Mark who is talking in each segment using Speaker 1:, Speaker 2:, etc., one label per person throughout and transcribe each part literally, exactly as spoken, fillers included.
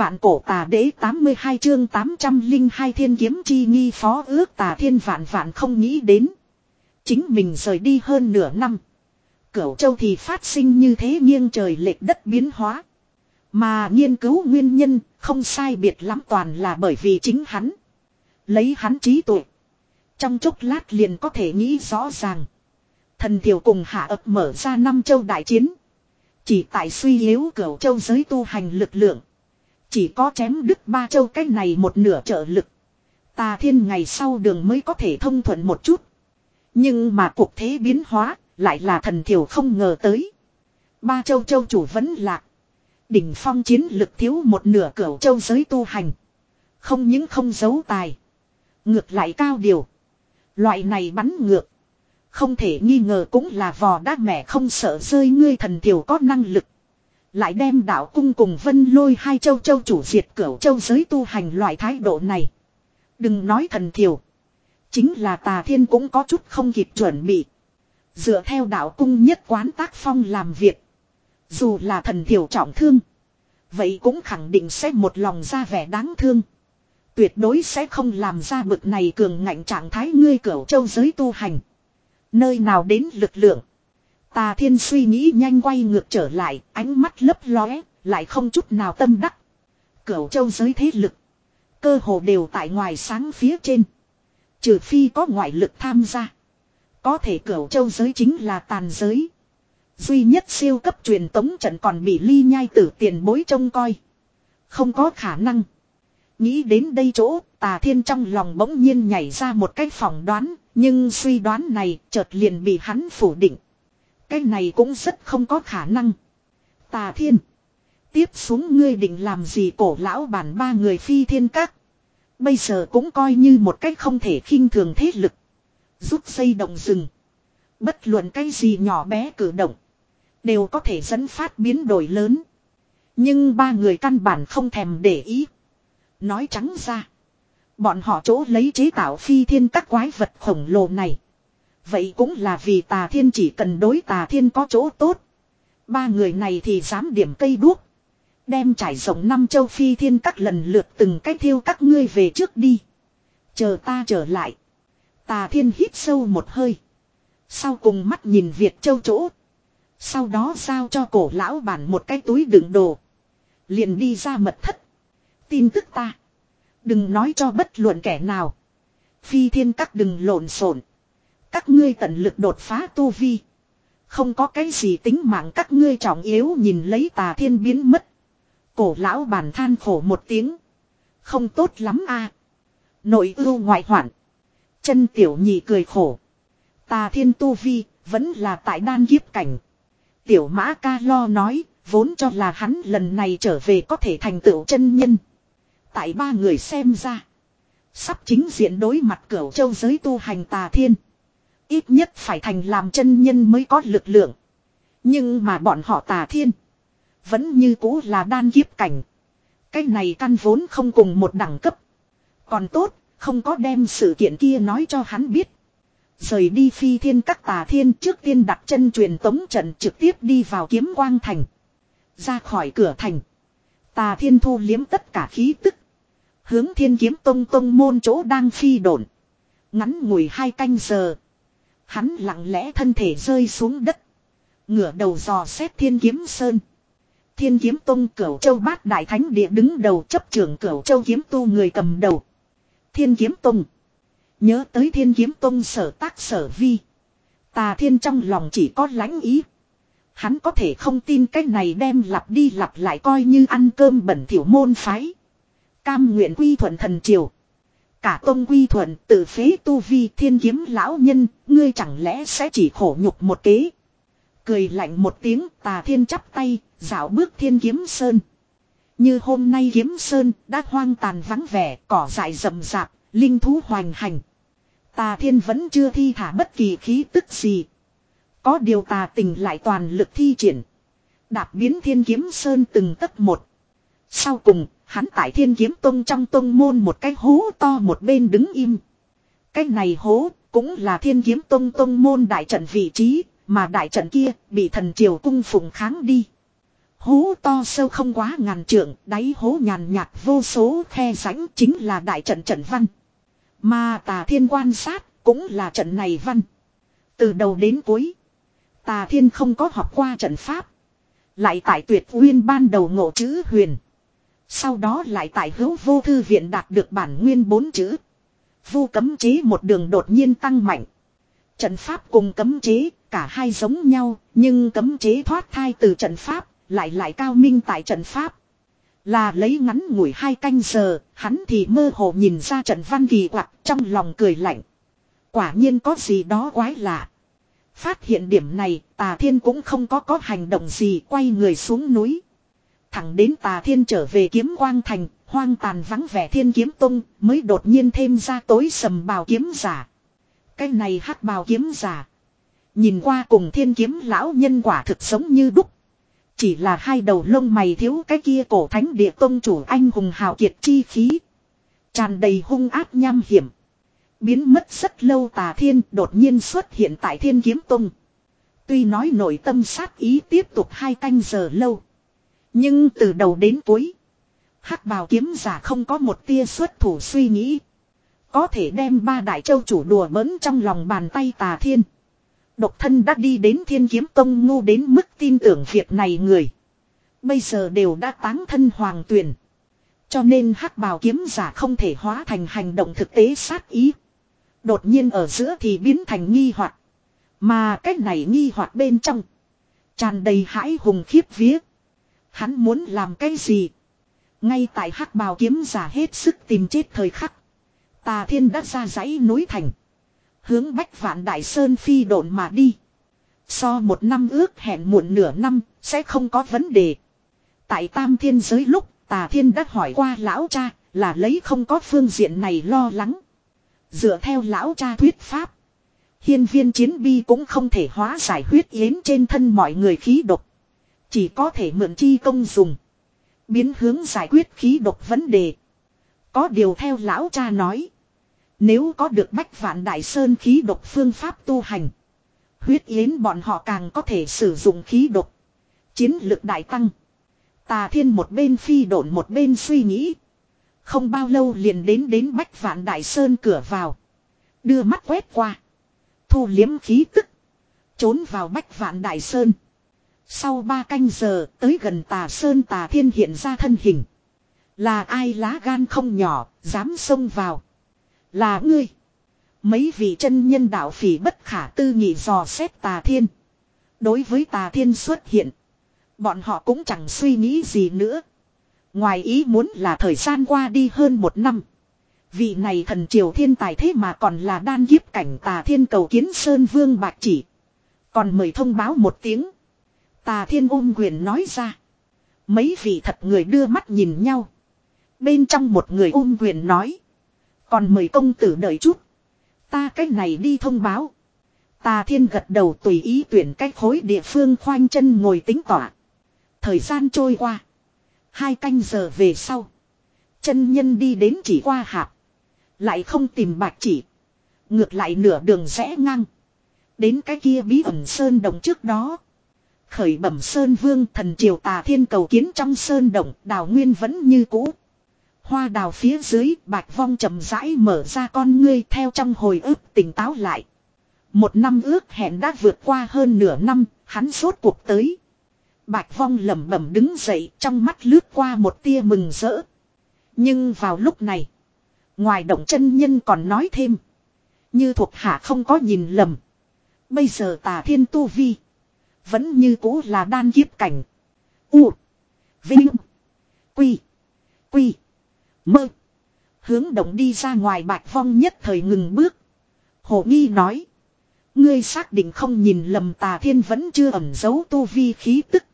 Speaker 1: Vạn cổ tà đế tám mươi hai chương tám trăm linh hai thiên kiếm chi nghi phó ước Tà Thiên vạn vạn không nghĩ đến. Chính mình rời đi hơn nửa năm. Cửu Châu thì phát sinh như thế nghiêng trời lệch đất biến hóa. Mà nghiên cứu nguyên nhân không sai biệt lắm toàn là bởi vì chính hắn. Lấy hắn trí tuệ. Trong chốc lát liền có thể nghĩ rõ ràng. Thần Thiều cùng Hạ ập mở ra năm châu đại chiến. Chỉ tại suy yếu Cửu Châu giới tu hành lực lượng. Chỉ có chém đứt ba châu cách này một nửa trợ lực. Tà Thiên ngày sau đường mới có thể thông thuận một chút. Nhưng mà cuộc thế biến hóa lại là Thần Thiều không ngờ tới. Ba châu châu chủ vẫn lạc. Đỉnh phong chiến lực thiếu một nửa Cửu Châu giới tu hành. Không những không giấu tài. Ngược lại cao điều. Loại này bắn ngược. Không thể nghi ngờ cũng là vò đá mẹ không sợ rơi ngươi. Thần Thiều có năng lực. Lại đem đạo cung cùng Vân Lôi hai châu châu chủ diệt Cửu Châu giới tu hành loại thái độ này. Đừng nói Thần Thiều. Chính là Tà Thiên cũng có chút không kịp chuẩn bị. Dựa theo đạo cung nhất quán tác phong làm việc. Dù là Thần Thiều trọng thương. Vậy cũng khẳng định sẽ một lòng ra vẻ đáng thương. Tuyệt đối sẽ không làm ra bực này cường ngạnh trạng thái ngươi Cửu Châu giới tu hành. Nơi nào đến lực lượng. Tà Thiên suy nghĩ nhanh quay ngược trở lại, ánh mắt lấp lóe, lại không chút nào tâm đắc. Cửu Châu giới thế lực. Cơ hồ đều tại ngoài sáng phía trên. Trừ phi có ngoại lực tham gia. Có thể Cửu Châu giới chính là tàn giới. Duy nhất siêu cấp truyền tống trận còn bị Ly Nhai Tử tiền bối trông coi. Không có khả năng. Nghĩ đến đây chỗ, Tà Thiên trong lòng bỗng nhiên nhảy ra một cái phỏng đoán. Nhưng suy đoán này chợt liền bị hắn phủ định. Cái này cũng rất không có khả năng. Tà Thiên. Tiếp xuống ngươi định làm gì Cổ lão bản ba người phi thiên các. Bây giờ cũng coi như một cách không thể khinh thường thế lực. Rút dây động rừng. Bất luận cái gì nhỏ bé cử động. Đều có thể dẫn phát biến đổi lớn. Nhưng ba người căn bản không thèm để ý. Nói trắng ra. Bọn họ chỗ lấy chế tạo phi thiên các quái vật khổng lồ này. Vậy cũng là vì Tà Thiên chỉ cần đối Tà Thiên có chỗ tốt. Ba người này thì dám điểm cây đuốc. Đem trải rộng năm châu phi thiên các lần lượt từng cách thiêu các ngươi về trước đi. Chờ ta trở lại. Tà Thiên hít sâu một hơi. Sau cùng mắt nhìn Việt Châu chỗ. Sau đó giao cho Cổ lão bản một cái túi đựng đồ. Liền đi ra mật thất. Tin tức ta. Đừng nói cho bất luận kẻ nào. Phi thiên các đừng lộn xộn. Các ngươi tận lực đột phá tu vi. Không có cái gì tính mạng các ngươi trọng yếu nhìn lấy Tà Thiên biến mất. Cổ lão bản than khổ một tiếng. Không tốt lắm a. Nội ưu ngoại hoạn. Chân tiểu nhị cười khổ. Tà Thiên tu vi vẫn là tại đan kiếp cảnh. Tiểu Mã Ca lo nói. Vốn cho là hắn lần này trở về có thể thành tựu chân nhân. Tại ba người xem ra. Sắp chính diện đối mặt Cửu Châu giới tu hành Tà Thiên. Ít nhất phải thành làm chân nhân mới có lực lượng. Nhưng mà bọn họ Tà Thiên. Vẫn như cũ là đan kiếp cảnh. Cái này căn vốn không cùng một đẳng cấp. Còn tốt, không có đem sự kiện kia nói cho hắn biết. Rời đi phi thiên các Tà Thiên trước tiên đặt chân truyền tống trận trực tiếp đi vào Kiếm Quang Thành. Ra khỏi cửa thành. Tà Thiên thu liếm tất cả khí tức. Hướng Thiên Kiếm Tông tông môn chỗ đang phi độn. Ngắn ngủi hai canh giờ. Hắn lặng lẽ thân thể rơi xuống đất. Ngửa đầu dò xét Thiên Kiếm Sơn. Thiên Kiếm Tông Cửu Châu Bát Đại Thánh Địa đứng đầu chấp trưởng Cửu Châu kiếm tu người cầm đầu. Thiên Kiếm Tông. Nhớ tới Thiên Kiếm Tông sở tác sở vi. Tà Thiên trong lòng chỉ có lãnh ý. Hắn có thể không tin cái này đem lặp đi lặp lại coi như ăn cơm bẩn thỉu môn phái. Cam nguyện quy thuận thần triều. Cả tông quy thuận tự phế tu vi Thiên Kiếm lão nhân. Ngươi chẳng lẽ sẽ chỉ khổ nhục một kế. Cười lạnh một tiếng Tà Thiên chắp tay. Dạo bước Thiên Kiếm Sơn. Như hôm nay Kiếm Sơn đã hoang tàn vắng vẻ. Cỏ dại rậm rạp. Linh thú hoành hành. Tà Thiên vẫn chưa thi thả bất kỳ khí tức gì. Có điều tà tình lại toàn lực thi triển. Đạp biến Thiên Kiếm Sơn từng tấc một. Sau cùng, hắn tại Thiên Kiếm Tông trong tông môn một cái hố to một bên đứng im. Cái này hố, cũng là Thiên Kiếm Tông tông môn đại trận vị trí, mà đại trận kia bị thần triều cung phụng kháng đi. Hố to sâu không quá ngàn trượng, đáy hố nhàn nhạt vô số khe rãnh chính là đại trận trận văn. Mà Tà Thiên quan sát cũng là trận này văn. Từ đầu đến cuối, Tà Thiên không có học qua trận pháp. Lại tại Tuyệt Uyên ban đầu ngộ chữ huyền. Sau đó lại tại Hữu Vô Thư viện đạt được bản nguyên bốn chữ. Vu cấm chế một đường đột nhiên tăng mạnh. Trận pháp cùng cấm chế, cả hai giống nhau, nhưng cấm chế thoát thai từ trận pháp, lại lại cao minh tại trận pháp. Là lấy ngắn ngủi hai canh giờ, hắn thì mơ hồ nhìn ra trận văn kỳ quặc, trong lòng cười lạnh. Quả nhiên có gì đó quái lạ. Phát hiện điểm này, Tà Thiên cũng không có có hành động gì, quay người xuống núi. Thẳng đến Tà Thiên trở về Kiếm Quang Thành, hoang tàn vắng vẻ Thiên Kiếm Tông, mới đột nhiên thêm ra tối sầm bào kiếm giả. Cái này hắc bào kiếm giả, nhìn qua cùng Thiên Kiếm lão nhân quả thực giống như đúc. Chỉ là hai đầu lông mày thiếu cái kia cổ thánh địa tông chủ anh hùng hào kiệt chi khí. Tràn đầy hung ác nham hiểm. Biến mất rất lâu Tà Thiên đột nhiên xuất hiện tại Thiên Kiếm Tông. Tuy nói nội tâm sát ý tiếp tục hai canh giờ lâu. Nhưng từ đầu đến cuối, hắc bào kiếm giả không có một tia xuất thủ suy nghĩ. Có thể đem ba đại châu chủ đùa bỡn trong lòng bàn tay Tà Thiên. Độc thân đã đi đến Thiên Kiếm Tông ngu đến mức tin tưởng việc này người. Bây giờ đều đã táng thân hoàng tuyển. Cho nên hắc bào kiếm giả không thể hóa thành hành động thực tế sát ý. Đột nhiên ở giữa thì biến thành nghi hoặc. Mà cách này nghi hoặc bên trong, tràn đầy hãi hùng khiếp vía. Hắn muốn làm cái gì? Ngay tại hắc bào kiếm giả hết sức tìm chết thời khắc, Tà Thiên đã ra dãy núi thành, hướng Bách Vạn Đại Sơn phi độn mà đi. So một năm ước hẹn muộn nửa năm, sẽ không có vấn đề. Tại Tam Thiên giới lúc, Tà Thiên đã hỏi qua lão cha, là lấy không có phương diện này lo lắng. Dựa theo lão cha thuyết pháp, hiên viên chiến bi cũng không thể hóa giải huyết yến trên thân mọi người khí độc. Chỉ có thể mượn chi công dùng, biến hướng giải quyết khí độc vấn đề. Có điều theo lão cha nói, nếu có được Bách Vạn Đại Sơn khí độc phương pháp tu hành, huyết yến bọn họ càng có thể sử dụng khí độc, chiến lực đại tăng. Tà Thiên một bên phi độn một bên suy nghĩ. Không bao lâu liền đến đến Bách Vạn Đại Sơn cửa vào. Đưa mắt quét qua, thu liếm khí tức, trốn vào Bách Vạn Đại Sơn. Sau ba canh giờ tới gần Tà Sơn, Tà Thiên hiện ra thân hình. Là ai lá gan không nhỏ, dám xông vào? Là ngươi. Mấy vị chân nhân đạo phỉ bất khả tư nghị dò xét Tà Thiên. Đối với Tà Thiên xuất hiện, bọn họ cũng chẳng suy nghĩ gì nữa. Ngoài ý muốn là thời gian qua đi hơn một năm. Vị này thần triều thiên tài thế mà còn là đan kiếp cảnh. Tà Thiên cầu kiến Sơn Vương Bạch Chỉ, còn mời thông báo một tiếng. Tà Thiên ôm quyền nói ra. Mấy vị thật người đưa mắt nhìn nhau. Bên trong một người ôm quyền nói, còn mời công tử đợi chút, ta cách này đi thông báo. Tà Thiên gật đầu tùy ý tuyển cách khối địa phương khoanh chân ngồi tính tỏa. Thời gian trôi qua, hai canh giờ về sau, chân nhân đi đến Chỉ Qua Hạp, lại không tìm Bạch Chỉ, ngược lại nửa đường rẽ ngang đến cái kia bí ẩn sơn động trước đó. Khởi bẩm Sơn Vương, thần triều Tà Thiên cầu kiến trong sơn động, đào nguyên vẫn như cũ. Hoa đào phía dưới, Bạch Vong chậm rãi mở ra con ngươi, theo trong hồi ức tỉnh táo lại. Một năm ước hẹn đã vượt qua hơn nửa năm, hắn rốt cuộc tới. Bạch Vong lẩm bẩm đứng dậy, trong mắt lướt qua một tia mừng rỡ. Nhưng vào lúc này, ngoài động chân nhân còn nói thêm, như thuộc hạ không có nhìn lầm, bây giờ Tà Thiên tu vi vẫn như cũ là đan kiếp cảnh. U, Vinh, Quy, Quy, Mơ. Hướng động đi ra ngoài. Bạch Vong nhất thời ngừng bước. Hồ nghi nói, ngươi xác định không nhìn lầm Tà Thiên vẫn chưa ẩn giấu tu vi khí tức,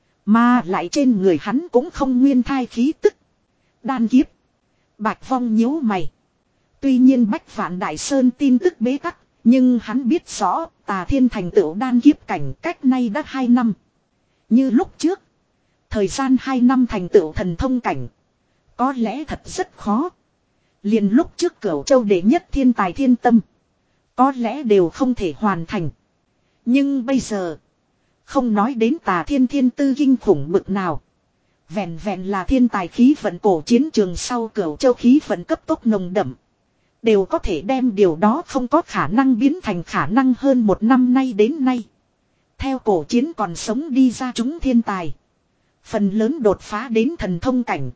Speaker 1: mà lại trên người hắn cũng không nguyên thai khí tức. Đan kiếp. Bạch Vong nhíu mày. Tuy nhiên Bách Vạn Đại Sơn tin tức bế tắc, nhưng hắn biết rõ Tà Thiên thành tựu đan kiếp cảnh cách nay đã hai năm. Như lúc trước, thời gian hai năm thành tựu thần thông cảnh, có lẽ thật rất khó. Liền lúc trước Cửu Châu đệ nhất thiên tài Thiên Tâm, có lẽ đều không thể hoàn thành. Nhưng bây giờ, Không nói đến Tà Thiên thiên tư kinh khủng bực nào. Vẹn vẹn là thiên tài khí vận cổ chiến trường sau Cửu Châu khí vận cấp tốc nồng đậm. Đều có thể đem điều đó không có khả năng biến thành khả năng hơn một năm nay đến nay. Theo cổ chiến còn sống đi ra chúng thiên tài. Phần lớn đột phá đến thần thông cảnh.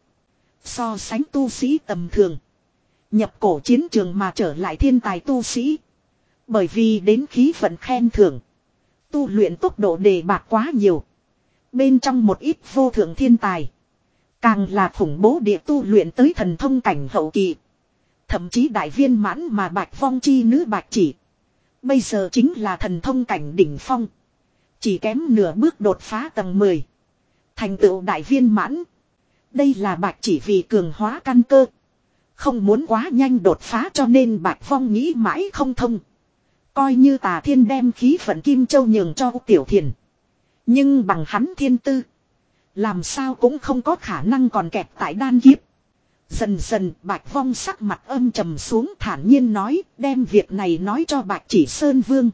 Speaker 1: So sánh tu sĩ tầm thường. Nhập cổ chiến trường mà trở lại thiên tài tu sĩ. Bởi vì đến khí vận khen thưởng. Tu luyện tốc độ đề bạc quá nhiều. Bên trong một ít vô thượng thiên tài. Càng là khủng bố địa tu luyện tới thần thông cảnh hậu kỳ. Thậm chí đại viên mãn mà Bạch Vong chi nữ Bạch Chỉ. Bây giờ chính là thần thông cảnh đỉnh phong. Chỉ kém nửa bước đột phá tầng mười. Thành tựu đại viên mãn. Đây là Bạch Chỉ vì cường hóa căn cơ. Không muốn quá nhanh đột phá cho nên Bạch Vong nghĩ mãi không thông. Coi như Tà Thiên đem khí vận Kim Châu nhường cho Tiểu Thiền. Nhưng bằng hắn thiên tư. Làm sao cũng không có khả năng còn kẹt tại đan kiếp. Dần dần Bạch Vong sắc mặt âm trầm xuống thản nhiên nói. Đem việc này nói cho Bạch Chỉ Sơn Vương.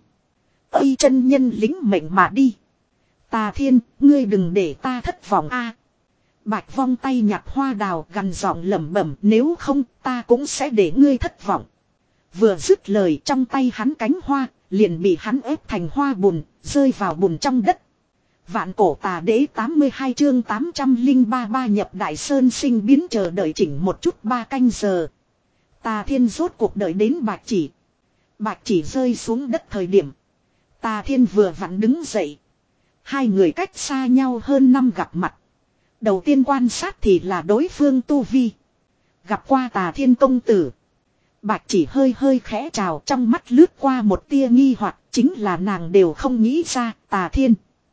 Speaker 1: Ây chân nhân lính mệnh mà đi. Tà Thiên, ngươi đừng để ta thất vọng a. Bạch Vong tay nhặt hoa đào gằn giọng lẩm bẩm, nếu không ta cũng sẽ để ngươi thất vọng. Vừa dứt lời trong tay hắn cánh hoa, liền bị hắn ép thành hoa bùn, rơi vào bùn trong đất. Vạn cổ tà đế tám mươi hai chương tám trăm linh ba ba nhập đại sơn sinh biến chờ đợi chỉnh một chút ba canh giờ. Tà Thiên rốt cuộc đợi đến Bạch Chỉ. Bạch Chỉ rơi xuống đất thời điểm. Tà Thiên vừa vặn đứng dậy. Hai người cách xa nhau hơn năm gặp mặt. Đầu tiên quan sát thì là đối phương tu vi. Gặp qua Tà Thiên công tử. Bạch Chỉ hơi hơi khẽ chào, trong mắt lướt qua một tia nghi hoặc, chính là nàng đều không nghĩ ra Tà Thiên.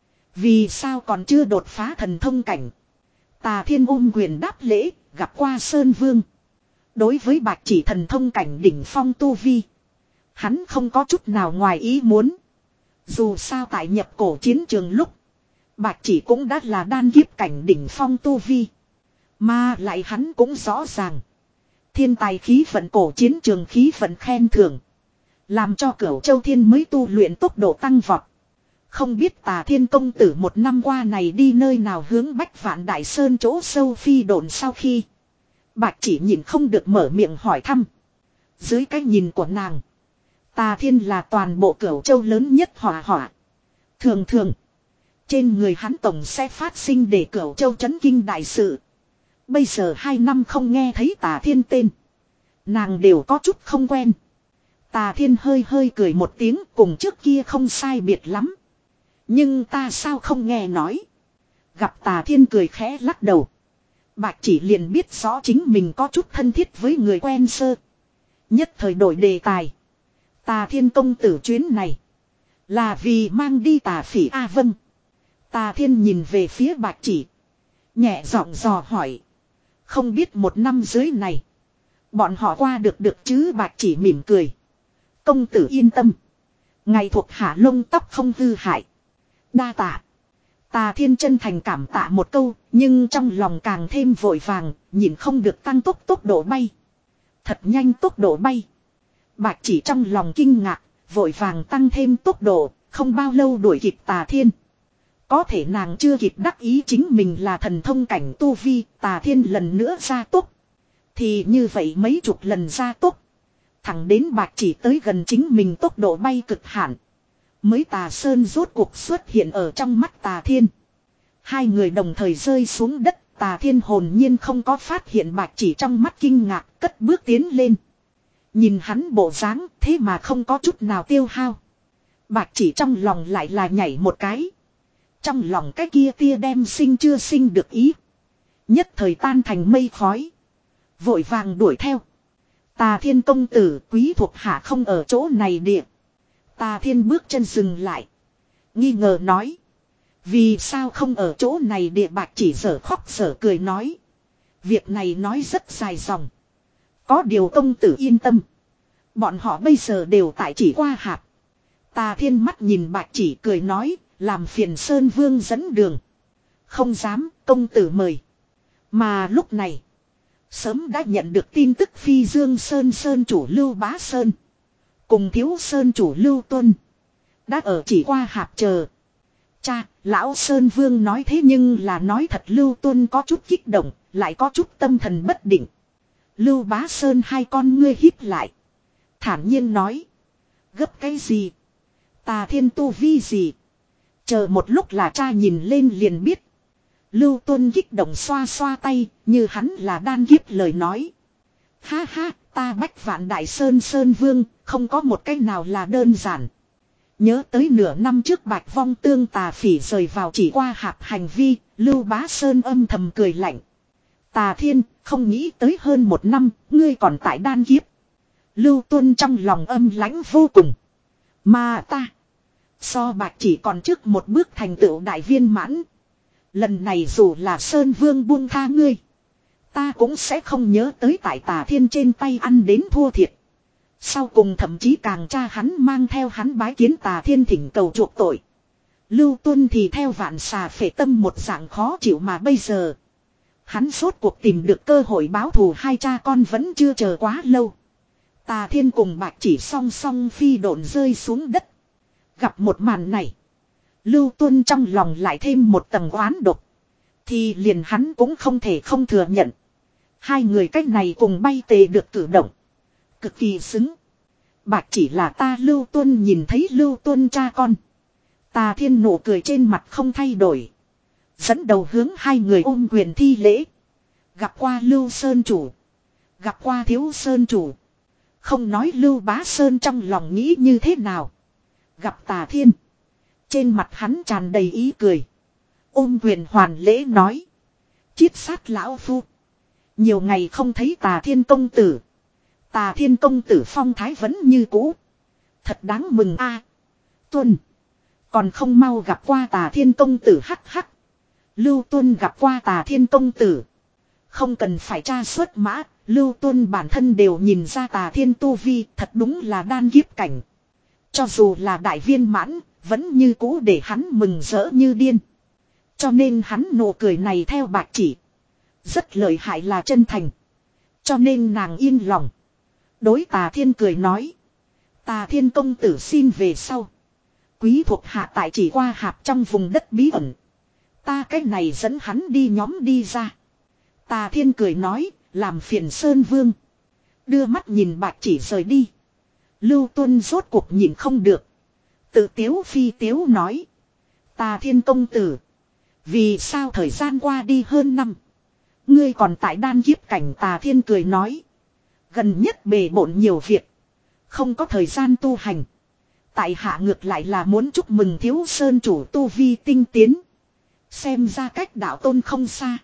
Speaker 1: Vì sao còn chưa đột phá thần thông cảnh. Tà Thiên ôm quyền đáp lễ, gặp qua Sơn Vương. Đối với Bạch Chỉ thần thông cảnh đỉnh phong tu vi. Hắn không có chút nào ngoài ý muốn. Dù sao tại nhập cổ chiến trường lúc. Bạch Chỉ cũng đã là đan kiếp cảnh đỉnh phong tu vi. Mà lại hắn cũng rõ ràng. Thiên tài khí vận cổ chiến trường khí vận khen thưởng. Làm cho Cửu Châu Thiên mới tu luyện tốc độ tăng vọt. Không biết Tà Thiên công tử một năm qua này đi nơi nào hướng Bách Vạn Đại Sơn chỗ sâu phi độn sau khi. Bạch Chỉ nhìn không được mở miệng hỏi thăm. Dưới cái nhìn của nàng. Tà Thiên là toàn bộ Cửu Châu lớn nhất hỏa hỏa. Thường thường. Trên người hắn tổng sẽ phát sinh để Cửu Châu chấn kinh đại sự. Bây giờ hai năm không nghe thấy Tà Thiên tên. Nàng đều có chút không quen. Tà Thiên hơi hơi cười một tiếng cùng trước kia không sai biệt lắm. Nhưng ta sao không nghe nói. Gặp Tà Thiên cười khẽ lắc đầu. Bạch Chỉ liền biết rõ chính mình có chút thân thiết với người quen sơ. Nhất thời đổi đề tài. Tà Thiên công tử chuyến này. Là vì mang đi Tà Phỉ A Vâng. Tà Thiên nhìn về phía Bạch Chỉ. Nhẹ giọng dò hỏi. Không biết một năm dưới này. Bọn họ qua được được chứ Bạch Chỉ mỉm cười. Công tử yên tâm. Ngày thuộc hạ lông tóc không hư hại. Đa tạ. Tà Thiên chân thành cảm tạ một câu. Nhưng trong lòng càng thêm vội vàng. Nhìn không được tăng tốc tốc độ bay. Thật nhanh tốc độ bay. Bạch Chỉ trong lòng kinh ngạc. Vội vàng tăng thêm tốc độ. Không bao lâu đuổi kịp Tà Thiên. Có thể nàng chưa kịp đắc ý chính mình là thần thông cảnh tu vi. Tà Thiên lần nữa ra tốc. Thì như vậy mấy chục lần ra tốc. Thẳng đến Bạch Chỉ tới gần chính mình tốc độ bay cực hạn. Mới Tà Sơn rốt cuộc xuất hiện ở trong mắt Tà Thiên. Hai người đồng thời rơi xuống đất. Tà Thiên hồn nhiên không có phát hiện Bạch Chỉ trong mắt kinh ngạc cất bước tiến lên. Nhìn hắn bộ dáng thế mà không có chút nào tiêu hao. Bạch Chỉ trong lòng lại là nhảy một cái. Trong lòng cái kia tia đem sinh chưa sinh được ý. Nhất thời tan thành mây khói. Vội vàng đuổi theo. Tà Thiên công tử quý thuộc hạ không ở chỗ này địa. Tà Thiên bước chân dừng lại. Nghi ngờ nói. Vì sao không ở chỗ này địa Bạch Chỉ dở khóc dở cười nói. Việc này nói rất dài dòng. Có điều công tử yên tâm. Bọn họ bây giờ đều tại chỉ qua hạp. Tà Thiên mắt nhìn Bạch Chỉ cười nói. Làm phiền Sơn Vương dẫn đường. Không dám công tử mời. Mà lúc này. Sớm đã nhận được tin tức Phi Dương Sơn Sơn chủ Lưu Bá Sơn. Cùng Thiếu Sơn chủ Lưu Tuân. Đã ở chỉ qua hạp chờ. Cha, lão Sơn Vương nói thế nhưng là nói thật Lưu Tuân có chút kích động, lại có chút tâm thần bất định. Lưu Bá Sơn hai con ngươi híp lại. Thản nhiên nói. Gấp cái gì? Tà thiên tu vi gì? Chờ một lúc là cha nhìn lên liền biết. Lưu Tuân kích động xoa xoa tay, như hắn là đan kiếp lời nói. Ha ha, ta Bách Vạn Đại Sơn Sơn Vương, không có một cách nào là đơn giản. Nhớ tới nửa năm trước Bạch Vong Tương Tà Phỉ rời vào chỉ qua hạp hành vi, Lưu Bá Sơn âm thầm cười lạnh. Tà Thiên, không nghĩ tới hơn một năm, ngươi còn tại đan kiếp. Lưu Tuân trong lòng âm lãnh vô cùng. Mà ta, so Bạch chỉ còn trước một bước thành tựu đại viên mãn. Lần này dù là Sơn Vương buông tha ngươi, ta cũng sẽ không nhớ tới tại Tà Thiên trên tay ăn đến thua thiệt. Sau cùng thậm chí càng cha hắn mang theo hắn bái kiến Tà Thiên thỉnh cầu chuộc tội. Lưu Tuân thì theo vạn xà phệ tâm một dạng khó chịu mà bây giờ. Hắn rốt cuộc tìm được cơ hội báo thù hai cha con vẫn chưa chờ quá lâu. Tà Thiên cùng Bạch chỉ song song phi độn rơi xuống đất. Gặp một màn này. Lưu Tuân trong lòng lại thêm một tầng oán độc. Thì liền hắn cũng không thể không thừa nhận. Hai người cách này cùng bay tề được cử động. Cực kỳ xứng. Bạch chỉ là ta Lưu Tuân nhìn thấy Lưu Tuân cha con. Tà Thiên nụ cười trên mặt không thay đổi. Dẫn đầu hướng hai người ôm quyền thi lễ. Gặp qua Lưu Sơn Chủ. Gặp qua Thiếu Sơn Chủ. Không nói Lưu Bá Sơn trong lòng nghĩ như thế nào. Gặp Tà Thiên. Trên mặt hắn tràn đầy ý cười. Ôm quyền hoàn lễ nói. Chiết sát lão phu. Nhiều ngày không thấy Tà Thiên công tử. Tà Thiên công tử phong thái vẫn như cũ. Thật đáng mừng a. Tuân. Còn không mau gặp qua Tà Thiên công tử hắc hắc. Lưu Tuân gặp qua Tà Thiên công tử. Không cần phải tra xuất mã. Lưu Tuân bản thân đều nhìn ra Tà Thiên tu vi thật đúng là đan kiếp cảnh. Cho dù là đại viên mãn. Vẫn như cũ để hắn mừng rỡ như điên. Cho nên hắn nụ cười này theo Bạch chỉ. Rất lợi hại là chân thành. Cho nên nàng yên lòng. Đối Tà Thiên cười nói. Tà Thiên công tử xin về sau. Quý thuộc hạ tại chỉ qua hạp trong vùng đất bí ẩn. Ta cách này dẫn hắn đi nhóm đi ra. Tà Thiên cười nói. Làm phiền Sơn Vương. Đưa mắt nhìn Bạch chỉ rời đi. Lưu Tuân rốt cuộc nhìn không được. Tự tiếu phi tiếu nói. Tà Thiên công tử. Vì sao thời gian qua đi hơn năm. Ngươi còn tại đan kiếp cảnh. Tà Thiên cười nói. Gần nhất bề bộn nhiều việc. Không có thời gian tu hành. Tại hạ ngược lại là muốn chúc mừng Thiếu Sơn Chủ tu vi tinh tiến. Xem ra cách đạo tôn không xa.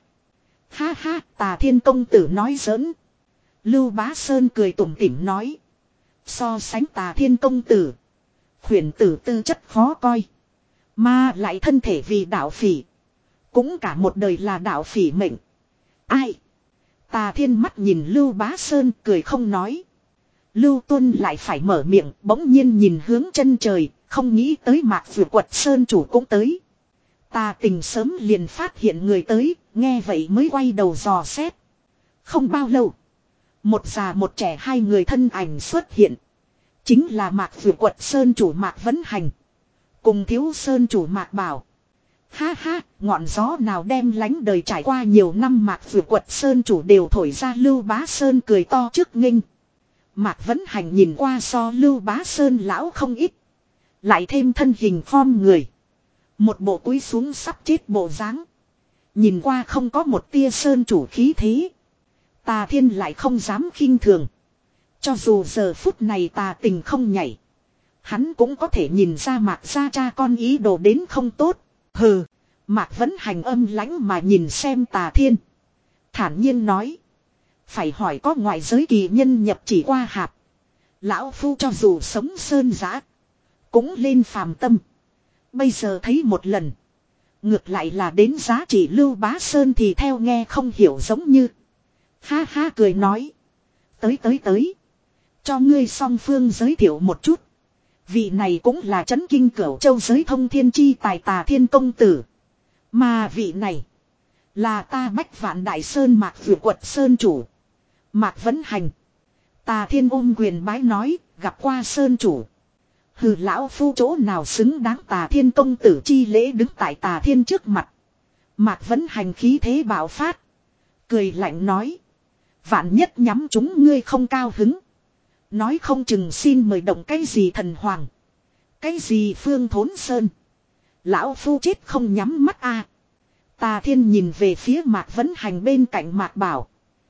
Speaker 1: Ha ha, Tà Thiên công tử nói giỡn. Lưu Bá Sơn cười tủm tỉm nói. So sánh Tà Thiên công tử. Khuyển tử tư chất khó coi. Mà lại thân thể vì đạo phỉ. Cũng cả một đời là đạo phỉ mệnh. Ai? Tà Thiên mắt nhìn Lưu Bá Sơn cười không nói. Lưu Tuân lại phải mở miệng bỗng nhiên nhìn hướng chân trời. Không nghĩ tới Mạc Vượt Quật Sơn Chủ cũng tới. Tà Tình sớm liền phát hiện người tới. Nghe vậy mới quay đầu dò xét. Không bao lâu. Một già một trẻ hai người thân ảnh xuất hiện. Chính là Mạc Vượt Quật Sơn Chủ Mạc Vấn Hành. Cùng Thiếu Sơn Chủ Mạc Bảo. Ha ha, ngọn gió nào đem lánh đời trải qua nhiều năm Mạc Vượt Quật Sơn Chủ đều thổi ra. Lưu Bá Sơn cười to trước nghênh. Mạc Vấn Hành nhìn qua so Lưu Bá Sơn lão không ít. Lại thêm thân hình form người. Một bộ cúi xuống sắp chết bộ dáng. Nhìn qua không có một tia Sơn Chủ khí thế. Tà Thiên lại không dám khinh thường. Cho dù giờ phút này Tà Tình không nhảy. Hắn cũng có thể nhìn ra Mạc gia cha con ý đồ đến không tốt. Hừ. Mạc Vấn Hành âm lãnh mà nhìn xem Tà Thiên. Thản nhiên nói. Phải hỏi có ngoại giới kỳ nhân nhập chỉ qua hạp. Lão phu cho dù sống sơn giã. Cũng lên phàm tâm. Bây giờ thấy một lần. Ngược lại là đến giá trị Lưu Bá Sơn thì theo nghe không hiểu giống như. Ha ha cười nói. Tới tới tới. Cho ngươi song phương giới thiệu một chút. Vị này cũng là chấn kinh cửu châu giới thông thiên chi tài Tà Thiên công tử. Mà vị này. Là ta Bách Vạn Đại Sơn Mạc Vượt Quật Sơn Chủ. Mạc Vấn Hành. Tà Thiên ôm quyền bái nói. Gặp qua Sơn Chủ. Hừ, lão phu chỗ nào xứng đáng Tà Thiên công tử chi lễ, đứng tại Tà Thiên trước mặt. Mạc Vấn Hành khí thế bạo phát. Cười lạnh nói. Vạn nhất nhắm chúng ngươi không cao hứng. Nói không chừng xin mời động cái gì thần hoàng. Cái gì Phương Thốn Sơn. Lão phu chết không nhắm mắt a. Tà Thiên nhìn về phía Mạc Vấn Hành bên cạnh Mạc Bảo.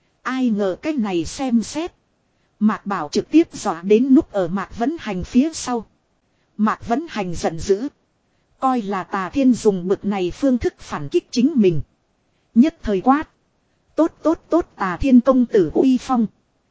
Speaker 1: Ai ngờ cái này xem xét. Mạc Bảo trực tiếp dọa đến núp ở Mạc Vấn Hành phía sau. Mạc Vấn Hành giận dữ. Coi là Tà Thiên dùng bực này phương thức phản kích chính mình. Nhất thời quát. Tốt tốt tốt, Tà Thiên công tử uy phong.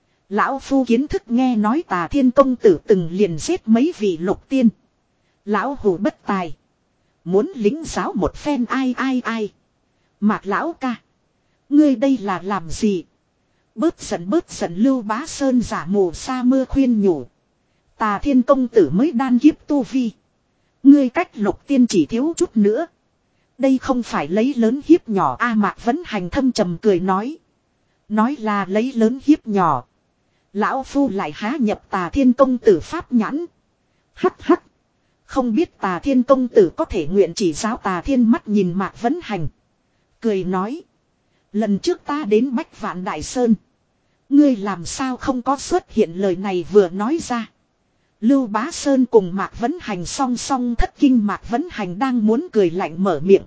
Speaker 1: Lão phu kiến thức nghe nói Tà Thiên công tử từng liền giết mấy vị lục tiên. Lão hủ bất tài. Muốn lính giáo một phen ai ai ai. Mạc lão ca. Ngươi đây là làm gì? Bớt giận bớt giận, Lưu Bá Sơn giả mù sa mưa khuyên nhủ. Tà Thiên công tử mới đan kiếp tu vi. Ngươi cách lục tiên chỉ thiếu chút nữa. Đây không phải lấy lớn hiếp nhỏ a. Mạc Vấn Hành thâm trầm cười nói. Nói là lấy lớn hiếp nhỏ. Lão phu lại há nhập Tà Thiên công tử pháp nhãn. Hắc hắc. Không biết Tà Thiên công tử có thể nguyện chỉ giáo. Tà Thiên mắt nhìn Mạc Vấn Hành. Cười nói. Lần trước ta đến Bách Vạn Đại Sơn. Ngươi làm sao không có xuất hiện, lời này vừa nói ra. Lưu Bá Sơn cùng Mạc Vấn Hành song song thất kinh. Mạc Vấn Hành đang muốn cười lạnh mở miệng.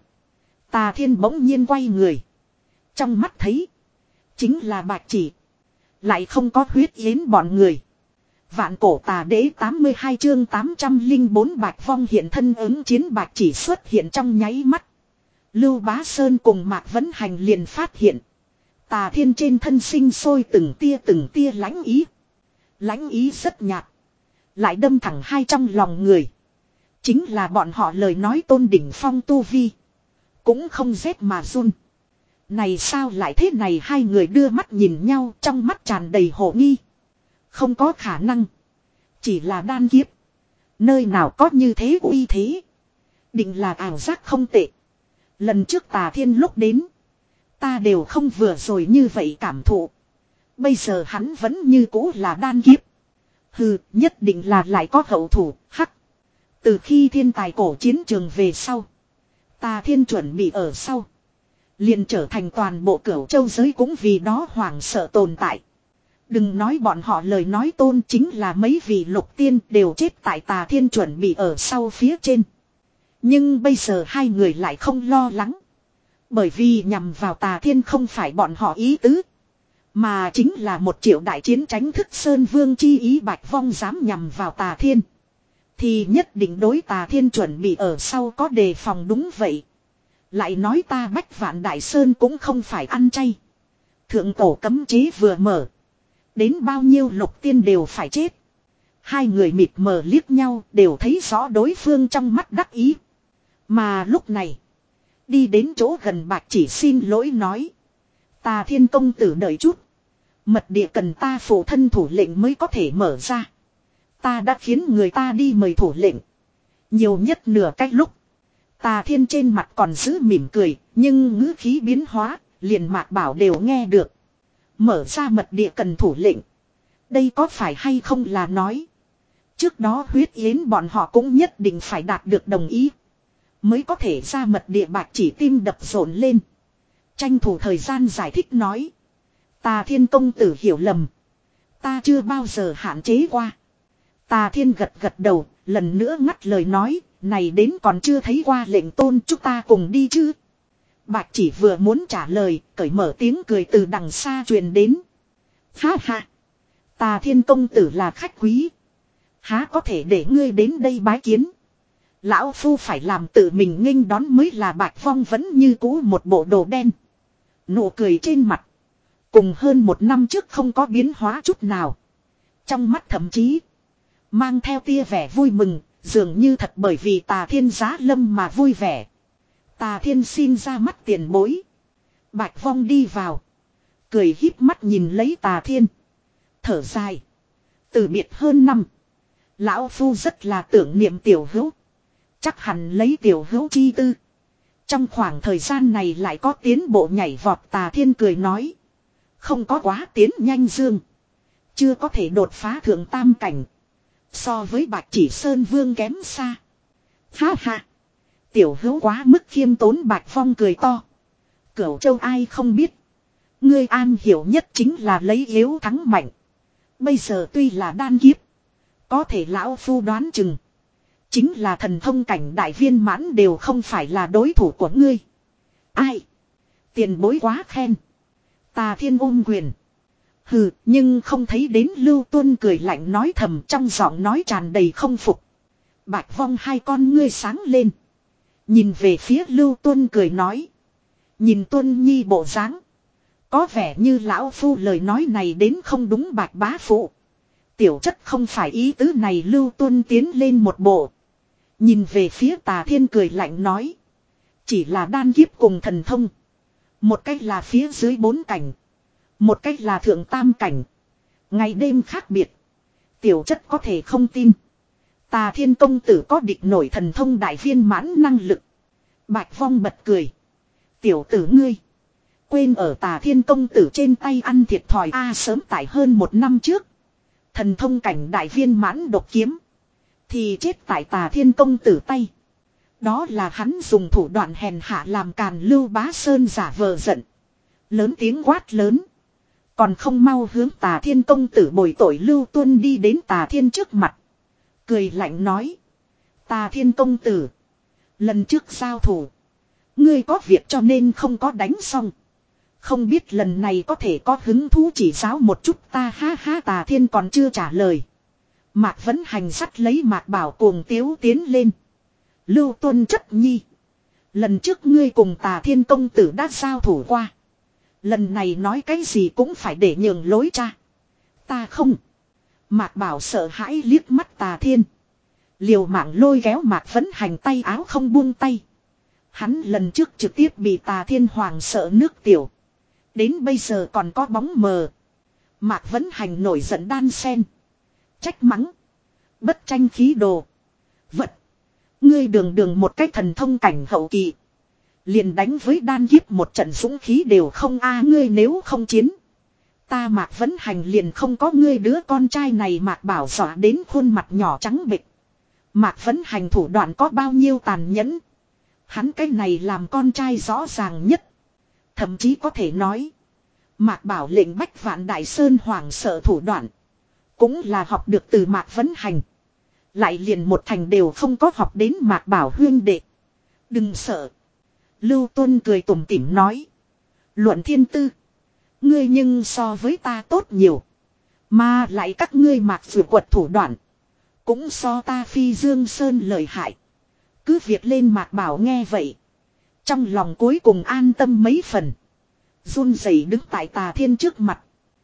Speaker 1: Tà Thiên bỗng nhiên quay người. Trong mắt thấy. Chính là Bạch Chỉ. Lại không có Huyết Yến bọn người. Vạn cổ tà đế tám mươi hai chương tám trăm linh bốn Bạch Vong hiện thân ứng chiến. Bạch Chỉ xuất hiện trong nháy mắt. Lưu Bá Sơn cùng Mạc Vấn Hành liền phát hiện. Tà Thiên trên thân sinh sôi từng tia từng tia lãnh ý. Lãnh ý rất nhạt. Lại đâm thẳng hai trong lòng người. Chính là bọn họ lời nói tôn đỉnh phong tu vi. Cũng không rét mà run. Này sao lại thế này? Hai người đưa mắt nhìn nhau, trong mắt tràn đầy hồ nghi. Không có khả năng. Chỉ là đan kiếp. Nơi nào có như thế uy thế. Định là ảo giác không tệ. Lần trước Tà Thiên lúc đến. Ta đều không vừa rồi như vậy cảm thụ. Bây giờ hắn vẫn như cũ là đan kiếp. Hừ, nhất định là lại có hậu thủ, hắc. Từ khi thiên tài cổ chiến trường về sau. Tà Thiên chuẩn bị ở sau. Liền trở thành toàn bộ Cửu Châu giới cũng vì đó hoảng sợ tồn tại. Đừng nói bọn họ lời nói tôn, chính là mấy vị lục tiên đều chết tại Tà Thiên chuẩn bị ở sau phía trên. Nhưng bây giờ hai người lại không lo lắng. Bởi vì nhằm vào Tà Thiên không phải bọn họ ý tứ. Mà chính là một triệu đại chiến tránh thức Sơn Vương chi ý. Bạch Vong dám nhằm vào Tà Thiên. Thì nhất định đối Tà Thiên chuẩn bị ở sau có đề phòng, đúng vậy. Lại nói ta Bách Vạn Đại Sơn cũng không phải ăn chay. Thượng cổ cấm chế vừa mở. Đến bao nhiêu lục tiên đều phải chết. Hai người mịt mờ liếc nhau đều thấy rõ đối phương trong mắt đắc ý. Mà lúc này. Đi đến chỗ gần Bạch Chỉ xin lỗi nói. Tà Thiên công tử đợi chút. Mật địa cần ta phụ thân thủ lệnh mới có thể mở ra. Ta đã khiến người ta đi mời thủ lệnh. Nhiều nhất nửa cách lúc. Tà Thiên trên mặt còn giữ mỉm cười. Nhưng ngữ khí biến hóa. Liền Mạc Bảo đều nghe được. Mở ra mật địa cần thủ lệnh. Đây có phải hay không là nói. Trước đó Huyết Yến bọn họ cũng nhất định phải đạt được đồng ý. Mới có thể ra mật địa. Bạch Chỉ tim đập rộn lên. Tranh thủ thời gian giải thích nói. Tà Thiên công tử hiểu lầm. Ta chưa bao giờ hạn chế qua. Tà Thiên gật gật đầu. Lần nữa ngắt lời nói. Này đến còn chưa thấy qua lệnh tôn, chúng ta cùng đi chứ. Bạch Chỉ vừa muốn trả lời. Cởi mở tiếng cười từ đằng xa truyền đến. Ha ha. Tà Thiên công tử là khách quý. Há có thể để ngươi đến đây bái kiến. Lão phu phải làm tự mình nghênh đón mới là. Bạch Vong vẫn như cũ một bộ đồ đen. Nụ cười trên mặt. Cùng hơn một năm trước không có biến hóa chút nào. Trong mắt thậm chí. Mang theo tia vẻ vui mừng. Dường như thật bởi vì Tà Thiên giá lâm mà vui vẻ. Tà Thiên xin ra mắt tiền bối. Bạch Vong đi vào. Cười híp mắt nhìn lấy Tà Thiên. Thở dài. Từ biệt hơn năm. Lão phu rất là tưởng niệm tiểu hữu. Chắc hẳn lấy tiểu hữu chi tư. Trong khoảng thời gian này lại có tiến bộ nhảy vọt. Tà Thiên cười nói. Không có quá tiến nhanh dương. Chưa có thể đột phá thượng tam cảnh. So với Bạch Chỉ Sơn Vương kém xa. Ha ha. Tiểu hữu quá mức khiêm tốn, Bạch Phong cười to. Cửu Châu ai không biết. Ngươi an hiểu nhất chính là lấy yếu thắng mạnh. Bây giờ tuy là đan kiếp. Có thể lão phu đoán chừng. Chính là thần thông cảnh đại viên mãn đều không phải là đối thủ của ngươi. Ai? Tiền bối quá khen. Tà Thiên ôm quyền. Hừ, nhưng không thấy đến Lưu Tuân cười lạnh nói thầm, trong giọng nói tràn đầy không phục. Bạch Vong hai con ngươi sáng lên. Nhìn về phía Lưu Tuân cười nói. Nhìn Tuân Nhi bộ dáng, có vẻ như lão phu lời nói này đến không đúng. Bạch bá phụ, tiểu chất không phải ý tứ này. Lưu Tuân tiến lên một bộ. Nhìn về phía Tà Thiên cười lạnh nói. Chỉ là đan kiếp cùng thần thông. Một cách là phía dưới bốn cảnh. Một cách là thượng tam cảnh. Ngày đêm khác biệt. Tiểu chất có thể không tin. Tà Thiên công tử có địch nổi thần thông đại viên mãn năng lực. Bạch Vong bật cười. Tiểu tử ngươi. Quên ở Tà Thiên công tử trên tay ăn thiệt thòi a à, sớm tại hơn một năm trước. Thần thông cảnh đại viên mãn độc kiếm. Thì chết tại Tà Thiên công tử tay. Đó là hắn dùng thủ đoạn hèn hạ làm càn. Lưu Bá Sơn giả vờ giận. Lớn tiếng quát lớn. Còn không mau hướng Tà Thiên công tử bồi tội. Lưu Tuân đi đến Tà Thiên trước mặt. Cười lạnh nói. Tà Thiên công tử. Lần trước giao thủ. Ngươi có việc cho nên không có đánh xong. Không biết lần này có thể có hứng thú chỉ giáo một chút ta. Ha ha. Tà Thiên còn chưa trả lời. Mạc Vấn Hành sắt lấy Mạc Bảo cuồng tiếu tiến lên. Lưu Tuân chất nhi. Lần trước ngươi cùng Tà Thiên công tử đã giao thủ qua. Lần này nói cái gì cũng phải để nhường lối cha. Ta không. Mạc Bảo sợ hãi liếc mắt Tà Thiên. Liều mạng lôi kéo Mạc Vấn Hành tay áo không buông tay. Hắn lần trước trực tiếp bị Tà Thiên hoàng sợ nước tiểu. Đến bây giờ còn có bóng mờ. Mạc Vấn Hành nổi giận đan sen. Trách mắng. Bất tranh khí đồ. Vật. Ngươi đường đường một cái thần thông cảnh hậu kỳ. Liền đánh với đan kiếp một trận dũng khí đều không a à, ngươi nếu không chiến. Ta Mạc Vấn Hành liền không có ngươi đứa con trai này. Mạc Bảo dọa đến khuôn mặt nhỏ trắng bệch. Mạc Vấn Hành thủ đoạn có bao nhiêu tàn nhẫn. Hắn cái này làm con trai rõ ràng nhất. Thậm chí có thể nói. Mạc Bảo lệnh bách vạn đại sơn hoảng sợ thủ đoạn. Cũng là học được từ Mạc Vấn Hành. Lại liền một thành đều không có học đến. Mạc Bảo huyên đệ. Đừng sợ. Lưu Tuân cười tủm tỉm nói. Luận thiên tư. Ngươi nhưng so với ta tốt nhiều. Mà lại các ngươi Mạc Phù quật thủ đoạn. Cũng so ta Phi Dương Sơn lợi hại. Cứ việc lên Mạc Bảo nghe vậy. Trong lòng cuối cùng an tâm mấy phần. Run rẩy đứng tại Tà Thiên trước mặt.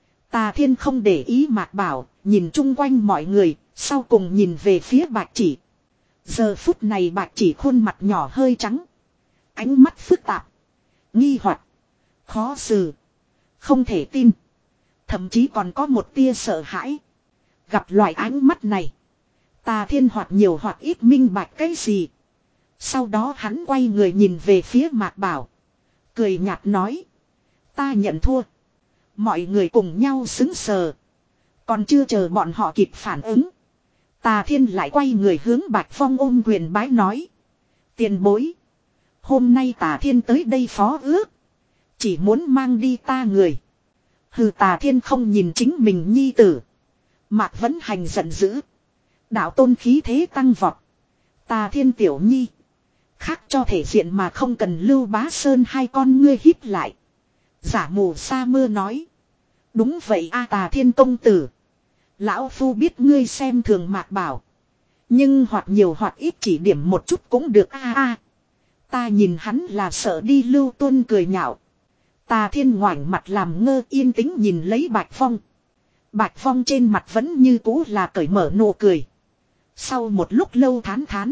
Speaker 1: Tà Thiên không để ý Mạc Bảo. Nhìn chung quanh mọi người. Sau cùng nhìn về phía Bạch Chỉ. Giờ phút này Bạch Chỉ khuôn mặt nhỏ hơi trắng. Ánh mắt phức tạp. Nghi hoặc. Khó xử. Không thể tin. Thậm chí còn có một tia sợ hãi. Gặp loại ánh mắt này. Tà Thiên hoặc nhiều hoặc ít minh bạch cái gì. Sau đó hắn quay người nhìn về phía Mạc Bảo. Cười nhạt nói. Ta nhận thua. Mọi người cùng nhau xứng sờ. Còn chưa chờ bọn họ kịp phản ứng. Tà Thiên lại quay người hướng Bạch Phong ôm quyền bái nói. Tiền bối. Hôm nay Tà Thiên tới đây phó ước. Chỉ muốn mang đi ta người. Hừ. Tà Thiên không nhìn chính mình nhi tử. Mạc Vấn Hành giận dữ. Đạo tôn khí thế tăng vọt. Tà Thiên tiểu nhi. Khác cho thể diện mà không cần. Lưu Bá Sơn hai con ngươi híp lại. Giả mù sa mưa nói. Đúng vậy a Tà Thiên công tử. Lão phu biết ngươi xem thường Mạc Bảo. Nhưng hoặc nhiều hoặc ít chỉ điểm một chút cũng được a a. Ta nhìn hắn là sợ đi. Lưu Tuân cười nhạo. Tà Thiên ngoảnh mặt làm ngơ yên tĩnh nhìn lấy Bạch Phong. Bạch Phong trên mặt vẫn như cũ là cởi mở nụ cười. Sau một lúc lâu thán thán.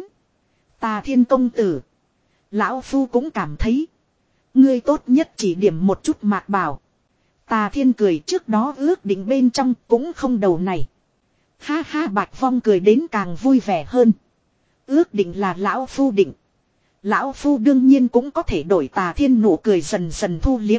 Speaker 1: Tà Thiên công tử. Lão phu cũng cảm thấy. Ngươi tốt nhất chỉ điểm một chút Mạc Bảo. Tà Thiên cười trước đó ước định bên trong cũng không đầu này. Ha ha. Bạch Phong cười đến càng vui vẻ hơn. Ước định là lão phu định. Lão phu đương nhiên cũng có thể đổi. Tà Thiên nụ cười dần dần thu liếm.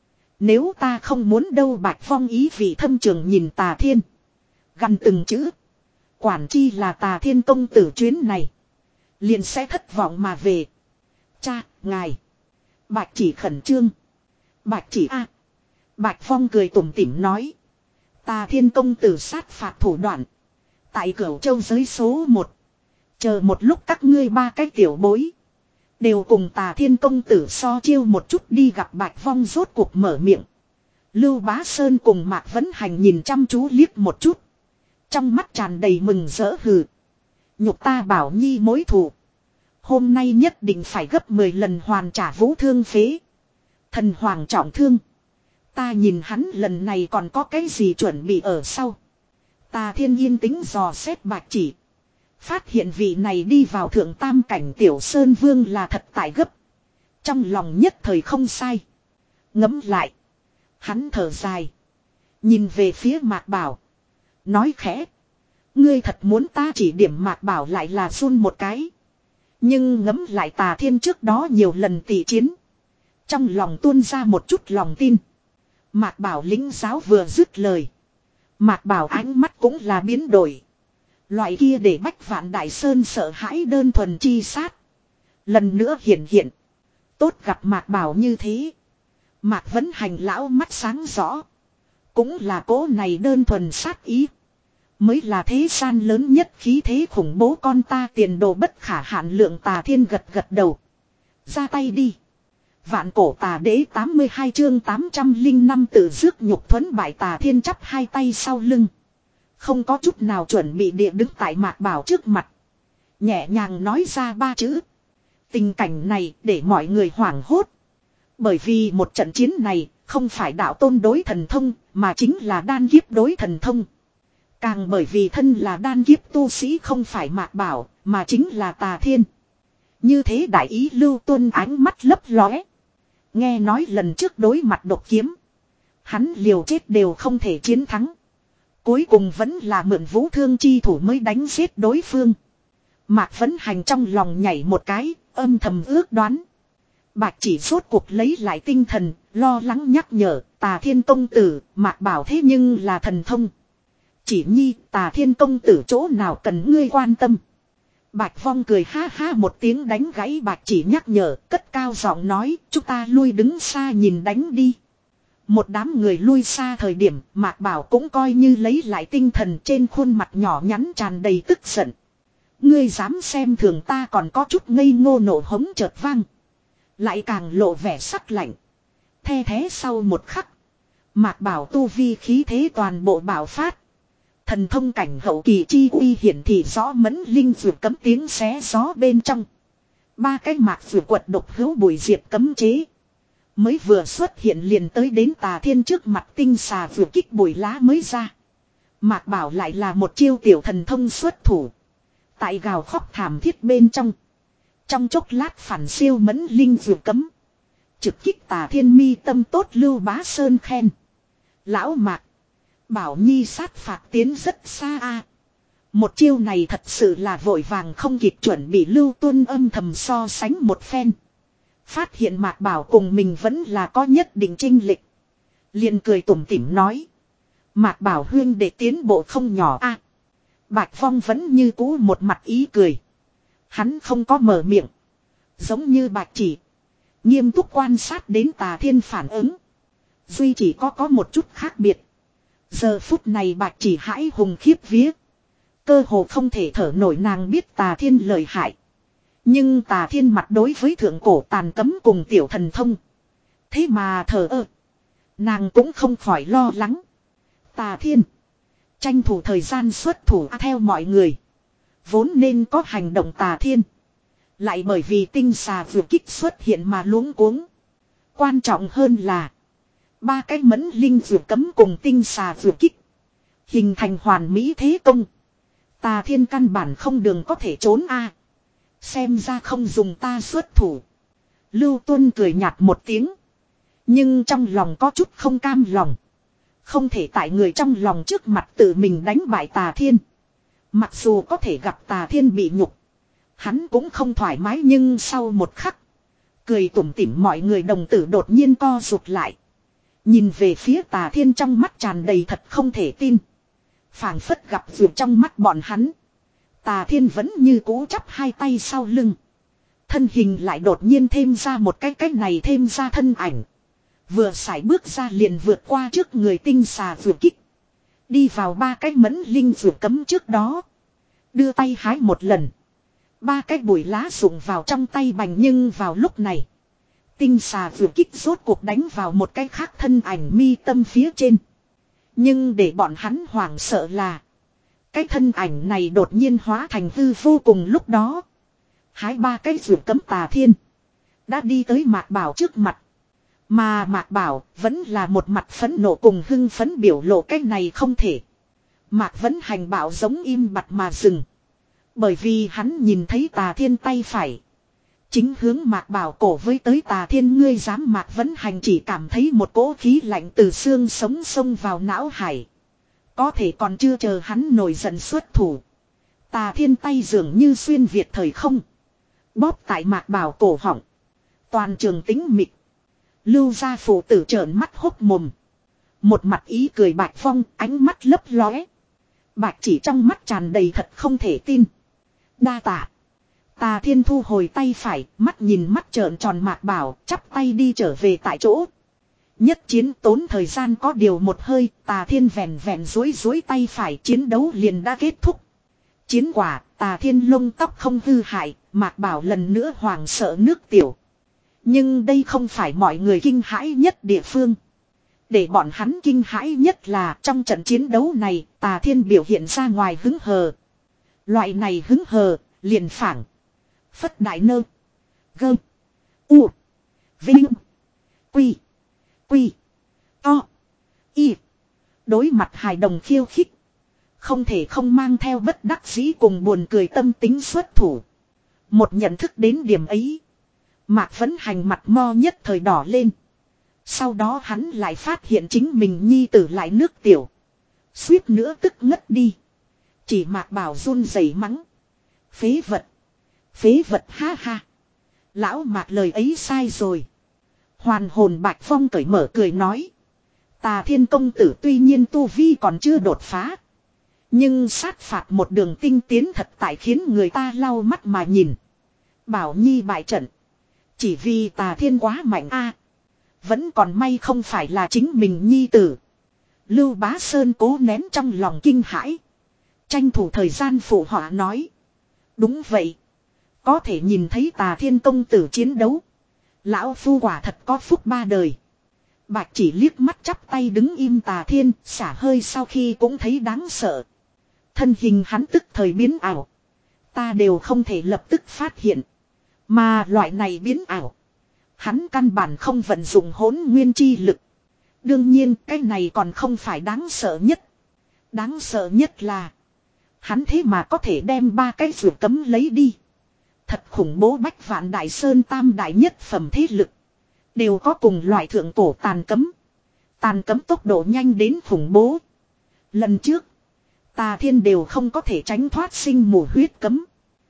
Speaker 1: Nếu ta không muốn đâu. Bạch Phong ý vị thâm trường nhìn Tà Thiên. Gần từng chữ. Quản chi là Tà Thiên công tử chuyến này liền sẽ thất vọng mà về. Cha, ngài. Bạch chỉ khẩn trương. Bạch chỉ a. Bạch Phong cười tủm tỉm nói. Tà Thiên công tử sát phạt thủ đoạn. Tại Cửu Châu giới số một. Chờ một lúc các ngươi ba cái tiểu bối. Đều cùng Tà Thiên công tử so chiêu một chút đi gặp Bạch Phong rốt cuộc mở miệng. Lưu Bá Sơn cùng Mạc Vấn Hành nhìn chăm chú liếc một chút. Trong mắt tràn đầy mừng rỡ hừ. Nhục ta Bảo Nhi mối thù. Hôm nay nhất định phải gấp mười lần hoàn trả vũ thương phế. Thần hoàng trọng thương. Ta nhìn hắn lần này còn có cái gì chuẩn bị ở sau. Tà Thiên yên tĩnh dò xét Bạch Chỉ. Phát hiện vị này đi vào thượng tam cảnh tiểu sơn vương là thật tại gấp. Trong lòng nhất thời không sai. Ngẫm lại. Hắn thở dài. Nhìn về phía Mạc Bảo. Nói khẽ. Ngươi thật muốn ta chỉ điểm Mạc Bảo lại là run một cái. Nhưng ngẫm lại Tà Thiên trước đó nhiều lần tỷ chiến. Trong lòng tuôn ra một chút lòng tin. Mạc Bảo lĩnh giáo vừa dứt lời. Mạc Bảo ánh mắt cũng là biến đổi. Loại kia để Bách Vạn Đại Sơn sợ hãi đơn thuần chi sát. Lần nữa hiện hiện. Tốt gặp Mạc Bảo như thế. Mạc Vấn Hành lão mắt sáng rõ. Cũng là cố này đơn thuần sát ý. Mới là thế gian lớn nhất khí thế khủng bố con ta tiền đồ bất khả hạn lượng. Tà Thiên gật gật đầu. Ra tay đi. Vạn cổ tà đế tám mươi hai chương tám trăm linh năm tự rước nhục thuẫn bại. Tà Thiên chắp hai tay sau lưng. Không có chút nào chuẩn bị địa đứng tại Mạc Bảo trước mặt. Nhẹ nhàng nói ra ba chữ. Tình cảnh này để mọi người hoảng hốt. Bởi vì một trận chiến này không phải đạo tôn đối thần thông mà chính là đan kiếp đối thần thông. Càng bởi vì thân là đan kiếp tu sĩ không phải Mạc Bảo mà chính là Tà Thiên. Như thế đại ý Lưu Tuân ánh mắt lấp lóe. Nghe nói lần trước đối mặt độc kiếm. Hắn liều chết đều không thể chiến thắng. Cuối cùng vẫn là mượn vũ thương chi thủ mới đánh giết đối phương. Mạc Vấn Hành trong lòng nhảy một cái, âm thầm ước đoán. Bạch Chỉ rốt cuộc lấy lại tinh thần, lo lắng nhắc nhở, Tà Thiên công tử, Mạc Bảo thế nhưng là thần thông. Chỉ nhi, Tà Thiên công tử chỗ nào cần ngươi quan tâm. Bạch Phong cười ha ha một tiếng đánh gãy Bạch Chỉ nhắc nhở, cất cao giọng nói, chúng ta lui đứng xa nhìn đánh đi. Một đám người lui xa thời điểm, Mạc Bảo cũng coi như lấy lại tinh thần, trên khuôn mặt nhỏ nhắn tràn đầy tức giận. Ngươi dám xem thường ta còn có chút ngây ngô nổ hống chợt vang. Lại càng lộ vẻ sắc lạnh. The thế sau một khắc. Mạc Bảo tu vi khí thế toàn bộ bảo phát. Thần thông cảnh hậu kỳ chi uy hiển thị rõ mẫn linh vượt cấm tiếng xé gió bên trong. Ba cái mạc vượt quật độc hữu bùi diệp cấm chế. Mới vừa xuất hiện liền tới đến Tà Thiên trước mặt tinh xà vượt kích bùi lá mới ra. Mạc Bảo lại là một chiêu tiểu thần thông xuất thủ. Tại gào khóc thảm thiết bên trong. Trong chốc lát phản siêu mẫn linh vượt cấm. Trực kích Tà Thiên mi tâm tốt Lưu Bá Sơn khen. Lão Mạc. Bảo Nhi sát phạt tiến rất xa a. Một chiêu này thật sự là vội vàng không kịp chuẩn bị Lưu Tuân âm thầm so sánh một phen. Phát hiện Mạc Bảo cùng mình vẫn là có nhất định chênh lệch. Liền cười tủm tỉm nói. Mạc Bảo huyên để tiến bộ không nhỏ a. Bạch Phong vẫn như cũ một mặt ý cười. Hắn không có mở miệng. Giống như Bạch Chỉ. Nghiêm túc quan sát đến Tà Thiên phản ứng. Duy chỉ có có một chút khác biệt. Giờ phút này Bạch Chỉ hãi hùng khiếp vía. Cơ hồ không thể thở nổi nàng biết Tà Thiên lợi hại. Nhưng Tà Thiên mặt đối với thượng cổ tàn cấm cùng tiểu thần thông. Thế mà thở ơ. Nàng cũng không khỏi lo lắng. Tà Thiên. Tranh thủ thời gian xuất thủ theo mọi người. Vốn nên có hành động Tà Thiên. Lại bởi vì tinh xà vừa kích xuất hiện mà luống cuống. Quan trọng hơn là. Ba cái mẫn linh vừa cấm cùng tinh xà vừa kích. Hình thành hoàn mỹ thế công. Tà Thiên căn bản không đường có thể trốn a. Xem ra không dùng ta xuất thủ. Lưu Tuân cười nhạt một tiếng. Nhưng trong lòng có chút không cam lòng. Không thể tại người trong lòng trước mặt tự mình đánh bại Tà Thiên. Mặc dù có thể gặp Tà Thiên bị nhục. Hắn cũng không thoải mái nhưng sau một khắc. Cười tủm tỉm mọi người đồng tử đột nhiên co rụt lại. Nhìn về phía Tà Thiên trong mắt tràn đầy thật không thể tin. Phảng phất gặp vượt trong mắt bọn hắn. Tà Thiên vẫn như cũ chắp hai tay sau lưng. Thân hình lại đột nhiên thêm ra một cái cái này thêm ra thân ảnh. Vừa sải bước ra liền vượt qua trước người tinh xà vượt kích. Đi vào ba cái mẫn linh vượt cấm trước đó. Đưa tay hái một lần. Ba cái bụi lá rụng vào trong tay bành, nhưng vào lúc này. Tinh xà vượt kích rốt cuộc đánh vào một cái khác thân ảnh mi tâm phía trên. Nhưng để bọn hắn hoảng sợ là. Cái thân ảnh này đột nhiên hóa thành hư vô cùng lúc đó. Hái ba cái vượt cấm Tà Thiên. Đã đi tới Mạc Bảo trước mặt. Mà Mạc Bảo vẫn là một mặt phẫn nộ cùng hưng phấn biểu lộ, cái này không thể. Mạc Vấn Hành bảo giống im bặt mà dừng. Bởi vì hắn nhìn thấy Tà Thiên tay phải. Chính hướng Mạc Bảo cổ với tới Tà Thiên, ngươi dám. Mạc Vấn Hành chỉ cảm thấy một cỗ khí lạnh từ xương sống xông vào não hải. Có thể còn chưa chờ hắn nổi giận xuất thủ. Tà Thiên tay dường như xuyên việt thời không. Bóp tại Mạc Bảo cổ họng. Toàn trường tĩnh mịch. Lưu gia phụ tử trợn mắt hốc mồm. Một mặt ý cười Bạch Phong, ánh mắt lấp lóe. Bạch chỉ trong mắt tràn đầy thật không thể tin. Đa tạ. Tà Thiên thu hồi tay phải, mắt nhìn mắt trợn tròn Mạc Bảo, chắp tay đi trở về tại chỗ. Nhất chiến tốn thời gian có điều một hơi, Tà Thiên vẹn vẹn duỗi duỗi tay phải, chiến đấu liền đã kết thúc. Chiến quả, Tà Thiên lông tóc không hư hại, Mạc Bảo lần nữa hoảng sợ nước tiểu. Nhưng đây không phải mọi người kinh hãi nhất địa phương. Để bọn hắn kinh hãi nhất là trong trận chiến đấu này, Tà Thiên biểu hiện ra ngoài hứng hờ. Loại này hứng hờ, liền phảng phất đại nơ. Gơ. U. Vinh. Quy. Quy. To. Y. Đối mặt hài đồng khiêu khích. Không thể không mang theo bất đắc dĩ cùng buồn cười tâm tính xuất thủ. Một nhận thức đến điểm ấy. Mạc Vấn Hành mặt mo nhất thời đỏ lên. Sau đó hắn lại phát hiện chính mình nhi tử lại nước tiểu. Suýt nữa tức ngất đi. Chỉ Mạc Bảo run rẩy mắng. Phế vật. Phế vật ha ha. Lão Mạc lời ấy sai rồi. Hoàn hồn Bạch Phong cởi mở cười nói. Tà Thiên công tử tuy nhiên tu vi còn chưa đột phá. Nhưng sát phạt một đường tinh tiến thật tại khiến người ta lau mắt mà nhìn. Bảo Nhi bại trận. Chỉ vì Tà Thiên quá mạnh a. Vẫn còn may không phải là chính mình nhi tử. Lưu Bá Sơn cố nén trong lòng kinh hãi. Tranh thủ thời gian phụ họa nói. Đúng vậy. Có thể nhìn thấy Tà Thiên công tử chiến đấu. Lão phu quả thật có phúc ba đời. Bạch chỉ liếc mắt chắp tay đứng im Tà Thiên, xả hơi sau khi cũng thấy đáng sợ. Thân hình hắn tức thời biến ảo. Ta đều không thể lập tức phát hiện. Mà loại này biến ảo. Hắn căn bản không vận dụng hỗn nguyên chi lực. Đương nhiên cái này còn không phải đáng sợ nhất. Đáng sợ nhất là. Hắn thế mà có thể đem ba cái vượt cấm lấy đi. Thật khủng bố. Bách Vạn Đại Sơn tam đại nhất phẩm thế lực. Đều có cùng loại thượng cổ tàn cấm. Tàn cấm tốc độ nhanh đến khủng bố. Lần trước. Tà Thiên đều không có thể tránh thoát sinh mù huyết cấm.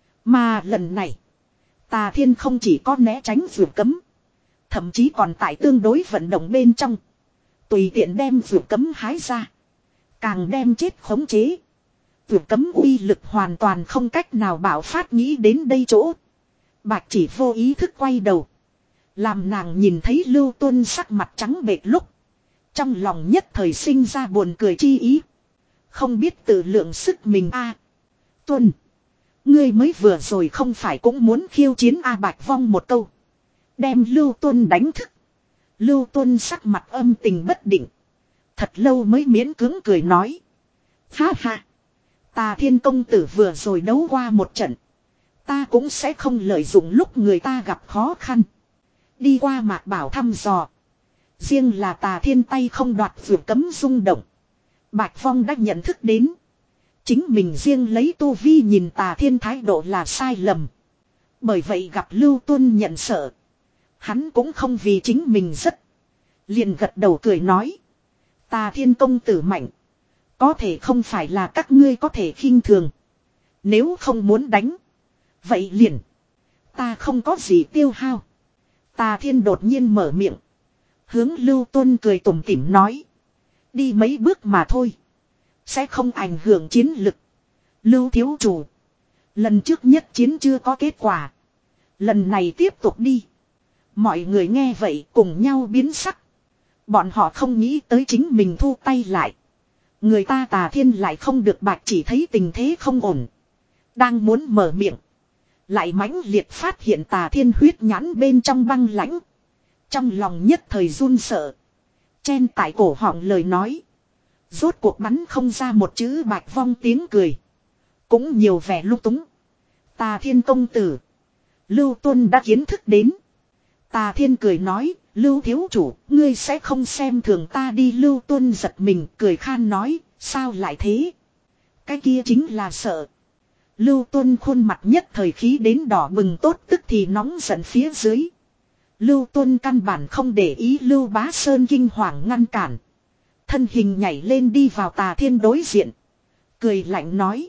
Speaker 1: Mà lần này. Tà Thiên không chỉ có né tránh vượt cấm. Thậm chí còn tại tương đối vận động bên trong. Tùy tiện đem vượt cấm hái ra. Càng đem chết khống chế. Vượt cấm uy lực hoàn toàn không cách nào bạo phát. Nghĩ đến đây chỗ. Bạch chỉ vô ý thức quay đầu. Làm nàng nhìn thấy Lưu Tuân sắc mặt trắng bệch lúc. Trong lòng nhất thời sinh ra buồn cười chi ý. Không biết tự lượng sức mình a. À, Tuân. Ngươi mới vừa rồi không phải cũng muốn khiêu chiến A Bạch vong một câu. Đem Lưu Tuân đánh thức. Lưu Tuân sắc mặt âm tình bất định. Thật lâu mới miễn cưỡng cười nói. Ha ha. Tà Thiên công tử vừa rồi đấu qua một trận. Ta cũng sẽ không lợi dụng lúc người ta gặp khó khăn. Đi qua Mạc Bảo thăm dò. Riêng là Tà Thiên tay không đoạt vượt cấm rung động. Bạch Phong đã nhận thức đến. Chính mình riêng lấy tu vi nhìn Tà Thiên thái độ là sai lầm. Bởi vậy gặp Lưu Tuân nhận sợ. Hắn cũng không vì chính mình rất. Liền gật đầu cười nói. Tà Thiên công tử mạnh. Có thể không phải là các ngươi có thể khinh thường. Nếu không muốn đánh. Vậy liền. Ta không có gì tiêu hao. Tà Thiên đột nhiên mở miệng. Hướng Lưu Tuân cười tủm tỉm nói. Đi mấy bước mà thôi. Sẽ không ảnh hưởng chiến lực. Lưu thiếu chủ. Lần trước nhất chiến chưa có kết quả. Lần này tiếp tục đi. Mọi người nghe vậy cùng nhau biến sắc. Bọn họ không nghĩ tới chính mình thu tay lại. Người ta Tà Thiên lại không được bạch chỉ thấy tình thế không ổn. Đang muốn mở miệng. Lại mãnh liệt phát hiện Tà Thiên huyết nhãn bên trong băng lãnh. Trong lòng nhất thời run sợ. Chen tại cổ họng lời nói. Rốt cuộc bắn không ra một chữ Bạch Vong tiếng cười. Cũng nhiều vẻ lung túng. Tà Thiên công tử. Lưu Tuân đã kiến thức đến. Tà Thiên cười nói. Lưu thiếu chủ, ngươi sẽ không xem thường ta đi. Lưu Tuân giật mình cười khan nói. Sao lại thế? Cái kia chính là sợ. Lưu Tuân khuôn mặt nhất thời khí đến đỏ bừng tốt tức thì nóng giận phía dưới. Lưu Tuân căn bản không để ý Lưu Bá Sơn kinh hoàng ngăn cản. Thân hình nhảy lên đi vào Tà Thiên đối diện. Cười lạnh nói.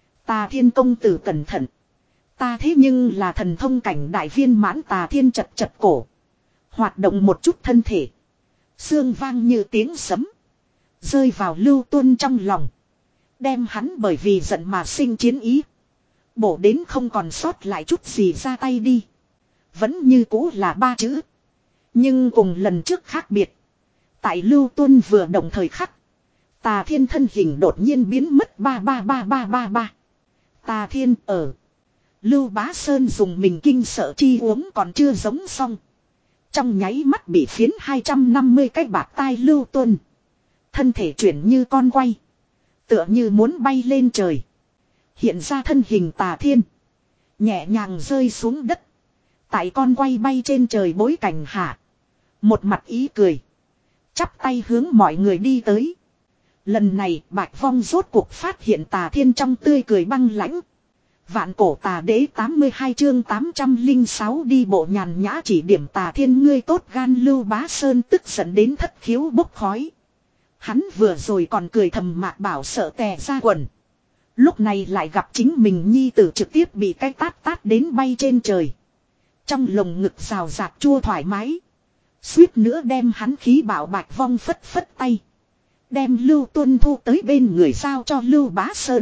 Speaker 1: Tà Thiên công tử cẩn thận. Ta thế nhưng là thần thông cảnh đại viên mãn. Tà Thiên chật chật cổ. Hoạt động một chút thân thể. Xương vang như tiếng sấm. Rơi vào Lưu Tuân trong lòng. Đem hắn bởi vì giận mà sinh chiến ý. Bổ đến không còn sót lại chút gì ra tay đi. Vẫn như cũ là ba chữ. Nhưng cùng lần trước khác biệt. Tại Lưu Tuân vừa động thời khắc. Tà Thiên thân hình đột nhiên biến mất ba ba ba ba ba ba. Tà Thiên ở. Lưu Bá Sơn dùng mình kinh sợ chi uống còn chưa giống xong. Trong nháy mắt bị phiến hai trăm năm mươi cái bạc tai Lưu Tuân. Thân thể chuyển như con quay. Tựa như muốn bay lên trời. Hiện ra thân hình Tà Thiên. Nhẹ nhàng rơi xuống đất. Tại con quay bay trên trời bối cảnh hạ. Một mặt ý cười. Chắp tay hướng mọi người đi tới. Lần này Bạch Vong rốt cuộc phát hiện Tà Thiên trong tươi cười băng lãnh. Vạn cổ Tà Đế tám mươi hai chương tám trăm lẻ sáu đi bộ nhàn nhã chỉ điểm Tà Thiên ngươi tốt gan. Lưu Bá Sơn tức giận đến thất khiếu bốc khói. Hắn vừa rồi còn cười thầm Mạc Bảo sợ tè ra quần. Lúc này lại gặp chính mình nhi tử trực tiếp bị cái tát tát đến bay trên trời. Trong lồng ngực rào rạc chua thoải mái. Suýt nữa đem hắn khí bảo Bạch Vong phất phất tay. Đem Lưu Tuân thu tới bên người giao cho Lưu Bá Sơn.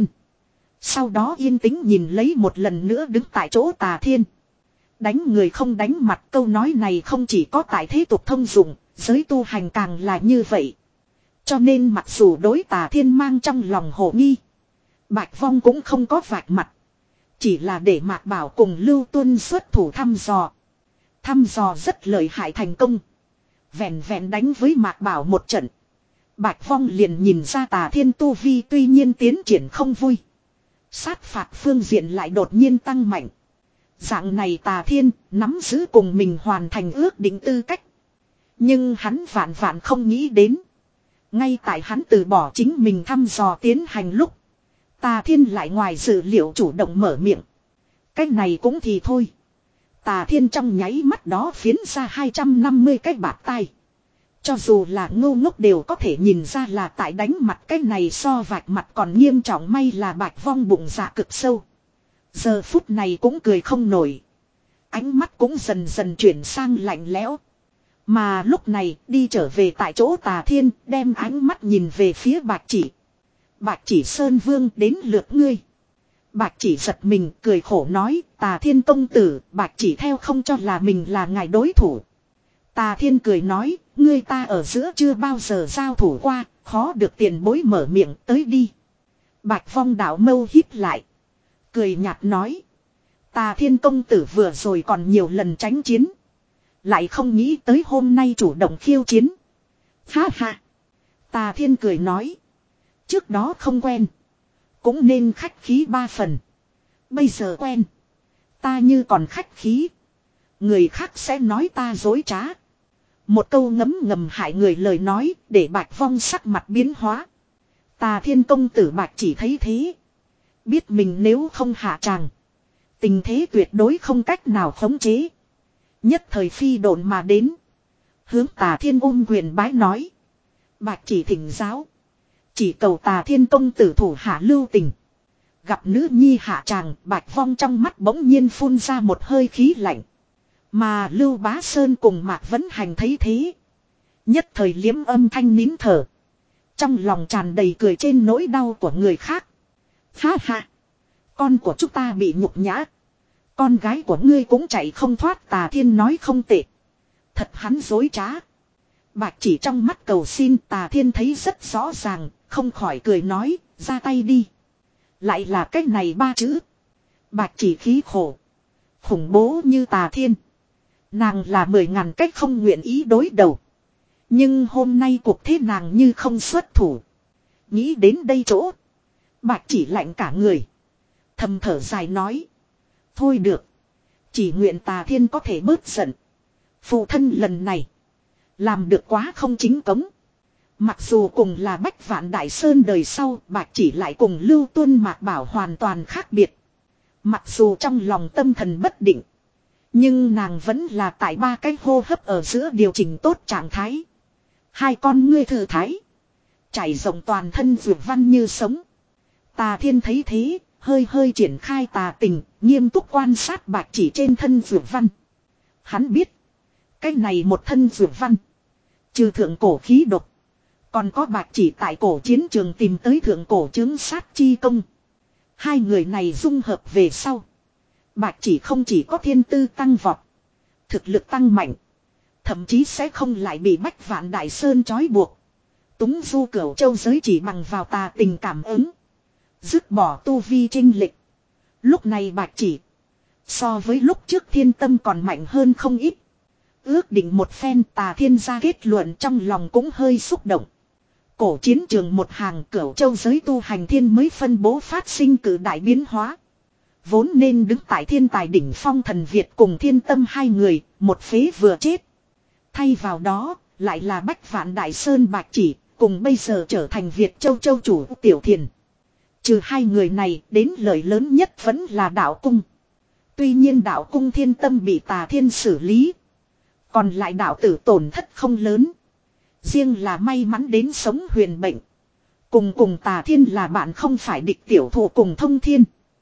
Speaker 1: Sau đó yên tĩnh nhìn lấy một lần nữa đứng tại chỗ Tà Thiên. Đánh người không đánh mặt, câu nói này không chỉ có tại thế tục thông dụng, giới tu hành càng là như vậy. Cho nên mặc dù đối Tà Thiên mang trong lòng hồ nghi, Bạch Vong cũng không có vạch mặt. Chỉ là để Mạc Bảo cùng Lưu Tuân xuất thủ thăm dò. Thăm dò rất lợi hại thành công. Vẹn vẹn đánh với Mạc Bảo một trận. Bạch Vong liền nhìn ra Tà Thiên tu vi tuy nhiên tiến triển không vui. Sát phạt phương diện lại đột nhiên tăng mạnh. Dạng này Tà Thiên nắm giữ cùng mình hoàn thành ước định tư cách. Nhưng hắn vạn vạn không nghĩ đến. Ngay tại hắn từ bỏ chính mình thăm dò tiến hành lúc. Tà Thiên lại ngoài dự liệu chủ động mở miệng. Cái này cũng thì thôi. Tà Thiên trong nháy mắt đó phiến ra hai trăm năm mươi cái bạt tai. Cho dù là ngu ngốc đều có thể nhìn ra là tại đánh mặt cái này so vạch mặt còn nghiêm trọng, may là Bạch Vong bụng dạ cực sâu. Giờ phút này cũng cười không nổi. Ánh mắt cũng dần dần chuyển sang lạnh lẽo. Mà lúc này đi trở về tại chỗ Tà Thiên đem ánh mắt nhìn về phía Bạch Chỉ. Bạch Chỉ Sơn Vương đến lượt ngươi. Bạch Chỉ giật mình cười khổ nói, Tà Thiên công tử, Bạch Chỉ theo không cho là mình là ngài đối thủ. Tà Thiên cười nói, ngươi ta ở giữa chưa bao giờ giao thủ qua, khó được tiền bối mở miệng, tới đi. Bạch Vong đạo mâu híp lại. Cười nhạt nói, Tà Thiên công tử vừa rồi còn nhiều lần tránh chiến. Lại không nghĩ tới hôm nay chủ động khiêu chiến. Ha ha. Tà Thiên cười nói, trước đó không quen. Cũng nên khách khí ba phần. Bây giờ quen. Ta như còn khách khí. Người khác sẽ nói ta dối trá. Một câu ngấm ngầm hại người lời nói để Bạch Vong sắc mặt biến hóa. Tà Thiên công tử Bạch Chỉ thấy thế. Biết mình nếu không hạ tràng. Tình thế tuyệt đối không cách nào khống chế. Nhất thời phi độn mà đến. Hướng Tà Thiên ôm quyền bái nói. Bạch Chỉ thỉnh giáo. Chỉ cầu Tà Thiên công tử thủ hạ lưu tình. Gặp nữ nhi hạ tràng, Bạch Vong trong mắt bỗng nhiên phun ra một hơi khí lạnh. Mà Lưu Bá Sơn cùng Mạc Vấn Hành thấy thế. Nhất thời liếm âm thanh nín thở. Trong lòng tràn đầy cười trên nỗi đau của người khác. Ha ha. Con của chúng ta bị nhục nhã. Con gái của ngươi cũng chạy không thoát. Tà Thiên nói không tệ. Thật hắn dối trá. Bạch Chỉ trong mắt cầu xin. Tà Thiên thấy rất rõ ràng. Không khỏi cười nói. Ra tay đi. Lại là cái này ba chữ. Bạch Chỉ khí khổ. Khủng bố như Tà Thiên. Nàng là mười ngàn cách không nguyện ý đối đầu. Nhưng hôm nay cuộc thế nàng như không xuất thủ. Nghĩ đến đây chỗ. Bạch Chỉ lạnh cả người. Thầm thở dài nói. Thôi được. Chỉ nguyện Tà Thiên có thể bớt giận. Phụ thân lần này. Làm được quá không chính cống. Mặc dù cùng là Bách Vạn Đại Sơn đời sau. Bạch Chỉ lại cùng Lưu Tuân Mạc Bảo hoàn toàn khác biệt. Mặc dù trong lòng tâm thần bất định. Nhưng nàng vẫn là tại ba cái hô hấp ở giữa điều chỉnh tốt trạng thái. Hai con ngươi thư thái. Chảy rộng toàn thân dược văn như sống. Tà Thiên thấy thế. Hơi hơi triển khai tà tình. Nghiêm túc quan sát Bạch Chỉ trên thân dược văn. Hắn biết. Cái này một thân dược văn. Trừ thượng cổ khí độc. Còn có Bạch Chỉ tại cổ chiến trường tìm tới thượng cổ chứng sát chi công. Hai người này dung hợp về sau. Bạch Chỉ không chỉ có thiên tư tăng vọt. Thực lực tăng mạnh. Thậm chí sẽ không lại bị Bách Vạn Đại Sơn trói buộc. Túng du Cửu Châu giới chỉ bằng vào tà tình cảm ứng. Dứt bỏ tu vi chênh lệch. Lúc này Bạch Chỉ. So với lúc trước thiên tâm còn mạnh hơn không ít. Ước định một phen Tà Thiên ra kết luận trong lòng cũng hơi xúc động. Cổ chiến trường một hàng Cửu Châu giới tu hành thiên mới phân bố phát sinh cử đại biến hóa. Vốn nên đứng tại thiên tài đỉnh phong thần Việt cùng thiên tâm hai người, một phế vừa chết. Thay vào đó, lại là Bách Vạn Đại Sơn Bạch Chỉ, cùng bây giờ trở thành Việt Châu Châu chủ Tiểu Thiền. Trừ hai người này, đến lợi lớn nhất vẫn là đạo cung. Tuy nhiên đạo cung thiên tâm bị Tà Thiên xử lý. Còn lại đạo tử tổn thất không lớn. Riêng là may mắn đến sống huyền bệnh. Cùng cùng Tà Thiên là bạn không phải địch tiểu thụ cùng thông thiên.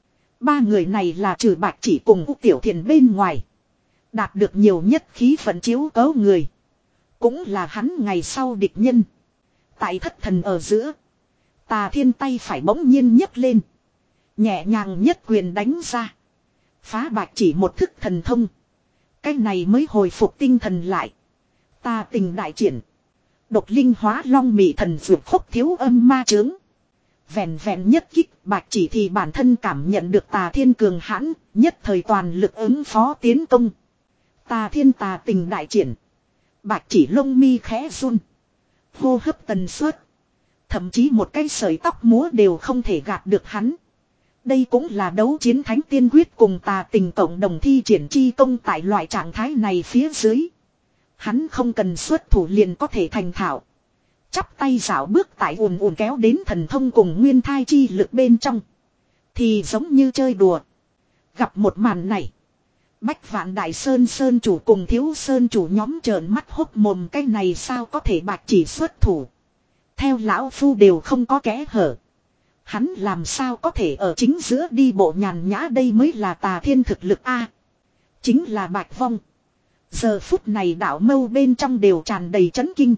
Speaker 1: Ba người này là trừ Bạch Chỉ cùng Tiểu Thiền bên ngoài. Đạt được nhiều nhất khí phận chiếu cố người. Cũng là hắn ngày sau địch nhân. Tại thất thần ở giữa. Tà Thiên tay phải bỗng nhiên nhấc lên. Nhẹ nhàng nhất quyền đánh ra. Phá Bạch Chỉ một thức thần thông. Cái này mới hồi phục tinh thần lại. Tà tình đại triển. Độc linh hóa long mị thần vượt khúc thiếu âm ma chướng. Vẹn vẹn nhất kích Bạch Chỉ thì bản thân cảm nhận được Tà Thiên cường hãn. Nhất thời toàn lực ứng phó tiến công. Tà Thiên tà tình đại triển. Bạch Chỉ lông mi khẽ run. Hô hấp tần suất. Thậm chí một cái sợi tóc múa đều không thể gạt được hắn. Đây cũng là đấu chiến thánh tiên quyết cùng tà tình cộng đồng thi triển chi công tại loại trạng thái này phía dưới. Hắn không cần xuất thủ liền có thể thành thạo. Chắp tay dạo bước tại ùn ùn kéo đến thần thông cùng nguyên thai chi lực bên trong. Thì giống như chơi đùa. Gặp một màn này. Bách Vạn Đại Sơn Sơn chủ cùng Thiếu Sơn chủ nhóm trợn mắt hốc mồm, cái này sao có thể Bạch Chỉ xuất thủ. Theo lão phu đều không có kẽ hở. Hắn làm sao có thể ở chính giữa đi bộ nhàn nhã, đây mới là Tà Thiên thực lực a. Chính là Bạch Vong. Giờ phút này đạo mâu bên trong đều tràn đầy chấn kinh.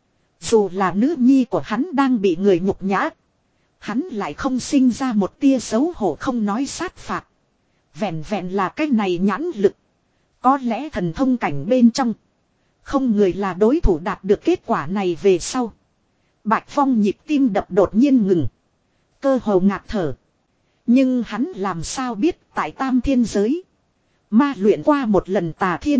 Speaker 1: Dù là nữ nhi của hắn đang bị người nhục nhã. Hắn lại không sinh ra một tia xấu hổ không nói sát phạt. Vẹn vẹn là cái này nhãn lực. Có lẽ thần thông cảnh bên trong. Không người là đối thủ đạt được kết quả này về sau. Bạch Phong nhịp tim đập đột nhiên ngừng. Cơ hồ ngạt thở. Nhưng hắn làm sao biết tại Tam Thiên giới. Ma luyện qua một lần Tà Thiên.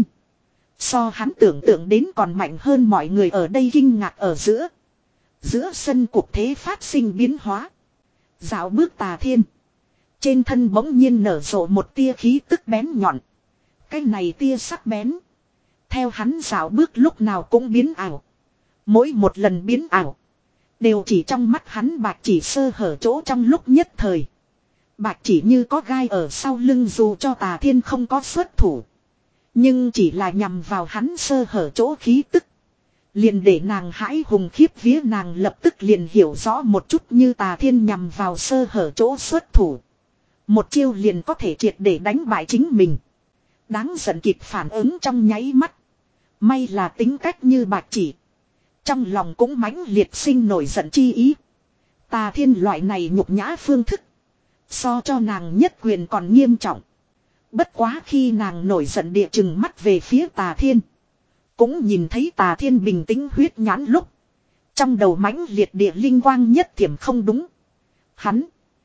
Speaker 1: So hắn tưởng tượng đến còn mạnh hơn mọi người ở đây kinh ngạc ở giữa. Giữa sân cuộc thế phát sinh biến hóa. Dạo bước Tà Thiên. Trên thân bỗng nhiên nở rộ một tia khí tức bén nhọn. Cái này tia sắc bén. Theo hắn dạo bước lúc nào cũng biến ảo. Mỗi một lần biến ảo. Đều chỉ trong mắt hắn Bạch Chỉ sơ hở chỗ trong lúc nhất thời. Bạch Chỉ như có gai ở sau lưng dù cho Tà Thiên không có xuất thủ. Nhưng chỉ là nhằm vào hắn sơ hở chỗ khí tức. Liền để nàng hãi hùng khiếp vía, nàng lập tức liền hiểu rõ một chút như Tà Thiên nhằm vào sơ hở chỗ xuất thủ. Một chiêu liền có thể triệt để đánh bại chính mình. Đáng giận kịp phản ứng trong nháy mắt. May là tính cách như Bạch Chỉ. Trong lòng cũng mãnh liệt sinh nổi giận chi ý. Tà Thiên loại này nhục nhã phương thức. So cho nàng nhất quyền còn nghiêm trọng. Bất quá khi nàng nổi giận địa chừng mắt về phía Tà Thiên. Cũng nhìn thấy Tà Thiên bình tĩnh huyết nhãn lúc. Trong đầu mãnh liệt địa linh quang nhất thiểm không đúng. Hắn.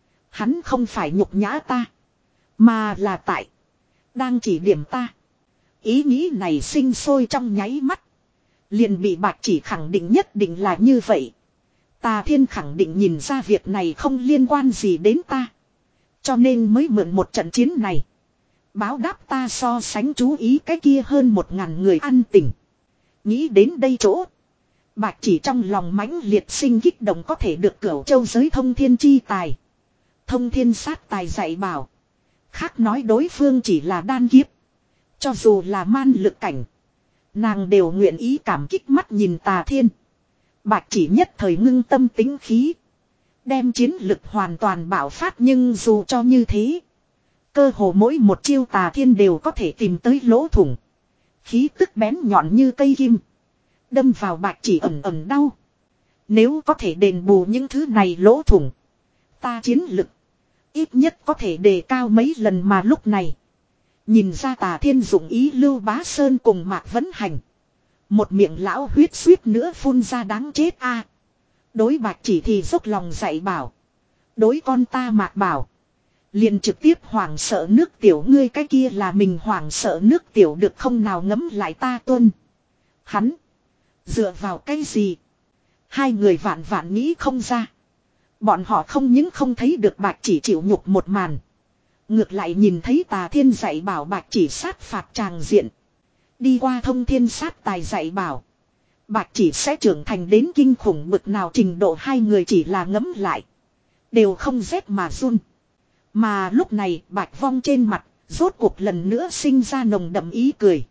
Speaker 1: Hắn không phải nhục nhã ta. Mà là tại. Đang chỉ điểm ta. Ý nghĩ này sinh sôi trong nháy mắt. Liền bị Bạch Chỉ khẳng định nhất định là như vậy. Tà Thiên khẳng định nhìn ra việc này không liên quan gì đến ta. Cho nên mới mượn một trận chiến này. Báo đáp ta so sánh chú ý cái kia hơn một ngàn người ăn tỉnh. Nghĩ đến đây chỗ. Bạch Chỉ trong lòng mãnh liệt sinh kích động có thể được Cửu Châu giới thông thiên chi tài. Thông thiên sát tài dạy bảo. Khác nói đối phương chỉ là đan kiếp. Cho dù là man lực cảnh. Nàng đều nguyện ý cảm kích mắt nhìn Tà Thiên. Bạch Chỉ nhất thời ngưng tâm tính khí. Đem chiến lực hoàn toàn bạo phát, nhưng dù cho như thế. Cơ hồ mỗi một chiêu Tà Thiên đều có thể tìm tới lỗ thủng. Khí tức bén nhọn như cây kim. Đâm vào Bạch Chỉ ẩn ẩn đau. Nếu có thể đền bù những thứ này lỗ thủng. Ta chiến lực. Ít nhất có thể đề cao mấy lần mà lúc này. Nhìn ra Tà Thiên dụng ý Lưu Bá Sơn cùng Mạc Vấn Hành. Một miệng lão huyết suýt nữa phun ra đáng chết a. Đối Bạch Chỉ thì dốc lòng dạy bảo. Đối con ta Mạc bảo. Liền trực tiếp hoảng sợ nước tiểu, ngươi cái kia là mình hoảng sợ nước tiểu được không nào ngấm lại ta tuân. Hắn. Dựa vào cái gì? Hai người vạn vạn nghĩ không ra. Bọn họ không những không thấy được Bạch Chỉ chịu nhục một màn. Ngược lại nhìn thấy Tà Thiên dạy bảo Bạch Chỉ sát phạt tràng diện. Đi qua thông thiên sát tài dạy bảo. Bạch Chỉ sẽ trưởng thành đến kinh khủng bực nào trình độ, hai người chỉ là ngấm lại. Đều không rét mà run. Mà lúc này Bạch Vong trên mặt rốt cuộc lần nữa sinh ra nồng đậm ý cười.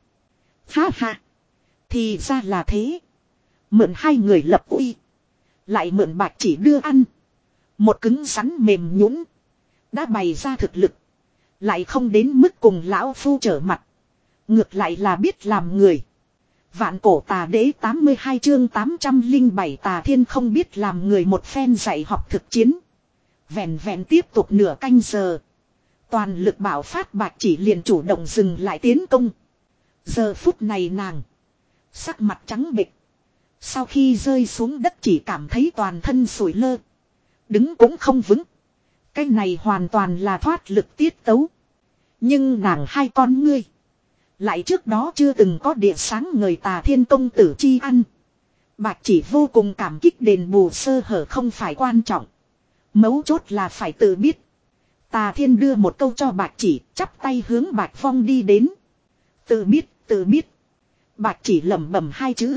Speaker 1: Ha ha. Thì ra là thế. Mượn hai người lập uy. Lại mượn Bạch Chỉ đưa ăn. Một cứng rắn mềm nhũn. Đã bày ra thực lực. Lại không đến mức cùng lão phu trở mặt. Ngược lại là biết làm người. Vạn cổ tà đế tám mươi hai chương tám trăm lẻ bảy Tà Thiên không biết làm người, một phen dạy học thực chiến. Vẹn vẹn tiếp tục nửa canh giờ. Toàn lực bảo phát Bạch Chỉ liền chủ động dừng lại tiến công. Giờ phút này nàng. Sắc mặt trắng bệch. Sau khi rơi xuống đất chỉ cảm thấy toàn thân sủi lơ. Đứng cũng không vững. Cái này hoàn toàn là thoát lực tiết tấu. Nhưng nàng hai con ngươi. Lại trước đó chưa từng có địa sáng người Tà Thiên công tử chi ăn. Bạch Chỉ vô cùng cảm kích, đền bù sơ hở không phải quan trọng. Mấu chốt là phải tự biết. Tà Thiên đưa một câu cho Bạch Chỉ, chắp tay hướng Bạch Vong đi đến. Tự biết, tự biết. Bạch Chỉ lẩm bẩm hai chữ.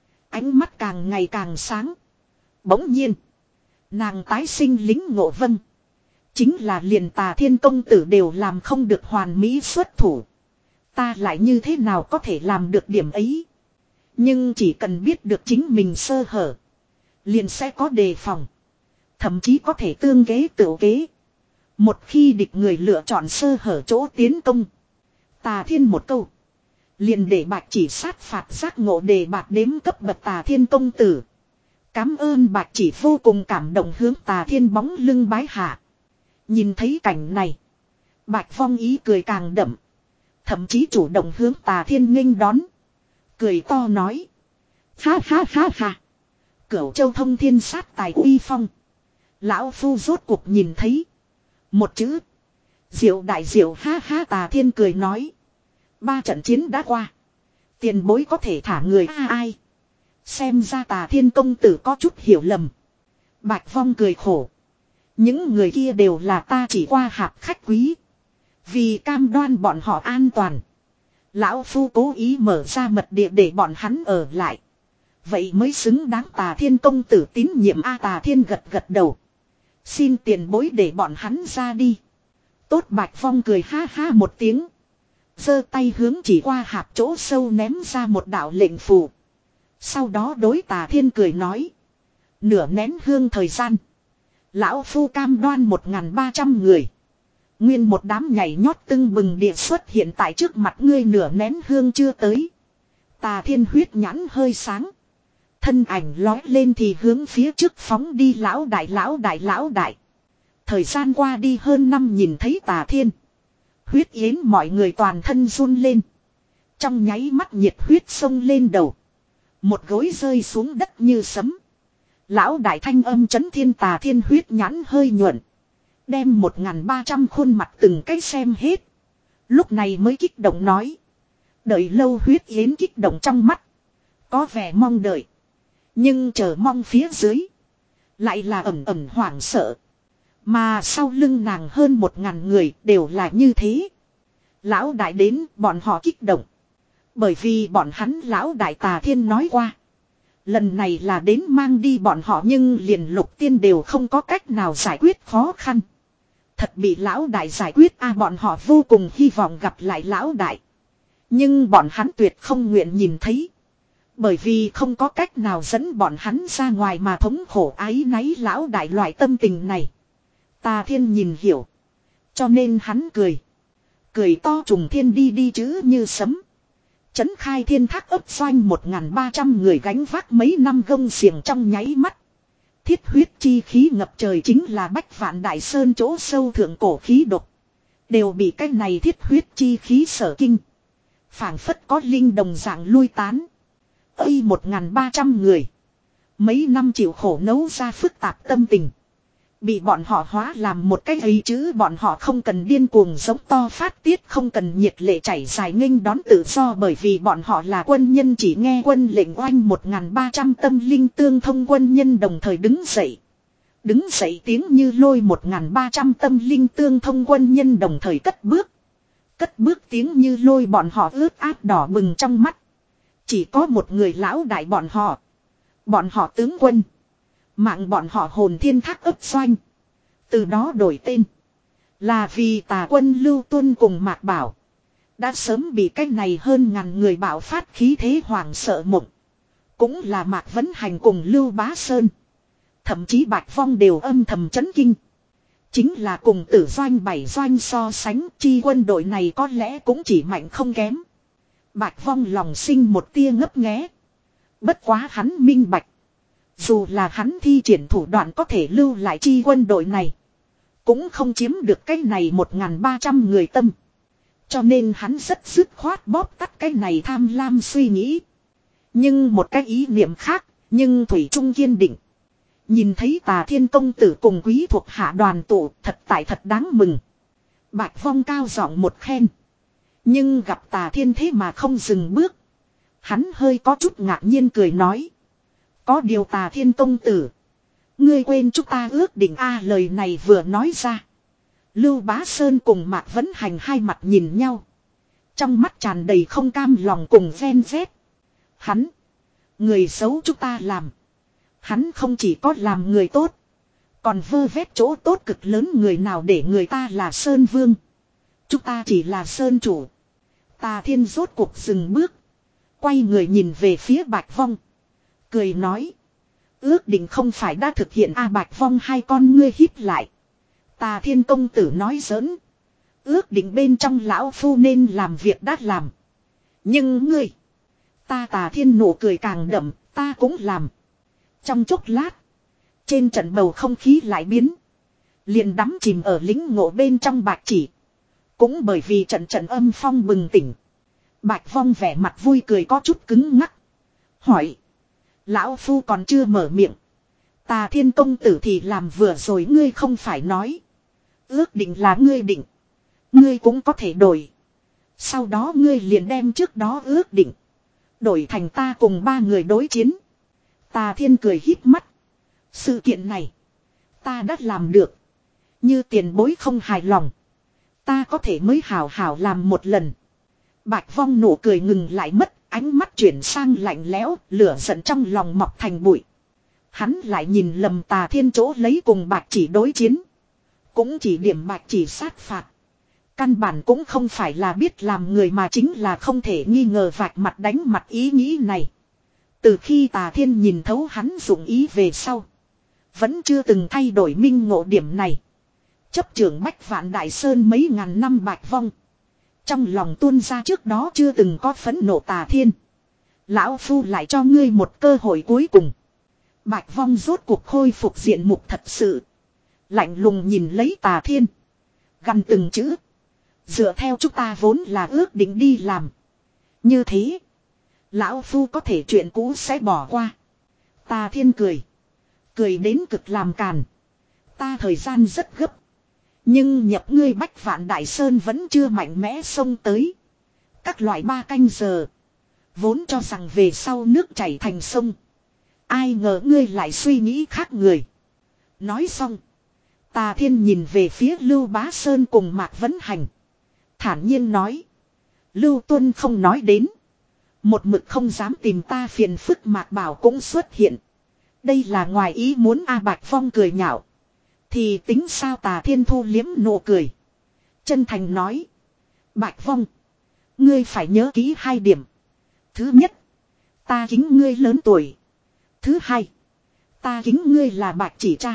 Speaker 1: Ánh mắt càng ngày càng sáng. Bỗng nhiên. Nàng tái sinh lính ngộ, vâng. Chính là liền Tà Thiên công tử đều làm không được hoàn mỹ xuất thủ. Ta lại như thế nào có thể làm được điểm ấy. Nhưng chỉ cần biết được chính mình sơ hở. Liền sẽ có đề phòng. Thậm chí có thể tương kế tự kế. Một khi địch người lựa chọn sơ hở chỗ tiến công. Tà Thiên một câu. Liền để Bạch Chỉ sát phạt giác ngộ đề bạt đếm cấp bậc Tà Thiên công tử. Cám ơn Bạch Chỉ vô cùng cảm động hướng Tà Thiên bóng lưng bái hạ. Nhìn thấy cảnh này. Bạch Vong ý cười càng đậm. Thậm chí chủ động hướng Tà Thiên nghênh đón. Cười to nói. Ha ha ha ha. Cửu Châu thông thiên sát tài uy phong. Lão phu rốt cuộc nhìn thấy. Một chữ. Diệu đại diệu, ha ha. Tà Thiên cười nói. Ba trận chiến đã qua. Tiền bối có thể thả người a ai. Xem ra Tà Thiên công tử có chút hiểu lầm. Bạch Vong cười khổ. Những người kia đều là ta chỉ qua hạp khách quý. Vì cam đoan bọn họ an toàn. Lão phu cố ý mở ra mật địa để bọn hắn ở lại. Vậy mới xứng đáng Tà Thiên công tử tín nhiệm a. Tà Thiên gật gật đầu. Xin tiền bối để bọn hắn ra đi. Tốt. Bạch Vong cười ha ha một tiếng. Giơ tay hướng chỉ qua hạp chỗ sâu ném ra một đạo lệnh phù. Sau đó đối Tà Thiên cười nói. Nửa nén hương thời gian. Lão phu cam đoan một ngàn ba trăm người. Nguyên một đám nhảy nhót tưng bừng địa xuất hiện tại trước mặt ngươi. Nửa nén hương chưa tới. Tà Thiên huyết nhãn hơi sáng. Thân ảnh lói lên thì hướng phía trước phóng đi. Lão đại, lão đại, lão đại. Thời gian qua đi hơn năm nhìn thấy Tà Thiên. Huyết yến mọi người toàn thân run lên. Trong nháy mắt nhiệt huyết sông lên đầu. Một gối rơi xuống đất như sấm. Lão đại thanh âm chấn thiên. Tà Thiên huyết nhãn hơi nhuận. Đem một ngàn ba trăm khuôn mặt từng cái xem hết. Lúc này mới kích động nói. Đợi lâu huyết yến kích động trong mắt. Có vẻ mong đợi. Nhưng chờ mong phía dưới. Lại là ẩm ẩm hoảng sợ. Mà sau lưng nàng hơn một ngàn người đều là như thế. Lão đại đến bọn họ kích động. Bởi vì bọn hắn lão đại Tà Thiên nói qua. Lần này là đến mang đi bọn họ nhưng liền lục tiên đều không có cách nào giải quyết khó khăn. Thật bị lão đại giải quyết a à, bọn họ vô cùng hy vọng gặp lại lão đại. Nhưng bọn hắn tuyệt không nguyện nhìn thấy. Bởi vì không có cách nào dẫn bọn hắn ra ngoài mà thống khổ áy náy lão đại loại tâm tình này. Tà Thiên nhìn hiểu. Cho nên hắn cười. Cười to trùng thiên đi đi chứ như sấm. Chấn khai thiên thác ấp doanh một ngàn ba trăm người gánh vác mấy năm gông xiềng trong nháy mắt. Thiết huyết chi khí ngập trời chính là Bách Vạn Đại Sơn chỗ sâu thượng cổ khí độc. Đều bị cái này thiết huyết chi khí sở kinh. Phảng phất có linh đồng dạng lui tán. Ây một ngàn ba trăm người. Mấy năm chịu khổ nấu ra phức tạp tâm tình. Bị bọn họ hóa làm một cái ấy chứ bọn họ không cần điên cuồng giống to phát tiết, không cần nhiệt lệ chảy dài nghênh đón tự do bởi vì bọn họ là quân nhân chỉ nghe quân lệnh oanh một ngàn ba trăm tâm linh tương thông quân nhân đồng thời đứng dậy. Đứng dậy tiếng như lôi một ngàn ba trăm tâm linh tương thông quân nhân đồng thời cất bước. Cất bước tiếng như lôi bọn họ ướt át đỏ bừng trong mắt. Chỉ có một người lão đại bọn họ. Bọn họ tướng quân. Mạng bọn họ hồn thiên thác ấp doanh. Từ đó đổi tên. Là vì Tà quân Lưu Tuân cùng Mạc Bảo. Đã sớm bị cái này hơn ngàn người bạo phát khí thế hoàng sợ mộng. Cũng là Mạc Vấn Hành cùng Lưu Bá Sơn. Thậm chí Bạch Phong đều âm thầm chấn kinh. Chính là cùng tử doanh bảy doanh so sánh chi quân đội này có lẽ cũng chỉ mạnh không kém. Bạch Phong lòng sinh một tia ngấp nghé. Bất quá hắn minh bạch. Dù là hắn thi triển thủ đoạn có thể lưu lại chi quân đội này. Cũng không chiếm được cái này một ngàn ba trăm người tâm. Cho nên hắn rất dứt khoát bóp tắt cái này tham lam suy nghĩ. Nhưng một cái ý niệm khác. Nhưng Thủy Trung kiên định. Nhìn thấy Tà Thiên công tử cùng quý thuộc hạ đoàn tụ thật tại thật đáng mừng. Bạch Phong cao giọng một khen. Nhưng gặp Tà Thiên thế mà không dừng bước. Hắn hơi có chút ngạc nhiên cười nói. Có điều Tà Thiên công tử. Ngươi quên chúng ta ước định a lời này vừa nói ra. Lưu Bá Sơn cùng Mạc Vấn Hành hai mặt nhìn nhau. Trong mắt tràn đầy không cam lòng cùng ven vét. Hắn. Người xấu chúng ta làm. Hắn không chỉ có làm người tốt. Còn vơ vét chỗ tốt cực lớn người nào để người ta là Sơn Vương. Chúng ta chỉ là Sơn Chủ. Tà Thiên rốt cuộc dừng bước. Quay người nhìn về phía Bạch Vong. Cười nói. Ước định không phải đã thực hiện a Bạch Vong hai con ngươi hít lại. Tà Thiên công tử nói giỡn. Ước định bên trong lão phu nên làm việc đã làm. Nhưng ngươi. Ta Tà Thiên nụ cười càng đậm. Ta cũng làm. Trong chốc lát. Trên trận bầu không khí lại biến. Liền đắm chìm ở lính ngộ bên trong bạch chỉ. Cũng bởi vì trận trận âm phong bừng tỉnh. Bạch Vong vẻ mặt vui cười có chút cứng ngắc. Hỏi. Lão phu còn chưa mở miệng. Tà Thiên công tử thì làm vừa rồi ngươi không phải nói. Ước định là ngươi định. Ngươi cũng có thể đổi. Sau đó ngươi liền đem trước đó ước định. Đổi thành ta cùng ba người đối chiến. Tà Thiên cười híp mắt. Sự kiện này. Ta đã làm được. Như tiền bối không hài lòng. Ta có thể mới hào hào làm một lần. Bạch Vong nụ cười ngừng lại mất. Ánh mắt chuyển sang lạnh lẽo. Lửa giận trong lòng mọc thành bụi. Hắn lại nhìn lầm Tà Thiên chỗ lấy cùng Bạch Chỉ đối chiến. Cũng chỉ điểm Bạch Chỉ sát phạt. Căn bản cũng không phải là biết làm người mà chính là không thể nghi ngờ vạch mặt đánh mặt ý nghĩ này. Từ khi Tà Thiên nhìn thấu hắn dụng ý về sau. Vẫn chưa từng thay đổi minh ngộ điểm này. Chấp trưởng Bách Vạn Đại Sơn mấy ngàn năm Bạch Vong. Trong lòng tuôn ra trước đó chưa từng có phẫn nộ Tà Thiên. Lão Phu lại cho ngươi một cơ hội cuối cùng. Bạch Vong rốt cuộc khôi phục diện mục thật sự. Lạnh lùng nhìn lấy Tà Thiên. Gằn từng chữ. Dựa theo chúng ta vốn là ước định đi làm. Như thế. Lão Phu có thể chuyện cũ sẽ bỏ qua. Tà Thiên cười. Cười đến cực làm càn. Ta thời gian rất gấp. Nhưng nhập ngươi Bách Vạn Đại Sơn vẫn chưa mạnh mẽ xông tới. Các loại ba canh giờ. Vốn cho rằng về sau nước chảy thành sông. Ai ngờ ngươi lại suy nghĩ khác người. Nói xong. Tà Thiên nhìn về phía Lưu Bá Sơn cùng Mạc Vấn Hành. Thản nhiên nói. Lưu Tuân không nói đến. Một mực không dám tìm ta phiền phức Mạc Bảo cũng xuất hiện. Đây là ngoài ý muốn A Bạch Phong cười nhạo. Thì tính sao Tà Thiên thu liếm nụ cười. Chân thành nói. Bạch Phong. Ngươi phải nhớ kỹ hai điểm. Thứ nhất. Ta kính ngươi lớn tuổi. Thứ hai. Ta kính ngươi là Bạch chỉ cha.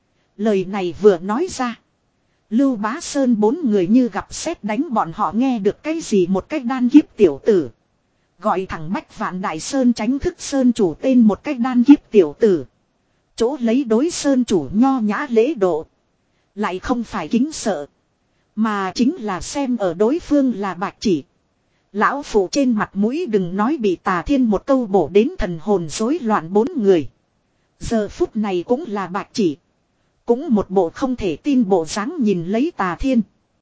Speaker 1: Lời này vừa nói ra. Lưu Bá Sơn bốn người như gặp sét đánh bọn họ nghe được cái gì một cách đan kiếp tiểu tử. Gọi thẳng Bách Vạn Đại Sơn tránh thức Sơn chủ tên một cách đan kiếp tiểu tử. Chỗ lấy đối Sơn chủ nho nhã lễ độ. Lại không phải kính sợ. Mà chính là xem ở đối phương là Bạch chỉ. Lão phụ trên mặt mũi đừng nói bị Tà Thiên một câu bổ đến thần hồn rối loạn bốn người. Giờ phút này cũng là Bạch chỉ. Cũng một bộ không thể tin bộ dáng nhìn lấy Tà Thiên.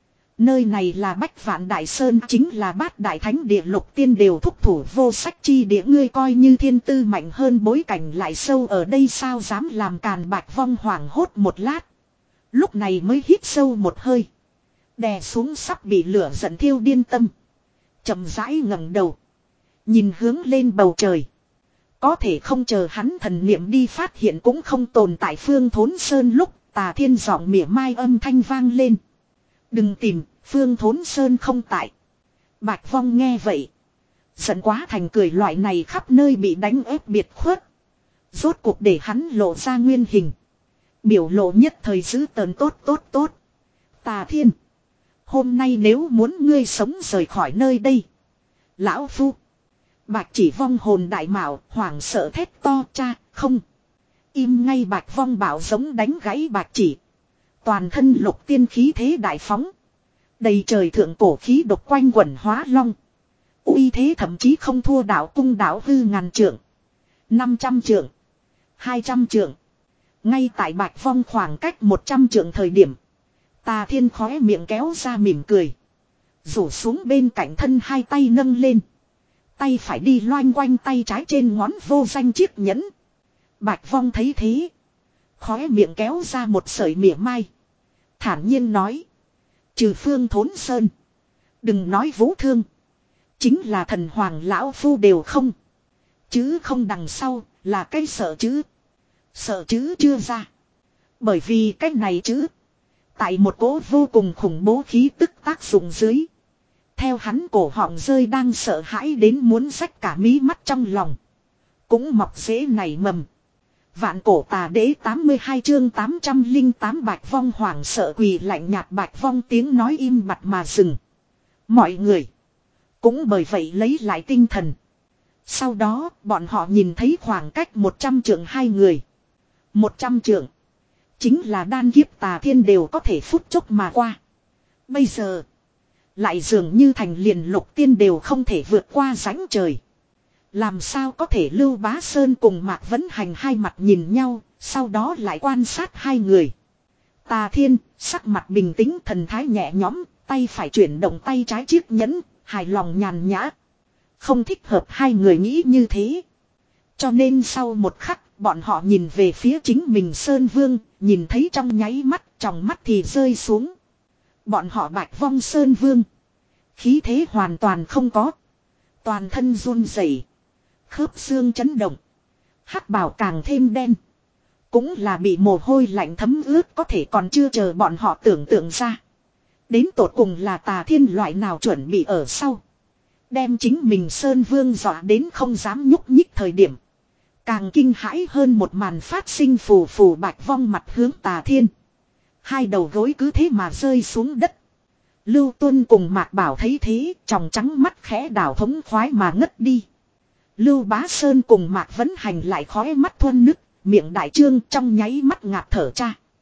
Speaker 1: Nơi này là Bách Vạn Đại Sơn chính là bát đại thánh địa lục tiên đều thúc thủ vô sách chi địa ngươi coi như thiên tư mạnh hơn bối cảnh lại sâu ở đây sao dám làm càn Bạch Vong hoảng hốt một lát. Lúc này mới hít sâu một hơi. Đè xuống sắp bị lửa giận thiêu điên tâm. Chậm rãi ngẩng đầu. Nhìn hướng lên bầu trời. Có thể không chờ hắn thần niệm đi phát hiện cũng không tồn tại Phương Thốn Sơn lúc Tà Thiên giọng mỉa mai âm thanh vang lên. Đừng tìm, Phương Thốn Sơn không tại. Bạch Vong nghe vậy. Giận quá thành cười loại này khắp nơi bị đánh ép biệt khuất. Rốt cuộc để hắn lộ ra nguyên hình. Biểu lộ nhất thời giữ tờn tốt tốt tốt. Tà Thiên. Hôm nay nếu muốn ngươi sống rời khỏi nơi đây. Lão Phu. Bạch chỉ vong hồn đại mạo hoảng sợ thét to cha không. Im ngay Bạch Vong bảo giống đánh gãy Bạch chỉ. Toàn thân lục tiên khí thế đại phóng. Đầy trời thượng cổ khí độc quanh quẩn hóa long. Uy thế thậm chí không thua đạo cung đạo hư ngàn trượng. Năm trăm trượng. Hai trăm trượng. Ngay tại Bạch Vong khoảng cách một trăm trượng thời điểm. Tà Thiên khóe miệng kéo ra mỉm cười. Rủ xuống bên cạnh thân hai tay nâng lên. Tay phải đi loanh quanh tay trái trên ngón vô danh chiếc nhẫn. Bạch Vong thấy thế. Khóe miệng kéo ra một sợi mỉa mai. Thản nhiên nói. Trừ Phương Thốn Sơn. Đừng nói vũ thương. Chính là thần hoàng lão phu đều không. Chứ không đằng sau là cái sợ chứ. Sợ chứ chưa ra. Bởi vì cái này chứ. Tại một cỗ vô cùng khủng bố khí tức tác dụng dưới. Theo hắn cổ họng rơi đang sợ hãi đến muốn rách cả mí mắt trong lòng. Cũng mọc rễ nảy mầm. Vạn cổ tà đế tám mươi hai chương tám trăm lẻ tám Bạch Vong hoảng sợ quỳ lạnh nhạt Bạch Vong tiếng nói im bặt mà dừng. Mọi người. Cũng bởi vậy lấy lại tinh thần. Sau đó bọn họ nhìn thấy khoảng cách một trăm trượng hai người. một trăm trượng. Chính là đan kiếp Tà Thiên đều có thể phút chốc mà qua. Bây giờ. Lại dường như thành liền lục tiên đều không thể vượt qua rãnh trời. Làm sao có thể Lưu Bá Sơn cùng Mạc Vấn Hành hai mặt nhìn nhau, sau đó lại quan sát hai người. Tà Thiên, sắc mặt bình tĩnh thần thái nhẹ nhõm, tay phải chuyển động tay trái chiếc nhẫn, hài lòng nhàn nhã. Không thích hợp hai người nghĩ như thế. Cho nên sau một khắc, bọn họ nhìn về phía chính mình Sơn Vương, nhìn thấy trong nháy mắt, trong mắt thì rơi xuống. Bọn họ Bạch Vong Sơn Vương. Khí thế hoàn toàn không có. Toàn thân run rẩy, khớp xương chấn động. Hắc bào càng thêm đen. Cũng là bị mồ hôi lạnh thấm ướt có thể còn chưa chờ bọn họ tưởng tượng ra. Đến tột cùng là Tà Thiên loại nào chuẩn bị ở sau. Đem chính mình Sơn Vương dọa đến không dám nhúc nhích thời điểm. Càng kinh hãi hơn một màn phát sinh phù phù Bạch Vong mặt hướng Tà Thiên. Hai đầu gối cứ thế mà rơi xuống đất. Lưu Tuân cùng Mạc Bảo thấy thế, tròng trắng mắt khẽ đảo thống khoái mà ngất đi. Lưu Bá Sơn cùng Mạc Vấn Hành lại khói mắt thuân nức, miệng đại trương trong nháy mắt ngạt thở cha.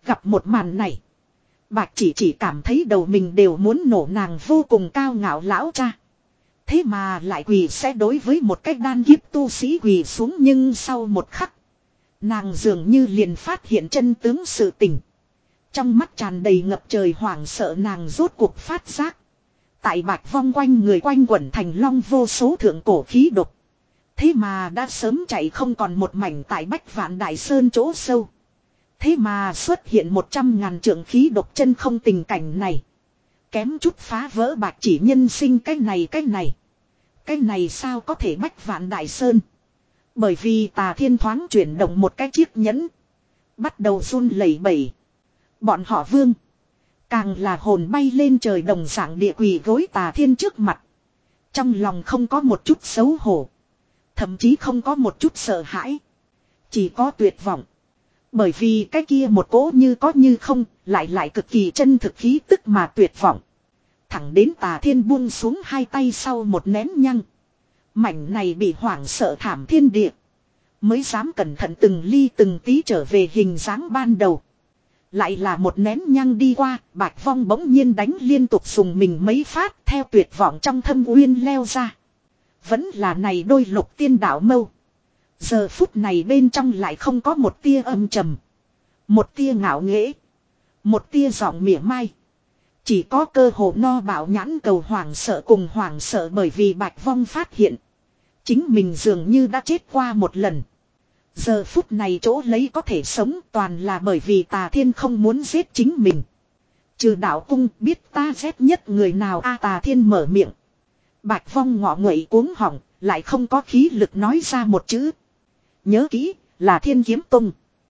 Speaker 1: Gặp một màn này. Bạch chỉ chỉ cảm thấy đầu mình đều muốn nổ, nàng vô cùng cao ngạo lão cha. Thế mà lại quỳ sẽ đối với một cách đan kiếp tu sĩ quỳ xuống, nhưng sau một khắc. Nàng dường như liền phát hiện chân tướng sự tình. Trong mắt tràn đầy ngập trời hoảng sợ, nàng rốt cuộc phát giác. Tại Bạch Vong quanh người quanh quẩn thành long vô số thượng cổ khí độc. Thế mà đã sớm chạy không còn một mảnh tại Bách Vạn Đại Sơn chỗ sâu. Thế mà xuất hiện một trăm ngàn trượng khí độc chân không, tình cảnh này. Kém chút phá vỡ Bạch chỉ nhân sinh, cái này cái này. Cái này sao có thể Bách Vạn Đại Sơn. Bởi vì Tà Thiên thoáng chuyển động một cái chiếc nhẫn. Bắt đầu run lẩy bẩy. Bọn họ vương. Càng là hồn bay lên trời đồng dạng địa quỳ gối Tà Thiên trước mặt. Trong lòng không có một chút xấu hổ. Thậm chí không có một chút sợ hãi. Chỉ có tuyệt vọng. Bởi vì cái kia một cỗ như có như không, lại lại cực kỳ chân thực khí tức mà tuyệt vọng. Thẳng đến Tà Thiên buông xuống hai tay sau một nén nhăng. Mảnh này bị hoảng sợ thảm thiên địa. Mới dám cẩn thận từng ly từng tí trở về hình dáng ban đầu. Lại là một nén nhăng đi qua, Bạch Vong bỗng nhiên đánh liên tục dùng mình mấy phát, theo tuyệt vọng trong thâm uyên leo ra. Vẫn là này đôi lục tiên đạo mâu. Giờ phút này bên trong lại không có một tia âm trầm. Một tia ngạo nghễ. Một tia giọng mỉa mai. Chỉ có cơ hồ no bạo nhãn cầu hoảng sợ cùng hoảng sợ, bởi vì Bạch Vong phát hiện. Chính mình dường như đã chết qua một lần. Giờ phút này chỗ lấy có thể sống toàn là bởi vì Tà Thiên không muốn giết chính mình. Trừ đạo cung biết ta ghét nhất người nào a Tà Thiên mở miệng. Bạch Vong ngọ nguậy cuống họng, lại không có khí lực nói ra một chữ. Nhớ kỹ, là Thiên Kiếm Tông.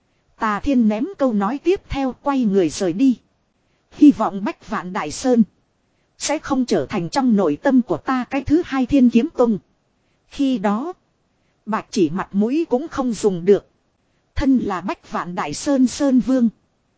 Speaker 1: Tà Thiên ném câu nói tiếp theo, quay người rời đi. Hy vọng Bách Vạn Đại Sơn sẽ không trở thành trong nội tâm của ta cái thứ hai Thiên Kiếm Tông. Khi đó, Bạch chỉ mặt mũi cũng không dùng được. Thân là Bách Vạn Đại Sơn Sơn Vương.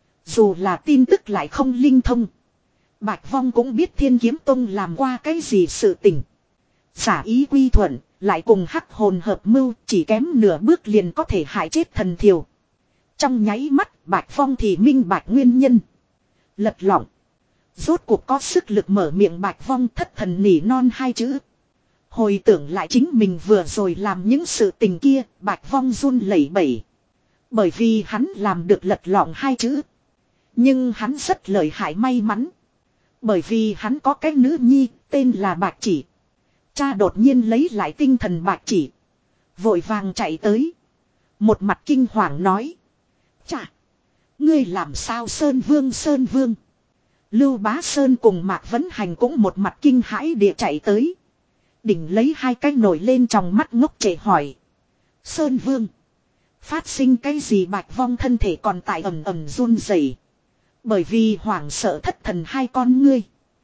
Speaker 1: Dù là tin tức lại không linh thông. Bạch Vong cũng biết Thiên Kiếm Tông làm qua cái gì sự tình. Giả ý quy thuận, lại cùng hắc hồn hợp mưu, chỉ kém nửa bước liền có thể hại chết thần thiều. Trong nháy mắt, Bạch Vong thì minh bạch nguyên nhân. Lật lọng. Rốt cuộc có sức lực mở miệng, Bạch Vong thất thần nỉ non hai chữ. Hồi tưởng lại chính mình vừa rồi làm những sự tình kia, Bạch Vong run lẩy bẩy. Bởi vì hắn làm được lật lọng hai chữ. Nhưng hắn rất lợi hại may mắn. Bởi vì hắn có cái nữ nhi, tên là Bạch Chỉ. Cha đột nhiên lấy lại tinh thần Bạch Chỉ. Vội vàng chạy tới. Một mặt kinh hoàng nói. Cha! Ngươi làm sao Sơn Vương Sơn Vương? Lưu Bá Sơn cùng Mạc Vấn Hành cũng một mặt kinh hãi địa chạy tới. Đỉnh lấy hai cái nổi lên trong mắt ngốc trệ hỏi. Sơn Vương! Phát sinh cái gì? Bạch Vong thân thể còn tại ầm ầm run rẩy. Bởi vì hoảng sợ thất thần hai con ngươi.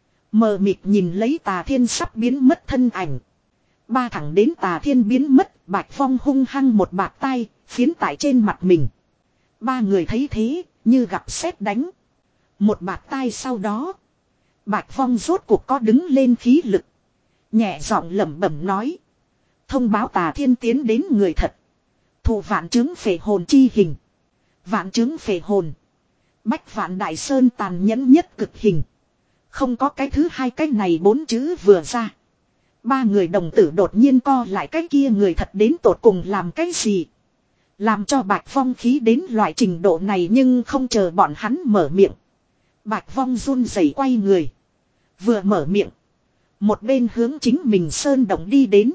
Speaker 1: Mờ mịt nhìn lấy Tà Thiên sắp biến mất thân ảnh. Ba thẳng đến Tà Thiên biến mất, Bạch Vong hung hăng một bạt tay, phiến tại trên mặt mình. Ba người thấy thế, như gặp sét đánh. Một bạt tay sau đó, Bạch Vong rốt cuộc có đứng lên khí lực. Nhẹ giọng lẩm bẩm nói. Thông báo Tà Thiên tiến đến người thật. Thụ vạn chứng phệ hồn chi hình. Vạn chứng phệ hồn. Bách Vạn Đại Sơn tàn nhẫn nhất cực hình. Không có cái thứ hai cái này bốn chữ vừa ra. Ba người đồng tử đột nhiên co lại, cái kia người thật đến tột cùng làm cái gì. Làm cho Bạch Vong khí đến loại trình độ này, nhưng không chờ bọn hắn mở miệng. Bạch Vong run rẩy quay người. Vừa mở miệng. Một bên hướng chính mình sơn động đi đến.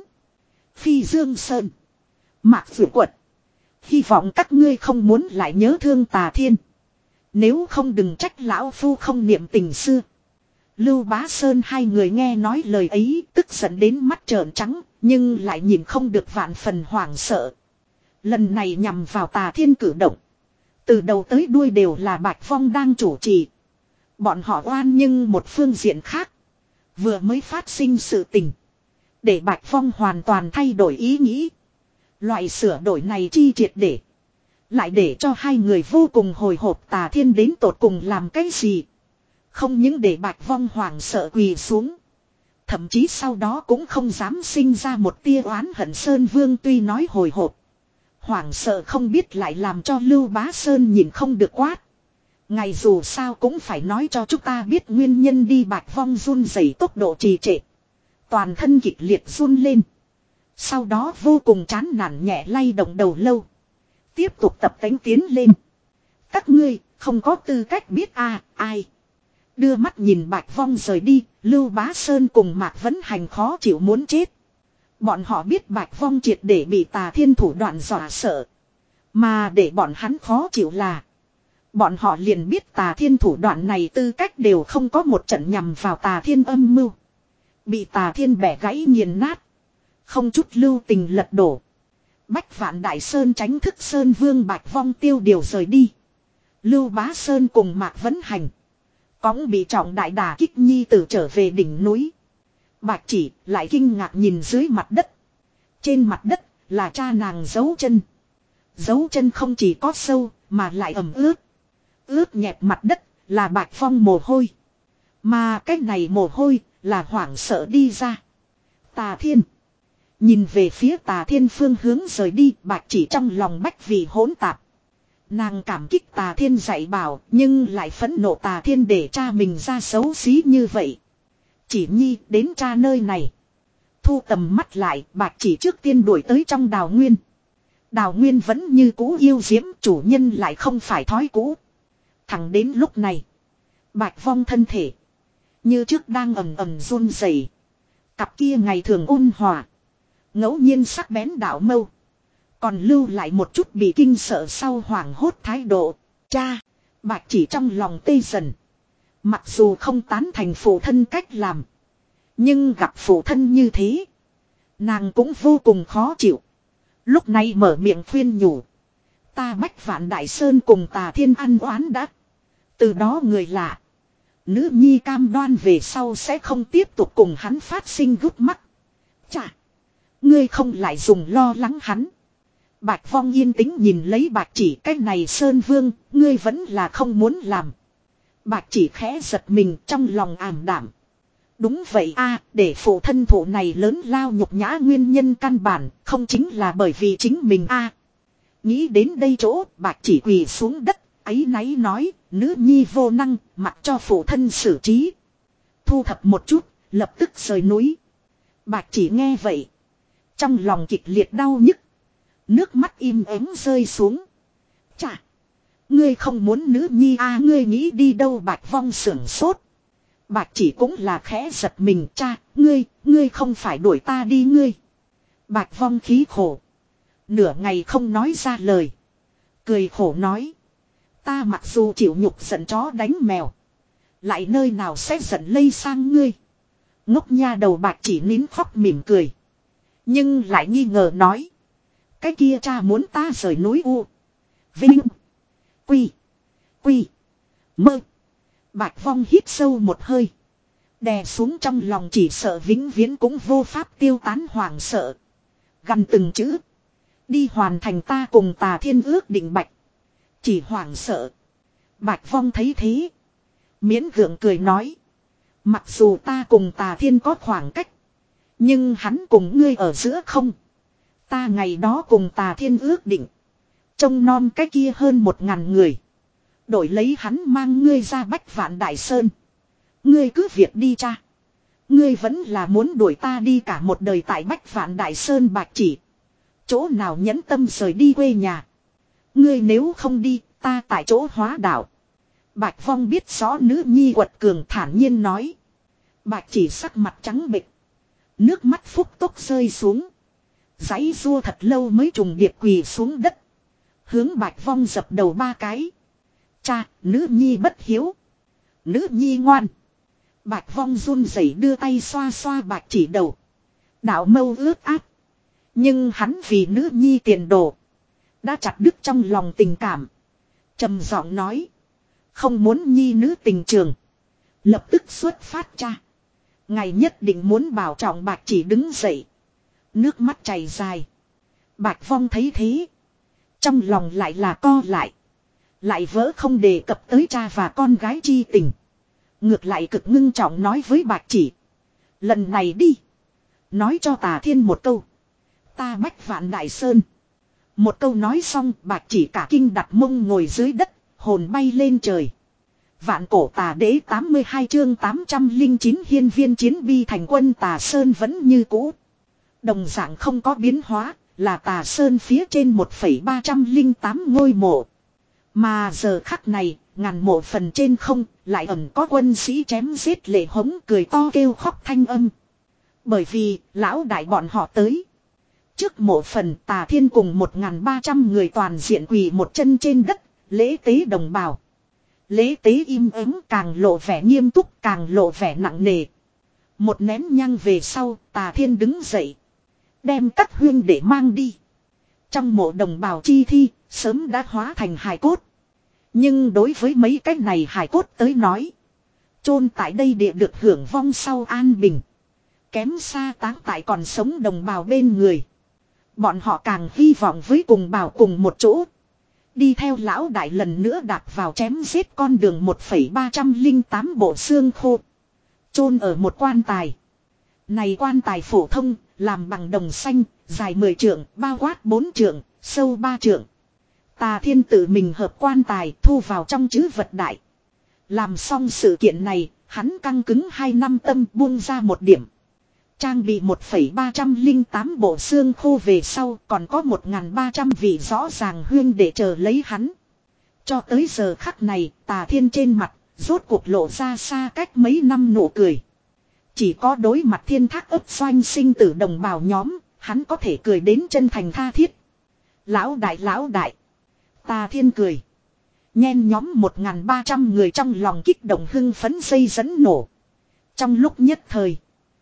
Speaker 1: Phi Dương Sơn. Mạc Vượt Quật. Hy vọng các ngươi không muốn lại nhớ thương Tà Thiên. Nếu không đừng trách lão phu không niệm tình xưa. Lưu Bá Sơn hai người nghe nói lời ấy, tức giận đến mắt trợn trắng, nhưng lại nhìn không được vạn phần hoảng sợ. Lần này nhằm vào Tà Thiên cử động. Từ đầu tới đuôi đều là Bạch Vong đang chủ trì. Bọn họ oan, nhưng một phương diện khác. Vừa mới phát sinh sự tình. Để Bạch Vong hoàn toàn thay đổi ý nghĩ. Loại sửa đổi này chi triệt để. Lại để cho hai người vô cùng hồi hộp Tà Thiên đến tột cùng làm cái gì. Không những để Bạch Vong hoảng sợ quỳ xuống. Thậm chí sau đó cũng không dám sinh ra một tia oán hận. Sơn Vương tuy nói hồi hộp. Hoảng sợ không biết lại làm cho Lưu Bá Sơn nhìn không được quát. Ngài dù sao cũng phải nói cho chúng ta biết nguyên nhân đi. Bạch Vong run rẩy tốc độ trì trệ. Toàn thân kịch liệt run lên. Sau đó vô cùng chán nản nhẹ lay động đầu lâu. Tiếp tục tập tánh tiến lên. Các ngươi không có tư cách biết à, ai. Đưa mắt nhìn Bạch Vong rời đi, Lưu Bá Sơn cùng Mạc Vấn Hành khó chịu muốn chết. Bọn họ biết Bạch Vong triệt để bị Tà Thiên thủ đoạn dọa sợ. Mà để bọn hắn khó chịu là bọn họ liền biết Tà Thiên thủ đoạn này tư cách đều không có một trận nhằm vào Tà Thiên âm mưu. Bị Tà Thiên bẻ gãy nghiền nát. Không chút lưu tình lật đổ. Bách Vạn Đại Sơn tránh thức Sơn Vương Bạch Vong tiêu điều rời đi. Lưu Bá Sơn cùng Mạc Vấn Hành cõng bị trọng đại đả kích nhi tử trở về đỉnh núi. Bạch Chỉ lại kinh ngạc nhìn dưới mặt đất. Trên mặt đất là cha nàng dấu chân. Dấu chân không chỉ có sâu mà lại ẩm ướt. Ướt nhẹp mặt đất là Bạch Vong mồ hôi. Mà cái này mồ hôi là hoảng sợ đi ra. Tà Thiên. Nhìn về phía Tà Thiên phương hướng rời đi, Bạch Chỉ trong lòng bách vì hỗn tạp. Nàng cảm kích Tà Thiên dạy bảo, nhưng lại phẫn nộ Tà Thiên để cha mình ra xấu xí như vậy. Chỉ nhi đến cha nơi này. Thu tầm mắt lại, Bạch Chỉ trước tiên đuổi tới trong đào nguyên. Đào nguyên vẫn như cũ yêu diễm, chủ nhân lại không phải thói cũ. Thẳng đến lúc này, Bạch Vong thân thể như trước đang ầm ầm run rẩy. Cặp kia ngày thường ôn hòa, ngẫu nhiên sắc bén đạo mâu, còn lưu lại một chút bị kinh sợ sau hoảng hốt thái độ. Cha, Bạch Chỉ trong lòng tê dần. Mặc dù không tán thành phụ thân cách làm, nhưng gặp phụ thân như thế, nàng cũng vô cùng khó chịu. Lúc này mở miệng khuyên nhủ. Ta Bách Vạn Đại Sơn cùng Tà Thiên ăn oán đã. Từ đó người lạ. Nữ nhi cam đoan về sau sẽ không tiếp tục cùng hắn phát sinh gút mắt. Chà, ngươi không lại dùng lo lắng hắn. Bạch Vong yên tĩnh nhìn lấy Bạch Chỉ, cái này Sơn Vương, ngươi vẫn là không muốn làm. Bạch Chỉ khẽ giật mình trong lòng ảm đạm. Đúng vậy a, để phụ thân thủ này lớn lao nhục nhã nguyên nhân căn bản, không chính là bởi vì chính mình a. Nghĩ đến đây chỗ, Bạch Chỉ quỳ xuống đất, áy náy nói, nữ nhi vô năng, mặc cho phụ thân xử trí. Thu thập một chút, lập tức rời núi. Bạch Chỉ nghe vậy, trong lòng kịch liệt đau nhức. Nước mắt im ắng rơi xuống. Chà, ngươi không muốn nữ nhi a, ngươi nghĩ đi đâu? Bạch Vong sưởng sốt. Bạch Chỉ cũng là khẽ giật mình. Cha, ngươi, ngươi không phải đuổi ta đi ngươi. Bạch Vong khí khổ. Nửa ngày không nói ra lời. Cười khổ nói. Ta mặc dù chịu nhục giận chó đánh mèo, lại nơi nào sẽ giận lây sang ngươi. Ngốc nha đầu. Bạch Chỉ nín khóc mỉm cười. Nhưng lại nghi ngờ nói. Cái kia cha muốn ta rời núi U Vinh Quy Quy Mơ. Bạch Vong hít sâu một hơi, đè xuống trong lòng chỉ sợ vĩnh viễn cũng vô pháp tiêu tán hoảng sợ. Gần từng chữ. Đi hoàn thành ta cùng Tà Thiên ước định. Bạch Chỉ hoảng sợ. Bạch Vong thấy thế, miễn gượng cười nói. Mặc dù ta cùng Tà Thiên có khoảng cách, nhưng hắn cùng ngươi ở giữa không. Ta ngày đó cùng Tà Thiên ước định, trông nom cái kia hơn một ngàn người, đổi lấy hắn mang ngươi ra Bách Vạn Đại Sơn. Ngươi cứ việc đi cha. Ngươi vẫn là muốn đuổi ta đi cả một đời tại Bách Vạn Đại Sơn. Bạch Chỉ chỗ nào nhẫn tâm rời đi quê nhà. Ngươi nếu không đi, ta tại chỗ hóa đạo. Bạch Vong biết rõ nữ nhi quật cường, thản nhiên nói. Bạch Chỉ sắc mặt trắng bệch, nước mắt phúc tốc rơi xuống. Giãy giụa thật lâu mới trùng điệp quỳ xuống đất, hướng Bạch Vong dập đầu ba cái. Cha, nữ nhi bất hiếu. Nữ nhi ngoan. Bạch Vong run rẩy đưa tay xoa xoa Bạch Chỉ đầu. Đạo mâu ướt át. Nhưng hắn vì nữ nhi tiền đồ, đã chặt đứt trong lòng tình cảm. Trầm giọng nói. Không muốn nhi nữ tình trường, lập tức xuất phát cha. Ngài nhất định muốn bảo trọng. Bạch Chỉ đứng dậy, nước mắt chảy dài. Bạch Vong thấy thế, trong lòng lại là co lại. Lại vỡ không đề cập tới cha và con gái chi tình. Ngược lại cực ngưng trọng nói với Bạch Chỉ. Lần này đi, nói cho Tà Thiên một câu. Ta Bách Vạn Đại Sơn. Một câu nói xong, Bạch Chỉ cả kinh đặt mông ngồi dưới đất, hồn bay lên trời. Vạn cổ tà đế tám mươi hai chương tám trăm linh chín hiên viên chiến bi thành quân Tà Sơn vẫn như cũ. Đồng dạng không có biến hóa, là Tà Sơn phía trên một phẩy ba trăm linh tám ngôi mộ. Mà giờ khắc này, ngàn mộ phần trên không, lại ẩn có quân sĩ chém giết lệ hống cười to kêu khóc thanh âm. Bởi vì, lão đại bọn họ tới. Trước mộ phần Tà Thiên cùng một nghìn ba trăm người toàn diện quỳ một chân trên đất, lễ tế đồng bào. Lễ tế im ắng càng lộ vẻ nghiêm túc càng lộ vẻ nặng nề. Một nén nhang về sau Tà Thiên đứng dậy. Đem các huyên để mang đi. Trong mộ đồng bào chi thi sớm đã hóa thành hài cốt. Nhưng đối với mấy cái này hài cốt tới nói. Chôn tại đây địa được hưởng vong sau an bình. Kém xa táng tại còn sống đồng bào bên người. Bọn họ càng hy vọng với cùng bào cùng một chỗ. Đi theo lão đại lần nữa đạp vào chém giết con đường một phẩy ba trăm linh tám bộ xương khô. Chôn ở một quan tài. Này quan tài phổ thông, làm bằng đồng xanh, dài mười trượng, bao quát bốn trượng, sâu ba trượng. Tà Thiên tự mình hợp quan tài thu vào trong trữ vật đại. Làm xong sự kiện này, hắn căng cứng hai năm tâm buông ra một điểm. Trang bị một phẩy ba trăm linh tám bộ xương khô về sau còn có một nghìn ba trăm vị rõ ràng huyên để chờ lấy hắn. Cho tới giờ khắc này Tà Thiên trên mặt rốt cuộc lộ ra xa cách mấy năm nụ cười. Chỉ có đối mặt thiên thác ấp doanh sinh tử đồng bào nhóm, hắn có thể cười đến chân thành tha thiết. Lão đại lão đại. Tà Thiên cười. Nhen nhóm một nghìn ba trăm người trong lòng kích động hưng phấn dây dẫn nổ. Trong lúc nhất thời.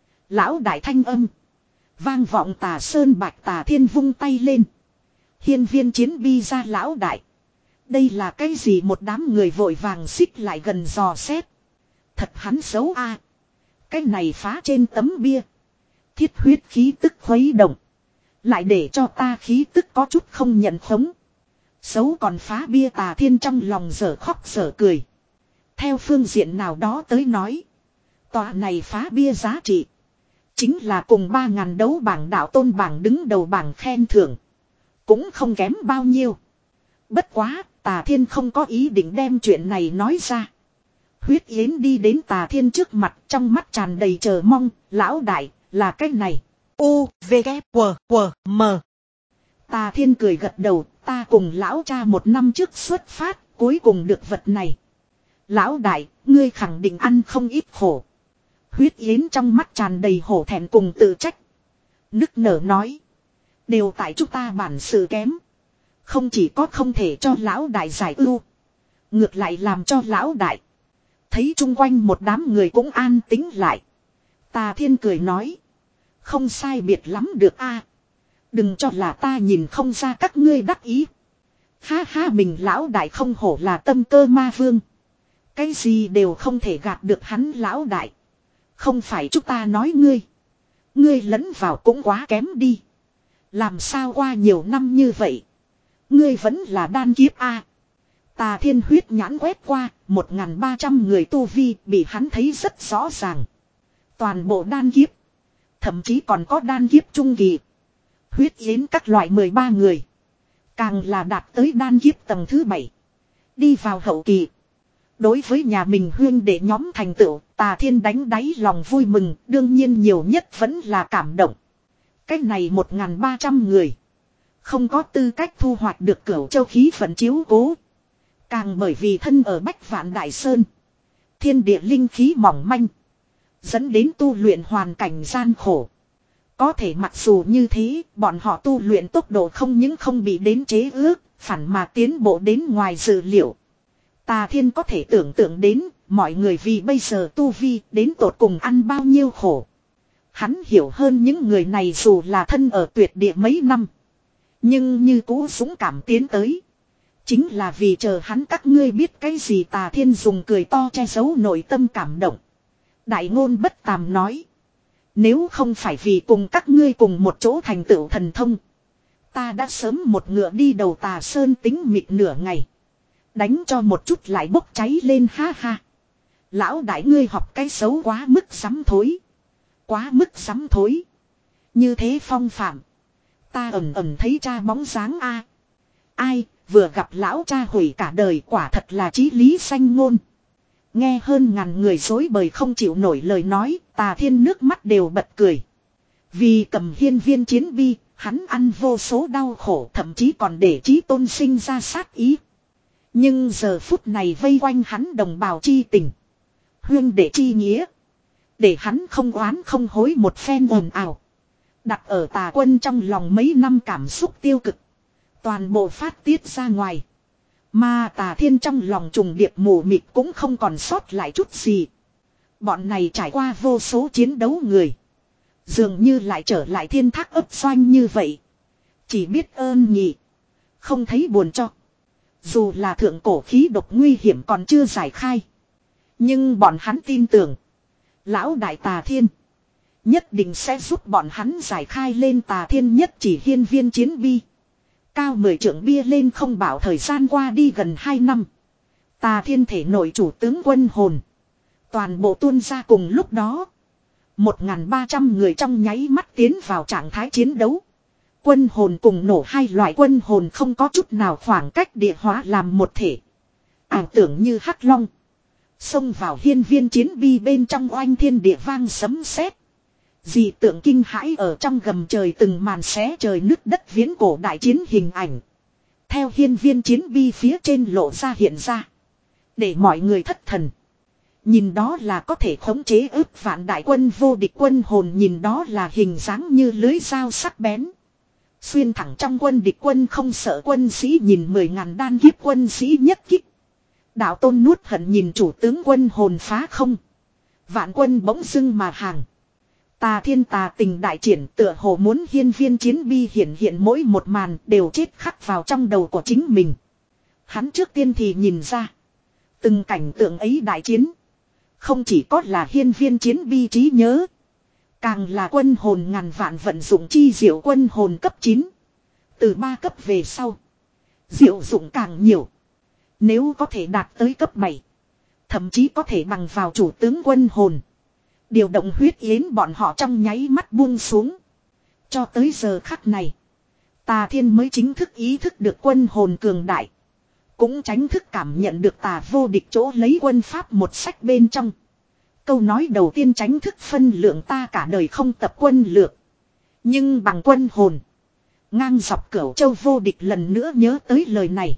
Speaker 1: Lão đại thanh âm. Vang vọng Tà Sơn bạch Tà Thiên vung tay lên. Hiên viên chiến bi ra lão đại. Đây là cái gì một đám người vội vàng xích lại gần dò xét. Thật hắn xấu a. À. Cái này phá trên tấm bia. Thiết huyết khí tức khuấy động. Lại để cho ta khí tức có chút không nhận khống. Xấu còn phá bia Tà Thiên trong lòng dở khóc dở cười. Theo phương diện nào đó tới nói. Tòa này phá bia giá trị. Chính là cùng ba ngàn đấu bảng đạo tôn bảng đứng đầu bảng khen thưởng. Cũng không kém bao nhiêu. Bất quá, Tà Thiên không có ý định đem chuyện này nói ra. Huyết Yến đi đến Tà Thiên trước mặt trong mắt tràn đầy chờ mong, lão đại, là cái này. U, V, K, W, W, M. Tà Thiên cười gật đầu, ta cùng lão cha một năm trước xuất phát, cuối cùng được vật này. Lão đại, ngươi khẳng định ăn không ít khổ. Huyết Yến trong mắt tràn đầy hổ thẹn cùng tự trách. Nức nở nói. Đều tại chúng ta bản sự kém. Không chỉ có không thể cho lão đại giải ưu. Ngược lại làm cho lão đại. Thấy chung quanh một đám người cũng an tính lại. Tà Thiên cười nói. Không sai biệt lắm được a. Đừng cho là ta nhìn không ra các ngươi đắc ý. Ha ha mình lão đại không hổ là tâm cơ ma vương. Cái gì đều không thể gạt được hắn lão đại. Không phải chúng ta nói ngươi. Ngươi lẫn vào cũng quá kém đi. Làm sao qua nhiều năm như vậy. Ngươi vẫn là đan kiếp a. Tà Thiên huyết nhãn quét qua. một nghìn ba trăm người tu vi bị hắn thấy rất rõ ràng. Toàn bộ đan kiếp. Thậm chí còn có đan kiếp trung kỳ. Huyết yến các loại mười ba người. Càng là đạt tới đan kiếp tầng thứ bảy. Đi vào hậu kỳ. Đối với nhà mình huyên để nhóm thành tựu, Tà Thiên đánh đáy lòng vui mừng, đương nhiên nhiều nhất vẫn là cảm động. Cách này một nghìn ba trăm người. Không có tư cách thu hoạch được cửu châu khí vận chiếu cố. Càng bởi vì thân ở Bách Vạn Đại Sơn. Thiên địa linh khí mỏng manh. Dẫn đến tu luyện hoàn cảnh gian khổ. Có thể mặc dù như thế, bọn họ tu luyện tốc độ không những không bị đến chế ước, phản mà tiến bộ đến ngoài dự liệu. Tà Thiên có thể tưởng tượng đến, mọi người vì bây giờ tu vi đến tột cùng ăn bao nhiêu khổ. Hắn hiểu hơn những người này dù là thân ở tuyệt địa mấy năm. Nhưng như cũ dũng cảm tiến tới. Chính là vì chờ hắn các ngươi biết cái gì. Tà Thiên dùng cười to che giấu nội tâm cảm động. Đại ngôn bất tàm nói. Nếu không phải vì cùng các ngươi cùng một chỗ thành tựu thần thông. Ta đã sớm một ngựa đi đầu Tà Sơn tính mịt nửa ngày. Đánh cho một chút lại bốc cháy lên ha ha. Lão đại ngươi học cái xấu quá mức sắm thối. Quá mức sắm thối. Như thế phong phạm. Ta ẩn ẩn thấy cha bóng dáng a. Ai vừa gặp lão cha hủy cả đời quả thật là chí lý sanh ngôn. Nghe hơn ngàn người dối bời không chịu nổi lời nói, Tà Thiên nước mắt đều bật cười. Vì cầm hiên viên chiến bi, hắn ăn vô số đau khổ, thậm chí còn để Chí Tôn sinh ra sát ý. Nhưng giờ phút này vây quanh hắn đồng bào chi tình, huyên đệ chi nghĩa, để hắn không oán không hối một phen ồn ào. Đặt ở Tà Quân trong lòng mấy năm cảm xúc tiêu cực, toàn bộ phát tiết ra ngoài. Mà Tà Thiên trong lòng trùng điệp mù mịt cũng không còn sót lại chút gì. Bọn này trải qua vô số chiến đấu người, dường như lại trở lại thiên thác ấp doanh như vậy. Chỉ biết ơn nhỉ, không thấy buồn cho. Dù là thượng cổ khí độc nguy hiểm còn chưa giải khai, nhưng bọn hắn tin tưởng lão đại Tà Thiên nhất định sẽ giúp bọn hắn giải khai. Lên Tà Thiên nhất chỉ hiên viên chiến bi, cao mười trượng bia lên không bảo thời gian qua đi gần hai năm. Tà Thiên thể nội chủ tướng quân hồn toàn bộ tuôn ra cùng lúc đó. một nghìn ba trăm người trong nháy mắt tiến vào trạng thái chiến đấu. Quân hồn cùng nổ hai loại quân hồn không có chút nào khoảng cách địa hóa làm một thể. Ảo tưởng như hắc long xông vào hiên viên chiến bi bên trong, oanh thiên địa vang sấm sét. Dị tượng kinh hãi ở trong gầm trời từng màn xé trời nứt đất viễn cổ đại chiến hình ảnh, theo hiên viên chiến bi phía trên lộ ra hiện ra, để mọi người thất thần. Nhìn đó là có thể khống chế ức vạn đại quân vô địch quân hồn, nhìn đó là hình dáng như lưới dao sắc bén, xuyên thẳng trong quân địch quân không sợ quân sĩ, nhìn mười ngàn đan kiếp quân sĩ nhất kích. Đạo Tôn nuốt hận nhìn chủ tướng quân hồn phá không, vạn quân bỗng dưng mà hàng. Tà Thiên tà tình đại triển, tựa hồ muốn hiên viên chiến bi hiện hiện mỗi một màn đều chết khắc vào trong đầu của chính mình. Hắn trước tiên thì nhìn ra, từng cảnh tượng ấy đại chiến, không chỉ có là hiên viên chiến bi trí nhớ, càng là quân hồn ngàn vạn vận dụng chi diệu quân hồn cấp chín. Từ ba cấp về sau, diệu dụng càng nhiều. Nếu có thể đạt tới cấp bảy, thậm chí có thể bằng vào chủ tướng quân hồn, điều động huyết yến bọn họ trong nháy mắt buông xuống. Cho tới giờ khắc này, Tà Thiên mới chính thức ý thức được quân hồn cường đại, cũng tránh thức cảm nhận được Tà vô địch chỗ lấy quân pháp một sách bên trong. Câu nói đầu tiên tránh thức phân lượng ta cả đời không tập quân lược, nhưng bằng quân hồn ngang dọc Cửu Châu vô địch. Lần nữa nhớ tới lời này,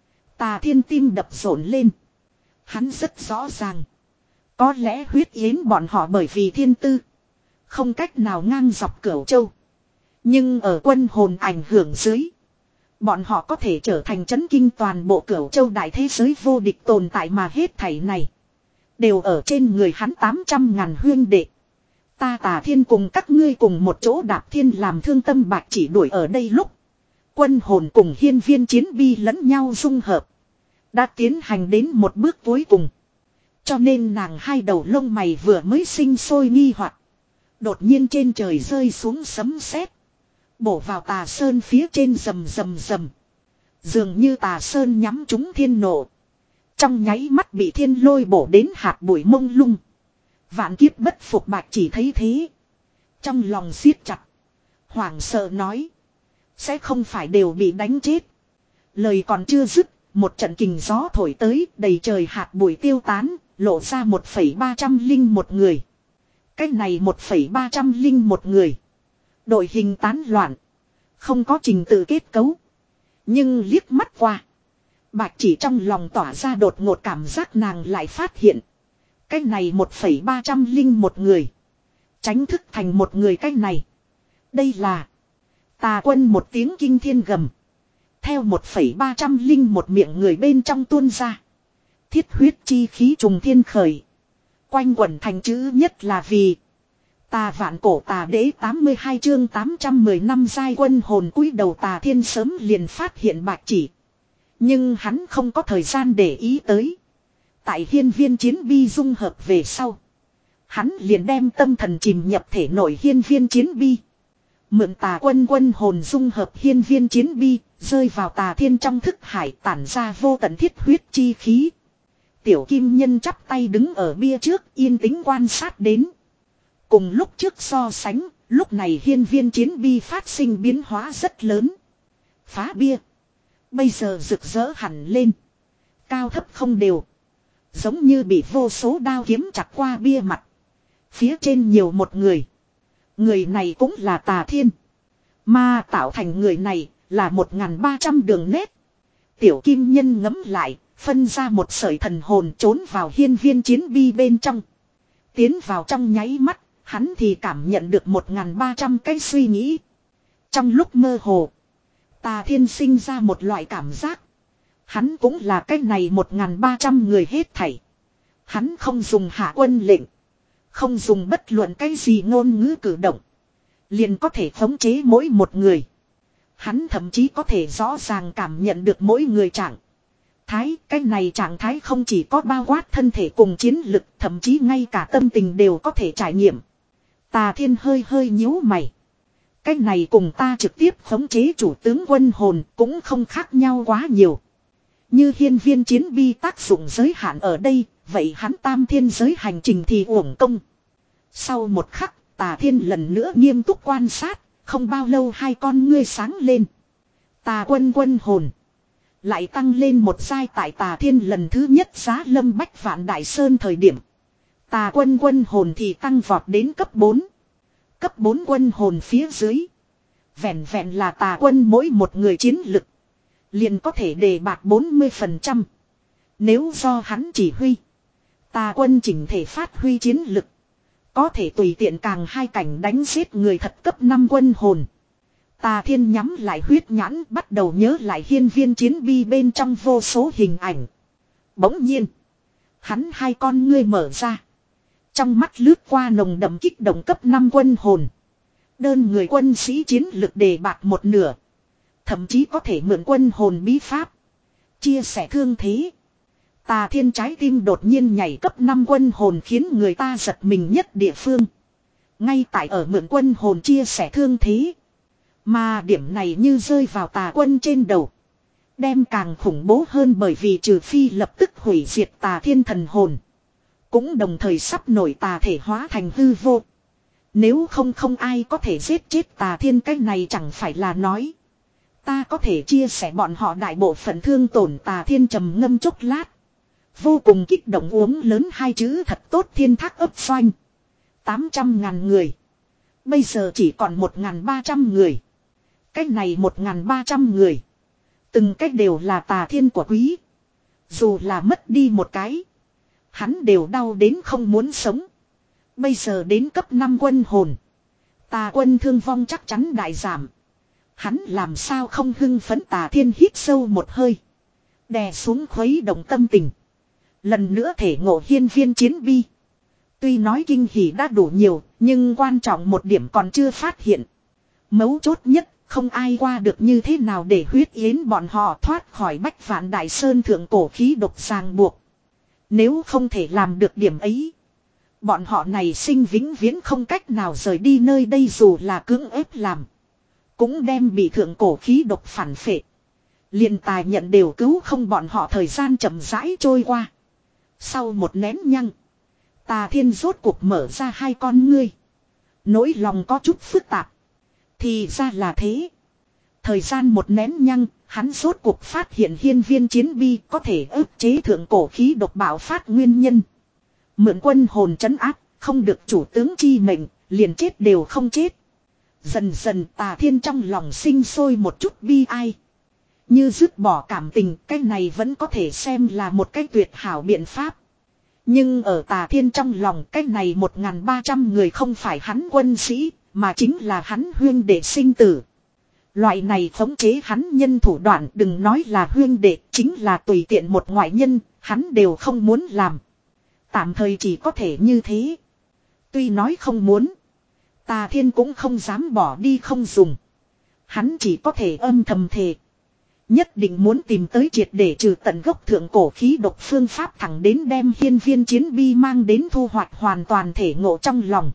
Speaker 1: Tà Thiên tim đập rộn lên. Hắn rất rõ ràng, có lẽ huyết yến bọn họ bởi vì thiên tư không cách nào ngang dọc Cửu Châu, nhưng ở quân hồn ảnh hưởng dưới, bọn họ có thể trở thành chấn kinh toàn bộ Cửu Châu đại thế giới vô địch tồn tại. Mà hết thảy này đều ở trên người hắn tám trăm ngàn huyên đệ. Ta Tà Thiên cùng các ngươi cùng một chỗ đạp thiên làm thương tâm bạc chỉ đuổi ở đây lúc, quân hồn cùng hiên viên chiến bi lẫn nhau dung hợp, đã tiến hành đến một bước cuối cùng. Cho nên nàng hai đầu lông mày vừa mới sinh sôi nghi hoặc, đột nhiên trên trời rơi xuống sấm sét, bổ vào Tà Sơn phía trên rầm rầm rầm. Dường như Tà Sơn nhắm trúng thiên nộ, trong nháy mắt bị thiên lôi bổ đến hạt bụi mông lung. Vạn kiếp bất phục bạch chỉ thấy thế, trong lòng siết chặt, hoảng sợ nói, sẽ không phải đều bị đánh chết. Lời còn chưa dứt, một trận kình gió thổi tới, đầy trời hạt bụi tiêu tán, lộ ra một phẩy ba trăm linh một người. Cái này một phẩy ba trăm linh một người, đội hình tán loạn, không có trình tự kết cấu. Nhưng liếc mắt qua, bạch chỉ trong lòng tỏa ra đột ngột cảm giác, nàng lại phát hiện, cái này một phẩy ba trăm linh một người tránh thức thành một người. Cái này, đây là Tà Quân một tiếng kinh thiên gầm, theo một phẩy ba trăm linh một miệng người bên trong tuôn ra, thiết huyết chi khí trùng thiên khởi, quanh quẩn thành chữ nhất là vì Tà vạn cổ tà đế. Tám mươi hai chương tám trăm mười năm giai quân hồn cúi đầu. Tà Thiên sớm liền phát hiện bạch chỉ, nhưng hắn không có thời gian để ý tới. Tại hiên viên chiến bi dung hợp về sau, hắn liền đem tâm thần chìm nhập thể nội hiên viên chiến bi. Mượn Tà Quân quân hồn dung hợp hiên viên chiến bi, rơi vào Tà Thiên trong thức hải, tản ra vô tận thiết huyết chi khí. Tiểu Kim Nhân chắp tay đứng ở bia trước, yên tĩnh quan sát đến. Cùng lúc trước so sánh, lúc này hiên viên chiến bi phát sinh biến hóa rất lớn. Phá bia bây giờ rực rỡ hẳn lên, cao thấp không đều, Giống như bị vô số đao kiếm chặt qua bia mặt. Phía trên nhiều một người. Người này cũng là Tà Thiên. Mà tạo thành người này là một nghìn ba trăm đường nét. Tiểu kim nhân ngấm lại, phân ra một sợi thần hồn trốn vào hiên viên chiến bi bên trong. Tiến vào trong nháy mắt, hắn thì cảm nhận được một nghìn ba trăm cái suy nghĩ. Trong lúc mơ hồ, Tà Thiên sinh ra một loại cảm giác. Hắn cũng là cái này một nghìn ba trăm người hết thảy. Hắn không dùng hạ quân lệnh. Không dùng bất luận cái gì ngôn ngữ cử động. Liền có thể khống chế mỗi một người. Hắn thậm chí có thể rõ ràng cảm nhận được mỗi người trạng thái. Cái này trạng thái không chỉ có bao quát thân thể cùng chiến lực, thậm chí ngay cả tâm tình đều có thể trải nghiệm. Tà Thiên hơi hơi nhíu mày. Cái này cùng ta trực tiếp khống chế chủ tướng quân hồn cũng không khác nhau quá nhiều. Như hiên viên chiến bi tác dụng giới hạn ở đây, vậy hắn tam thiên giới hành trình thì uổng công. Sau một khắc, Tà Thiên lần nữa nghiêm túc quan sát, không bao lâu hai con ngươi sáng lên. Tà quân quân hồn lại tăng lên một giai tại Tà Thiên lần thứ nhất giá lâm bách vạn đại sơn thời điểm. Tà quân quân hồn thì tăng vọt đến cấp bốn. Cấp bốn quân hồn phía dưới. Vẹn vẹn là Tà quân mỗi một người chiến lực. Liền có thể đề bạt bốn mươi phần trăm. Nếu do hắn chỉ huy. Tà quân chỉnh thể phát huy chiến lực. Có thể tùy tiện càng hai cảnh đánh giết người thật cấp năm quân hồn. Tà Thiên nhắm lại huyết nhãn bắt đầu nhớ lại hiên viên chiến bi bên trong vô số hình ảnh. Bỗng nhiên. Hắn hai con ngươi mở ra. Trong mắt lướt qua nồng đậm kích động cấp năm quân hồn. Đơn người quân sĩ chiến lực đề bạt một nửa. Thậm chí có thể mượn quân hồn bí pháp. Chia sẻ thương thế. Tà Thiên trái tim đột nhiên nhảy cấp năm quân hồn khiến người ta giật mình nhất địa phương. Ngay tại ở mượn quân hồn chia sẻ thương thế. Mà điểm này như rơi vào Tà quân trên đầu. Đem càng khủng bố hơn bởi vì trừ phi lập tức hủy diệt Tà Thiên thần hồn. Cũng đồng thời sắp nổi tà thể hóa thành hư vô. Nếu không không ai có thể giết chết Tà Thiên, cái này chẳng phải là nói. Ta có thể chia sẻ bọn họ đại bộ phận thương tổn. Tà Thiên trầm ngâm chốc lát. Vô cùng kích động uống lớn hai chữ thật tốt thiên thác ấp xoanh. Tám trăm ngàn người. Bây giờ chỉ còn một ngàn ba trăm người. Cách này một ngàn ba trăm người. Từng cách đều là Tà Thiên của quý. Dù là mất đi một cái. Hắn đều đau đến không muốn sống. Bây giờ đến cấp năm quân hồn. Tà quân thương vong chắc chắn đại giảm. Hắn làm sao không hưng phấn. Tà Thiên hít sâu một hơi. Đè xuống khuấy động tâm tình. Lần nữa thể ngộ hiên viên chiến bi. Tuy nói kinh hỉ đã đủ nhiều, nhưng quan trọng một điểm còn chưa phát hiện. Mấu chốt nhất, không ai qua được như thế nào để huyết yến bọn họ thoát khỏi bách vạn đại sơn thượng cổ khí độc ràng buộc. Nếu không thể làm được điểm ấy, bọn họ này sinh vĩnh viễn không cách nào rời đi nơi đây, dù là cưỡng ép làm. Cũng đem bị thượng cổ khí độc phản phệ. Liền tài nhận đều cứu không bọn họ. Thời gian chậm rãi trôi qua. Sau một nén nhăng, Tà Thiên rốt cuộc mở ra hai con ngươi. Nỗi lòng có chút phức tạp. Thì ra là thế. Thời gian một nén nhăng, hắn rốt cuộc phát hiện hiên viên chiến bi có thể ức chế thượng cổ khí độc bạo phát nguyên nhân. Mượn quân hồn trấn áp, không được chủ tướng chi mệnh, liền chết đều không chết. Dần dần Tà Thiên trong lòng sinh sôi một chút bi ai. Như dứt bỏ cảm tình, cái này vẫn có thể xem là một cái tuyệt hảo biện pháp. Nhưng ở Tà Thiên trong lòng, cái này một nghìn ba trăm người không phải hắn quân sĩ, mà chính là hắn huyên đệ sinh tử. Loại này khống chế hắn nhân thủ đoạn, đừng nói là huyên đệ, chính là tùy tiện một ngoại nhân, hắn đều không muốn làm. Tạm thời chỉ có thể như thế. Tuy nói không muốn, Tà Thiên cũng không dám bỏ đi không dùng. Hắn chỉ có thể âm thầm thề. Nhất định muốn tìm tới triệt để trừ tận gốc thượng cổ khí độc phương pháp, thẳng đến đem hiên viên chiến bi mang đến thu hoạch hoàn toàn thể ngộ trong lòng.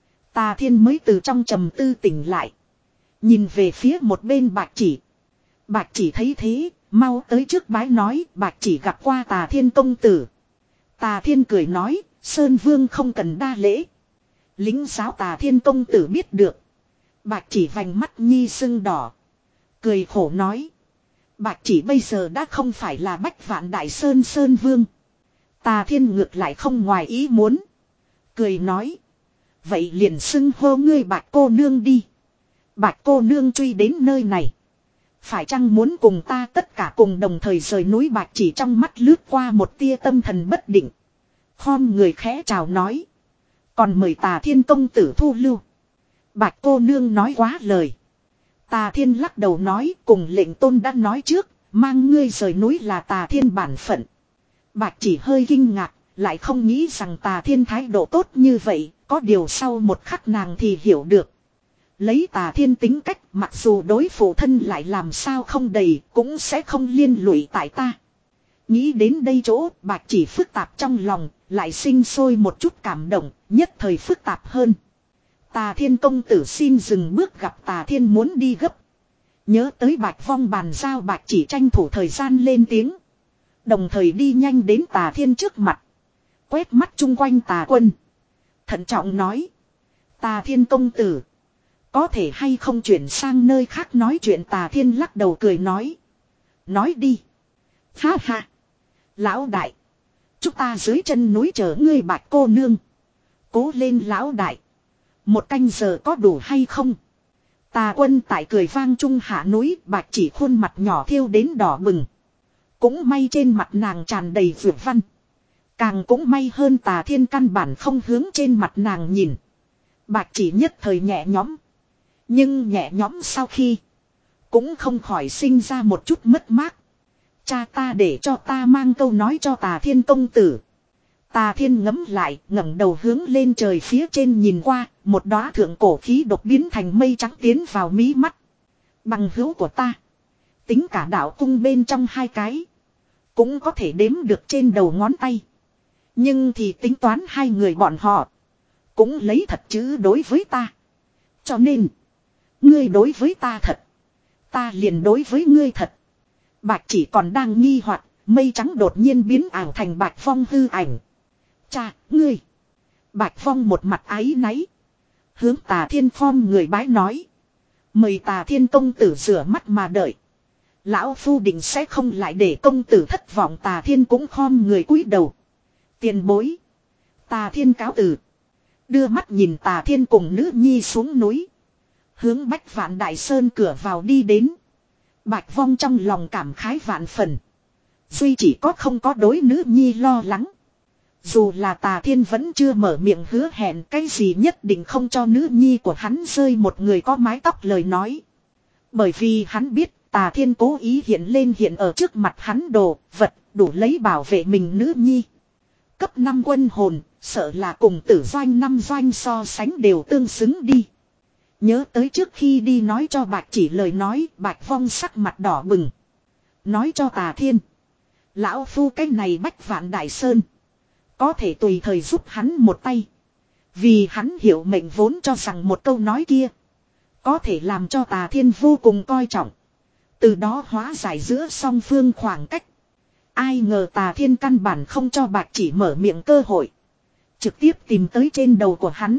Speaker 1: Tà Thiên mới từ trong trầm tư tỉnh lại. Nhìn về phía một bên Bạch Chỉ. Bạch Chỉ thấy thế, mau tới trước bái nói. Bạch Chỉ gặp qua Tà Thiên công tử. Tà Thiên cười nói, Sơn Vương không cần đa lễ. Lính giáo Tà Thiên công tử biết được. Bạch Chỉ vành mắt nhi sưng đỏ. Cười khổ nói. Bạch Chỉ bây giờ đã không phải là Bách Vạn Đại Sơn Sơn Vương. Tà Thiên ngược lại không ngoài ý muốn. Cười nói. Vậy liền xưng hô ngươi Bạch cô nương đi. Bạch cô nương truy đến nơi này. Phải chăng muốn cùng ta tất cả cùng đồng thời rời núi Bạch Chỉ trong mắt lướt qua một tia tâm thần bất định. Khom người khẽ chào nói. Còn mời Tà Thiên công tử thu lưu. Bạch cô nương nói quá lời. Tà Thiên lắc đầu nói cùng lệnh tôn đã nói trước. Mang ngươi rời núi là Tà Thiên bản phận. Bạch Chỉ hơi kinh ngạc. Lại không nghĩ rằng Tà Thiên thái độ tốt như vậy. Có điều sau một khắc nàng thì hiểu được. Lấy Tà Thiên tính cách mặc dù đối phụ thân lại làm sao không đầy cũng sẽ không liên lụy tại ta. Nghĩ đến đây chỗ Bạch Chỉ phức tạp trong lòng lại sinh sôi một chút cảm động nhất thời phức tạp hơn. Tà Thiên công tử xin dừng bước gặp Tà Thiên muốn đi gấp. Nhớ tới Bạch Vong bàn giao Bạch Chỉ tranh thủ thời gian lên tiếng. Đồng thời đi nhanh đến Tà Thiên trước mặt. Quét mắt chung quanh Tà Quân. Thận trọng nói. Tà Thiên công tử. Có thể hay không chuyển sang nơi khác nói chuyện. Tà Thiên lắc đầu cười nói. Nói đi. Ha ha. Lão đại. Chúng ta dưới chân núi chờ ngươi Bạch cô nương. Cố lên lão đại. Một canh giờ có đủ hay không? Tà Quân tại cười vang trung hạ núi. Bạch Chỉ khuôn mặt nhỏ thiêu đến đỏ bừng. Cũng may trên mặt nàng tràn đầy vượt văn. Càng cũng may hơn Tà Thiên căn bản không hướng trên mặt nàng nhìn. Bạch Chỉ nhất thời nhẹ nhõm. Nhưng nhẹ nhõm sau khi. Cũng không khỏi sinh ra một chút mất mát. Cha ta để cho ta mang câu nói cho Tà Thiên công tử. Tà Thiên ngấm lại ngẩng đầu hướng lên trời phía trên nhìn qua. Một đóa thượng cổ khí độc biến thành mây trắng tiến vào mí mắt. Bằng hữu của ta. Tính cả đạo cung bên trong hai cái. Cũng có thể đếm được trên đầu ngón tay. Nhưng thì tính toán hai người bọn họ. Cũng lấy thật chữ đối với ta. Cho nên. Ngươi đối với ta thật. Ta liền đối với ngươi thật. Bạch Chỉ còn đang nghi hoặc. Mây trắng đột nhiên biến ảo thành Bạch Phong hư ảnh. Cha, ngươi. Bạch Phong một mặt áy náy. Hướng Tà Thiên khom người bái nói. Mời Tà Thiên công tử rửa mắt mà đợi. Lão phu định sẽ không lại để công tử thất vọng. Tà Thiên cũng khom người cúi đầu. Tiền bối. Tà Thiên cáo từ. Đưa mắt nhìn Tà Thiên cùng nữ nhi xuống núi. Hướng Bách Vạn Đại Sơn cửa vào đi đến. Bạch Vong trong lòng cảm khái vạn phần. Duy chỉ có không có đối nữ nhi lo lắng. Dù là Tà Thiên vẫn chưa mở miệng hứa hẹn cái gì nhất định không cho nữ nhi của hắn rơi một người có mái tóc lời nói. Bởi vì hắn biết Tà Thiên cố ý hiện lên hiện ở trước mặt hắn đồ, vật, đủ lấy bảo vệ mình nữ nhi. Cấp năm quân hồn, sợ là cùng tử doanh năm doanh so sánh đều tương xứng đi. Nhớ tới trước khi đi nói cho Bạch Chỉ lời nói, Bạch Vong sắc mặt đỏ bừng. Nói cho Tà Thiên. Lão phu cái này Bách Vạn Đại Sơn. Có thể tùy thời giúp hắn một tay. Vì hắn hiểu mệnh vốn cho rằng một câu nói kia. Có thể làm cho Tà Thiên vô cùng coi trọng. Từ đó hóa giải giữa song phương khoảng cách. Ai ngờ Tà Thiên căn bản không cho Bạch Chỉ mở miệng cơ hội. Trực tiếp tìm tới trên đầu của hắn.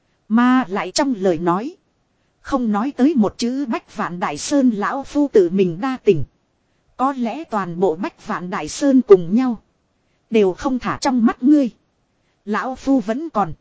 Speaker 1: Mà lại trong lời nói. Không nói tới một chữ Bách Vạn Đại Sơn lão phu tự mình đa tình. Có lẽ toàn bộ Bách Vạn Đại Sơn cùng nhau. Đều không thả trong mắt ngươi. Lão phu vẫn còn.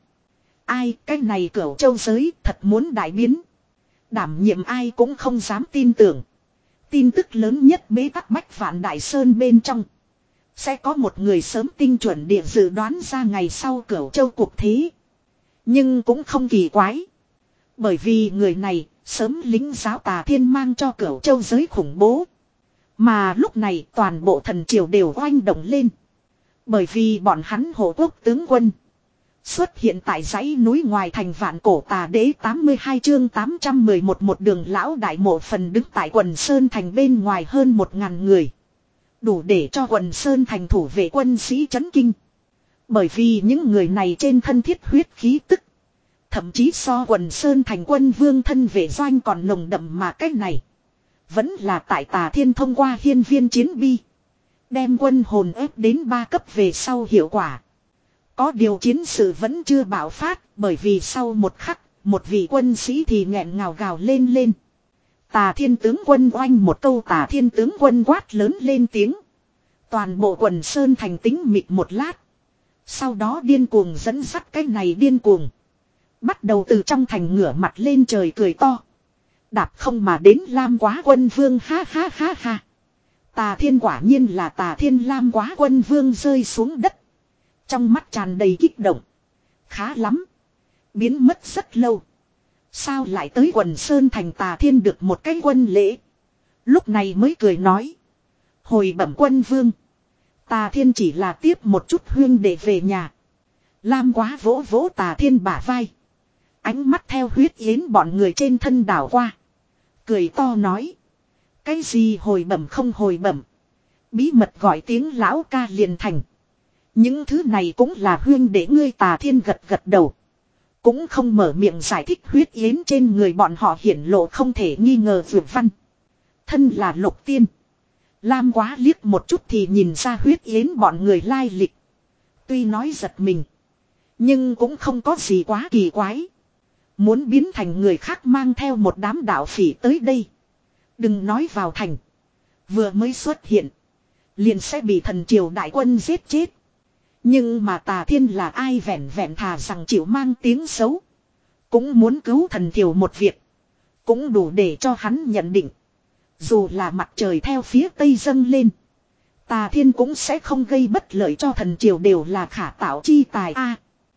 Speaker 1: Ai cái này Cửu Châu giới thật muốn đại biến. Đảm nhiệm ai cũng không dám tin tưởng. Tin tức lớn nhất bế tắc Bách Vạn Đại Sơn bên trong. Sẽ có một người sớm tinh chuẩn địa dự đoán ra ngày sau Cửu Châu cuộc thế. Nhưng cũng không kỳ quái. Bởi vì người này sớm lính giáo Tà Thiên mang cho Cửu Châu giới khủng bố. Mà lúc này toàn bộ thần triều đều oanh động lên. Bởi vì bọn hắn hộ quốc tướng quân. Xuất hiện tại dãy núi ngoài thành Vạn Cổ Tà Đế tám mươi hai chương tám trăm mười một một đường lão đại mộ phần đứng tại quần Sơn Thành bên ngoài hơn một ngàn người. Đủ để cho quần Sơn Thành thủ vệ quân sĩ chấn kinh. Bởi vì những người này trên thân thiết huyết khí tức. Thậm chí so quần Sơn Thành quân vương thân vệ doanh còn nồng đậm mà cách này. Vẫn là tại Tà Thiên thông qua hiên viên chiến bi. Đem quân hồn ép đến ba cấp về sau hiệu quả. Có điều chiến sự vẫn chưa bạo phát bởi vì sau một khắc, một vị quân sĩ thì nghẹn ngào gào lên lên. Tà Thiên tướng quân oanh một câu Tà Thiên tướng quân quát lớn lên tiếng. Toàn bộ quần Sơn Thành tĩnh mịch một lát. Sau đó điên cuồng dẫn dắt cái này điên cuồng. Bắt đầu từ trong thành ngửa mặt lên trời cười to. Đạp không mà đến Lam Quá Quân Vương ha ha ha ha. Tà Thiên quả nhiên là Tà Thiên. Lam Quá Quân Vương rơi xuống đất. Trong mắt tràn đầy kích động. Khá lắm. Biến mất rất lâu. Sao lại tới Quần Sơn thành Tà Thiên được một cái quân lễ. Lúc này mới cười nói. Hồi bẩm Quân Vương. Tà Thiên chỉ là tiếp một chút huyên để về nhà. Lam Quá vỗ vỗ Tà Thiên bả vai. Ánh mắt theo huyết yến bọn người trên thân đảo qua. Cười to nói. Cái gì hồi bẩm không hồi bẩm. Bí mật gọi tiếng lão ca liền thành. Những thứ này cũng là huyên để ngươi. Tà Thiên gật gật đầu. Cũng không mở miệng giải thích. Huyết yến trên người bọn họ hiển lộ không thể nghi ngờ vượt văn. Thân là Lục Tiên. Lam Quá liếc một chút thì nhìn ra huyết yến bọn người lai lịch. Tuy nói giật mình. Nhưng cũng không có gì quá kỳ quái. Muốn biến thành người khác mang theo một đám đạo phỉ tới đây. Đừng nói vào thành. Vừa mới xuất hiện. Liền sẽ bị thần triều đại quân giết chết. Nhưng mà Tà Thiên là ai vẹn vẹn thà rằng chịu mang tiếng xấu. Cũng muốn cứu thần triều một việc. Cũng đủ để cho hắn nhận định. Dù là mặt trời theo phía tây dâng lên. Tà Thiên cũng sẽ không gây bất lợi cho thần triều đều là khả tạo chi tài a.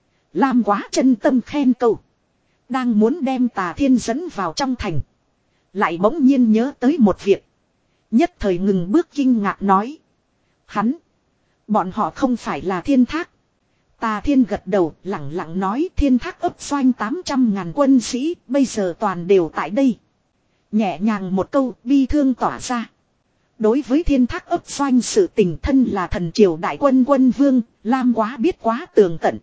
Speaker 1: Lam Quá chân tâm khen câu. Đang muốn đem Tà Thiên dẫn vào trong thành. Lại bỗng nhiên nhớ tới một việc. Nhất thời ngừng bước kinh ngạc nói. Hắn. Bọn họ không phải là Thiên Thác. Tà Thiên gật đầu lặng lặng nói Thiên Thác ấp doanh tám trăm ngàn quân sĩ. Bây giờ toàn đều tại đây. Nhẹ nhàng một câu bi thương tỏa ra. Đối với Thiên Thác ấp doanh sự tình thân là thần triều đại quân quân vương. Lam Quá biết quá tường tận.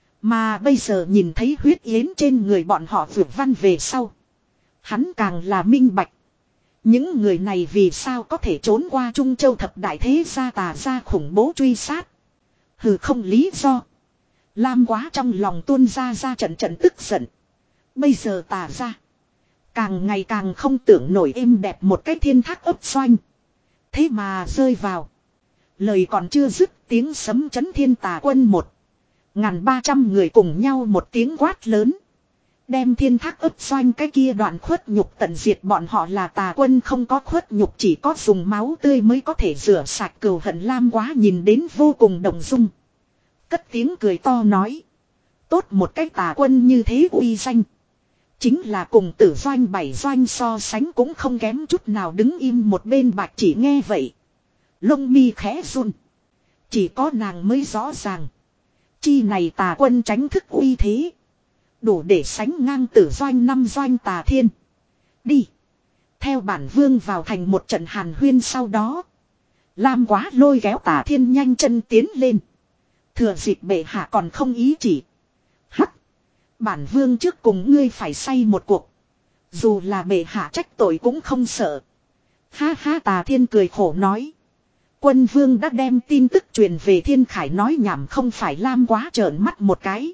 Speaker 1: Mà bây giờ nhìn thấy huyết yến trên người bọn họ vượt văn về sau. Hắn càng là minh bạch. Những người này vì sao có thể trốn qua Trung Châu thập đại thế gia Tà gia khủng bố truy sát. Hừ không lý do. Lam Quá trong lòng tuôn ra ra trận trận tức giận. Bây giờ Tà gia. Càng ngày càng không tưởng nổi êm đẹp một cái Thiên Thác ấp doanh. Thế mà rơi vào. Lời còn chưa dứt tiếng sấm chấn thiên tà quân một. Ngàn ba trăm người cùng nhau một tiếng quát lớn. Đem Thiên Thác ấp doanh cái kia đoạn khuất nhục tận diệt bọn họ là tà quân không có khuất nhục chỉ có dùng máu tươi mới có thể rửa sạch cừu hận. Lam Quá nhìn đến vô cùng động dung. Cất tiếng cười to nói. Tốt một cái tà quân như thế uy danh. Chính là cùng Tử Doanh bảy doanh so sánh cũng không kém chút nào. Đứng im một bên Bạch Chỉ nghe vậy. Lông mi khẽ run. Chỉ có nàng mới rõ ràng. Chi này tà quân tránh thức uy thế. Đủ để sánh ngang Tử Doanh năm doanh Tà Thiên. Đi. Theo bản vương vào thành một trận hàn huyên sau đó. Lam Quá lôi kéo Tà Thiên nhanh chân tiến lên. Thừa dịp bệ hạ còn không ý chỉ. Hắc. Bản vương trước cùng ngươi phải say một cuộc. Dù là bệ hạ trách tội cũng không sợ. Ha ha Tà Thiên cười khổ nói. Quân vương đã đem tin tức truyền về Thiên Khải nói nhảm không phải. Lam Quá trợn mắt một cái.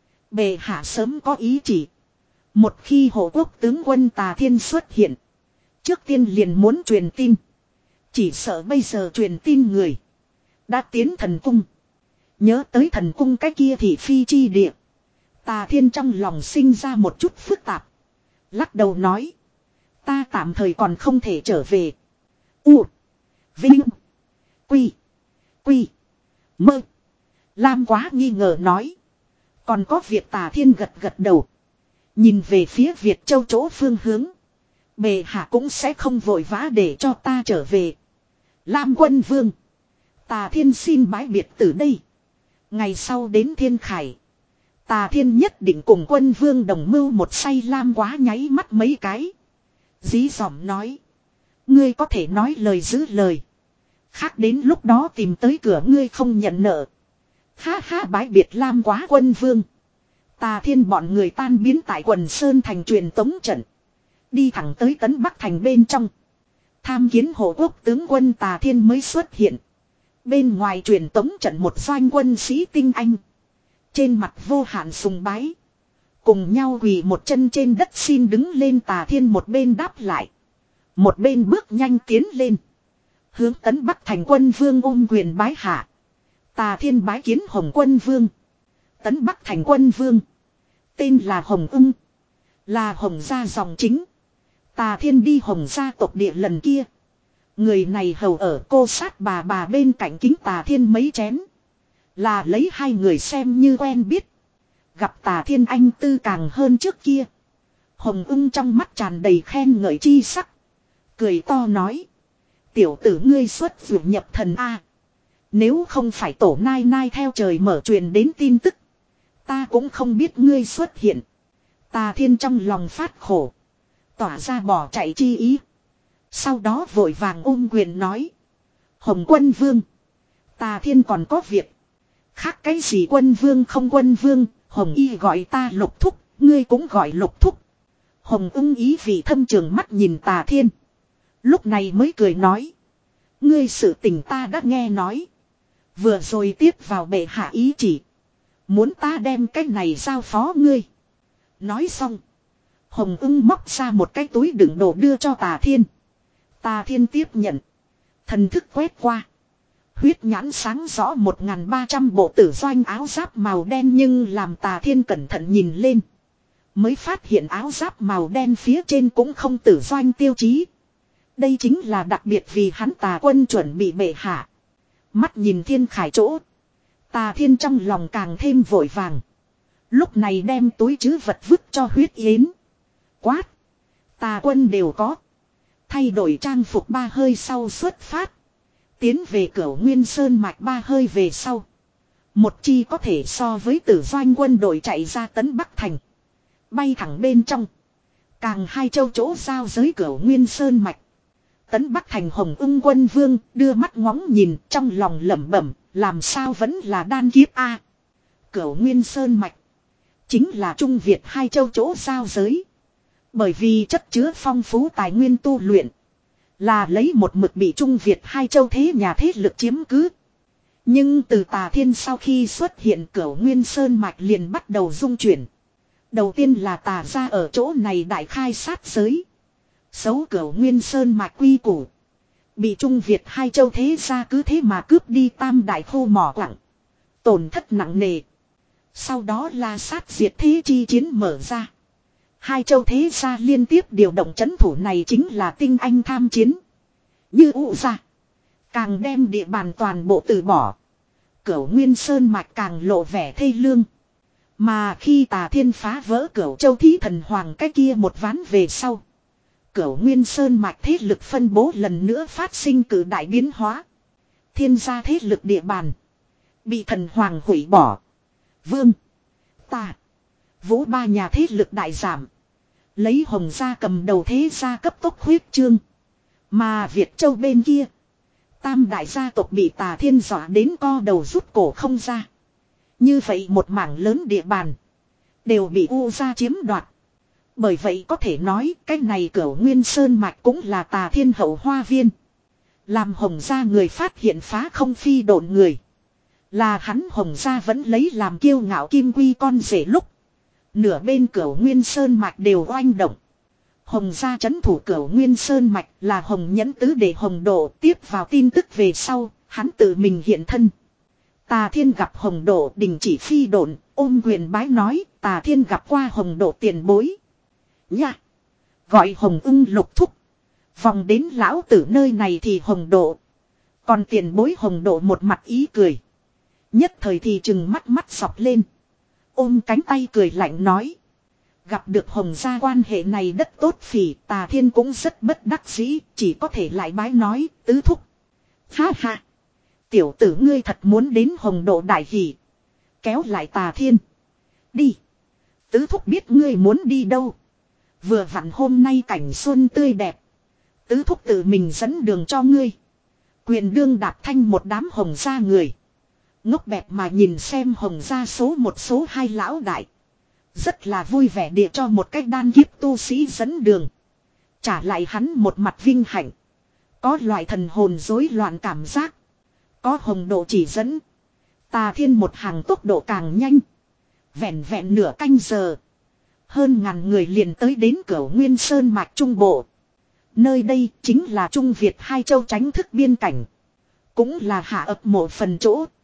Speaker 1: Bệ hạ sớm có ý chỉ. Một khi hộ quốc tướng quân Tà Thiên xuất hiện. Trước tiên liền muốn truyền tin. Chỉ sợ bây giờ truyền tin người. Đã tiến thần cung. Nhớ tới thần cung cái kia thì phi chi địa. Tà Thiên trong lòng sinh ra một chút phức tạp. Lắc đầu nói. Ta tạm thời còn không thể trở về. U. Vinh. Quy. Quy. Mơ. Lam Quá nghi ngờ nói. Còn có việc. Tà Thiên gật gật đầu. Nhìn về phía Việt Châu chỗ phương hướng. Bệ hạ cũng sẽ không vội vã để cho ta trở về. Lam quân vương. Tà Thiên xin bái biệt từ đây. Ngày sau đến Thiên Khải. Tà Thiên nhất định cùng quân vương đồng mưu một say. Lam Quá nháy mắt mấy cái. Dí dỏm nói. Ngươi có thể nói lời giữ lời. Khác đến lúc đó tìm tới cửa ngươi không nhận nợ. Ha ha bái biệt Lam Quá quân vương. Tà Thiên bọn người tan biến tại Quần Sơn thành truyền tống trận. Đi thẳng tới Tấn Bắc thành bên trong. Tham kiến hộ quốc tướng quân. Tà Thiên mới xuất hiện. Bên ngoài truyền tống trận một doanh quân sĩ tinh anh. Trên mặt vô hạn sùng bái. Cùng nhau quỳ một chân trên đất xin đứng lên. Tà Thiên một bên đáp lại. Một bên bước nhanh tiến lên. Hướng Tấn Bắc thành quân vương ôm quyền bái hạ. Tà Thiên bái kiến Hồng Quân Vương. Tấn Bắc thành Quân Vương. Tên là Hồng Ung. Là Hồng gia dòng chính. Tà Thiên đi Hồng gia tộc địa lần kia. Người này hầu ở cô sát bà bà bên cạnh kính Tà Thiên mấy chén. Là lấy hai người xem như quen biết. Gặp Tà Thiên anh tư càng hơn trước kia. Hồng Ung trong mắt tràn đầy khen ngợi chi sắc. Cười to nói. Tiểu tử ngươi xuất vượt nhập thần A. Nếu không phải tổ nai nai theo trời mở truyền đến tin tức. Ta cũng không biết ngươi xuất hiện. Tà Thiên trong lòng phát khổ. Tỏa ra bỏ chạy chi ý. Sau đó vội vàng ôm quyền nói. Hồng Quân Vương. Tà Thiên còn có việc. Khác cái gì Quân Vương không Quân Vương. Hồng Y gọi ta Lục Thúc. Ngươi cũng gọi Lục Thúc. Hồng ưng ý vị thâm trường mắt nhìn Tà Thiên. Lúc này mới cười nói. Ngươi sự tình ta đã nghe nói. Vừa rồi tiếp vào bệ hạ ý chỉ. Muốn ta đem cái này giao phó ngươi. Nói xong. Hồng ưng móc ra một cái túi đựng đồ đưa cho Tà Thiên. Tà Thiên tiếp nhận. Thần thức quét qua. Huyết nhãn sáng rõ một nghìn ba trăm bộ tử doanh áo giáp màu đen nhưng làm Tà Thiên cẩn thận nhìn lên. Mới phát hiện áo giáp màu đen phía trên cũng không tử doanh tiêu chí. Đây chính là đặc biệt vì hắn Tà quân chuẩn bị bệ hạ. Mắt nhìn Thiên Khải chỗ. Tà Thiên trong lòng càng thêm vội vàng. Lúc này đem túi trữ vật vứt cho Huyết Yến. Quát. Tà quân đều có. Thay đổi trang phục ba hơi sau xuất phát. Tiến về Cửu Nguyên Sơn mạch ba hơi về sau. Một chi có thể so với tử doanh quân đội chạy ra Tấn Bắc thành. Bay thẳng bên trong. Càng hai châu chỗ giao giới Cửu Nguyên Sơn mạch. Tấn Bắc thành Hồng Ung Quân Vương đưa mắt ngóng nhìn trong lòng lẩm bẩm. Làm sao vẫn là đan kiếp a? Cửu Nguyên Sơn mạch. Chính là Trung Việt hai châu chỗ giao giới. Bởi vì chất chứa phong phú tài nguyên tu luyện. Là lấy một mực bị Trung Việt hai châu thế nhà thế lực chiếm cứ. Nhưng từ Tà Thiên sau khi xuất hiện Cửu Nguyên Sơn mạch liền bắt đầu dung chuyển. Đầu tiên là Tà gia ở chỗ này đại khai sát giới. Xấu Cửu Nguyên Sơn mạch quy củ. Bị Trung Việt hai châu thế gia cứ thế mà cướp đi tam đại khô mỏ quặng. Tổn thất nặng nề. Sau đó là sát diệt thế chi chiến mở ra. Hai châu thế gia liên tiếp điều động chấn thủ này chính là tinh anh tham chiến. Như ụ gia. Càng đem địa bàn toàn bộ từ bỏ. Cửu Nguyên Sơn mạch càng lộ vẻ thê lương. Mà khi Tà Thiên phá vỡ Cửu Châu Thí Thần Hoàng cái kia một ván về sau. Cửu Nguyên Sơn mạch thế lực phân bố lần nữa phát sinh cử đại biến hóa. Thiên gia thế lực địa bàn. Bị Thần Hoàng hủy bỏ. Vương. Tà. Vũ ba nhà thế lực đại giảm. Lấy Hồng gia cầm đầu thế gia cấp tốc huyết trương. Mà Việt Châu bên kia. Tam đại gia tộc bị Tà Thiên dọa đến co đầu rút cổ không ra. Như vậy một mảng lớn địa bàn. Đều bị U gia chiếm đoạt. Bởi vậy có thể nói cái này Cửu Nguyên Sơn mạch cũng là Tà Thiên hậu hoa viên. Làm Hồng gia người phát hiện phá không phi độn người. Là hắn Hồng gia vẫn lấy làm kiêu ngạo kim quy con rể lúc. Nửa bên Cửu Nguyên Sơn mạch đều oanh động. Hồng gia trấn thủ Cửu Nguyên Sơn mạch là Hồng nhẫn tứ để Hồng Độ tiếp vào tin tức về sau, hắn tự mình hiện thân. Tà Thiên gặp Hồng Độ đình chỉ phi độn, ôm quyền bái nói, Tà Thiên gặp qua Hồng Độ tiền bối. Nha! Gọi Hồng Ưng Lục Thúc. Vòng đến lão tử nơi này thì Hồng Độ. Còn tiền bối Hồng Độ một mặt ý cười. Nhất thời thì chừng mắt mắt sọc lên. Ôm cánh tay cười lạnh nói. Gặp được Hồng gia quan hệ này đất tốt phỉ, Tà Thiên cũng rất bất đắc dĩ, chỉ có thể lại bái nói, tứ thúc. Ha ha! Tiểu tử ngươi thật muốn đến Hồng Độ đại hỷ. Kéo lại Tà Thiên. Đi! Tứ thúc biết ngươi muốn đi đâu. Vừa vặn hôm nay cảnh xuân tươi đẹp. Tứ thúc tự mình dẫn đường cho ngươi. Quyền đương đạp thanh một đám Hồng gia người. Ngốc bẹp mà nhìn xem Hồng gia số một số hai lão đại. Rất là vui vẻ địa cho một cách đan kiếp tu sĩ dẫn đường. Trả lại hắn một mặt vinh hạnh. Có loại thần hồn rối loạn cảm giác. Có Hồng Độ chỉ dẫn. Tà Thiên một hàng tốc độ càng nhanh. Vẹn vẹn nửa canh giờ. Hơn ngàn người liền tới đến Cửu Nguyên Sơn mạch trung bộ. Nơi đây chính là Trung Việt hai châu tránh thức biên cảnh. Cũng là hạ ập mộ phần chỗ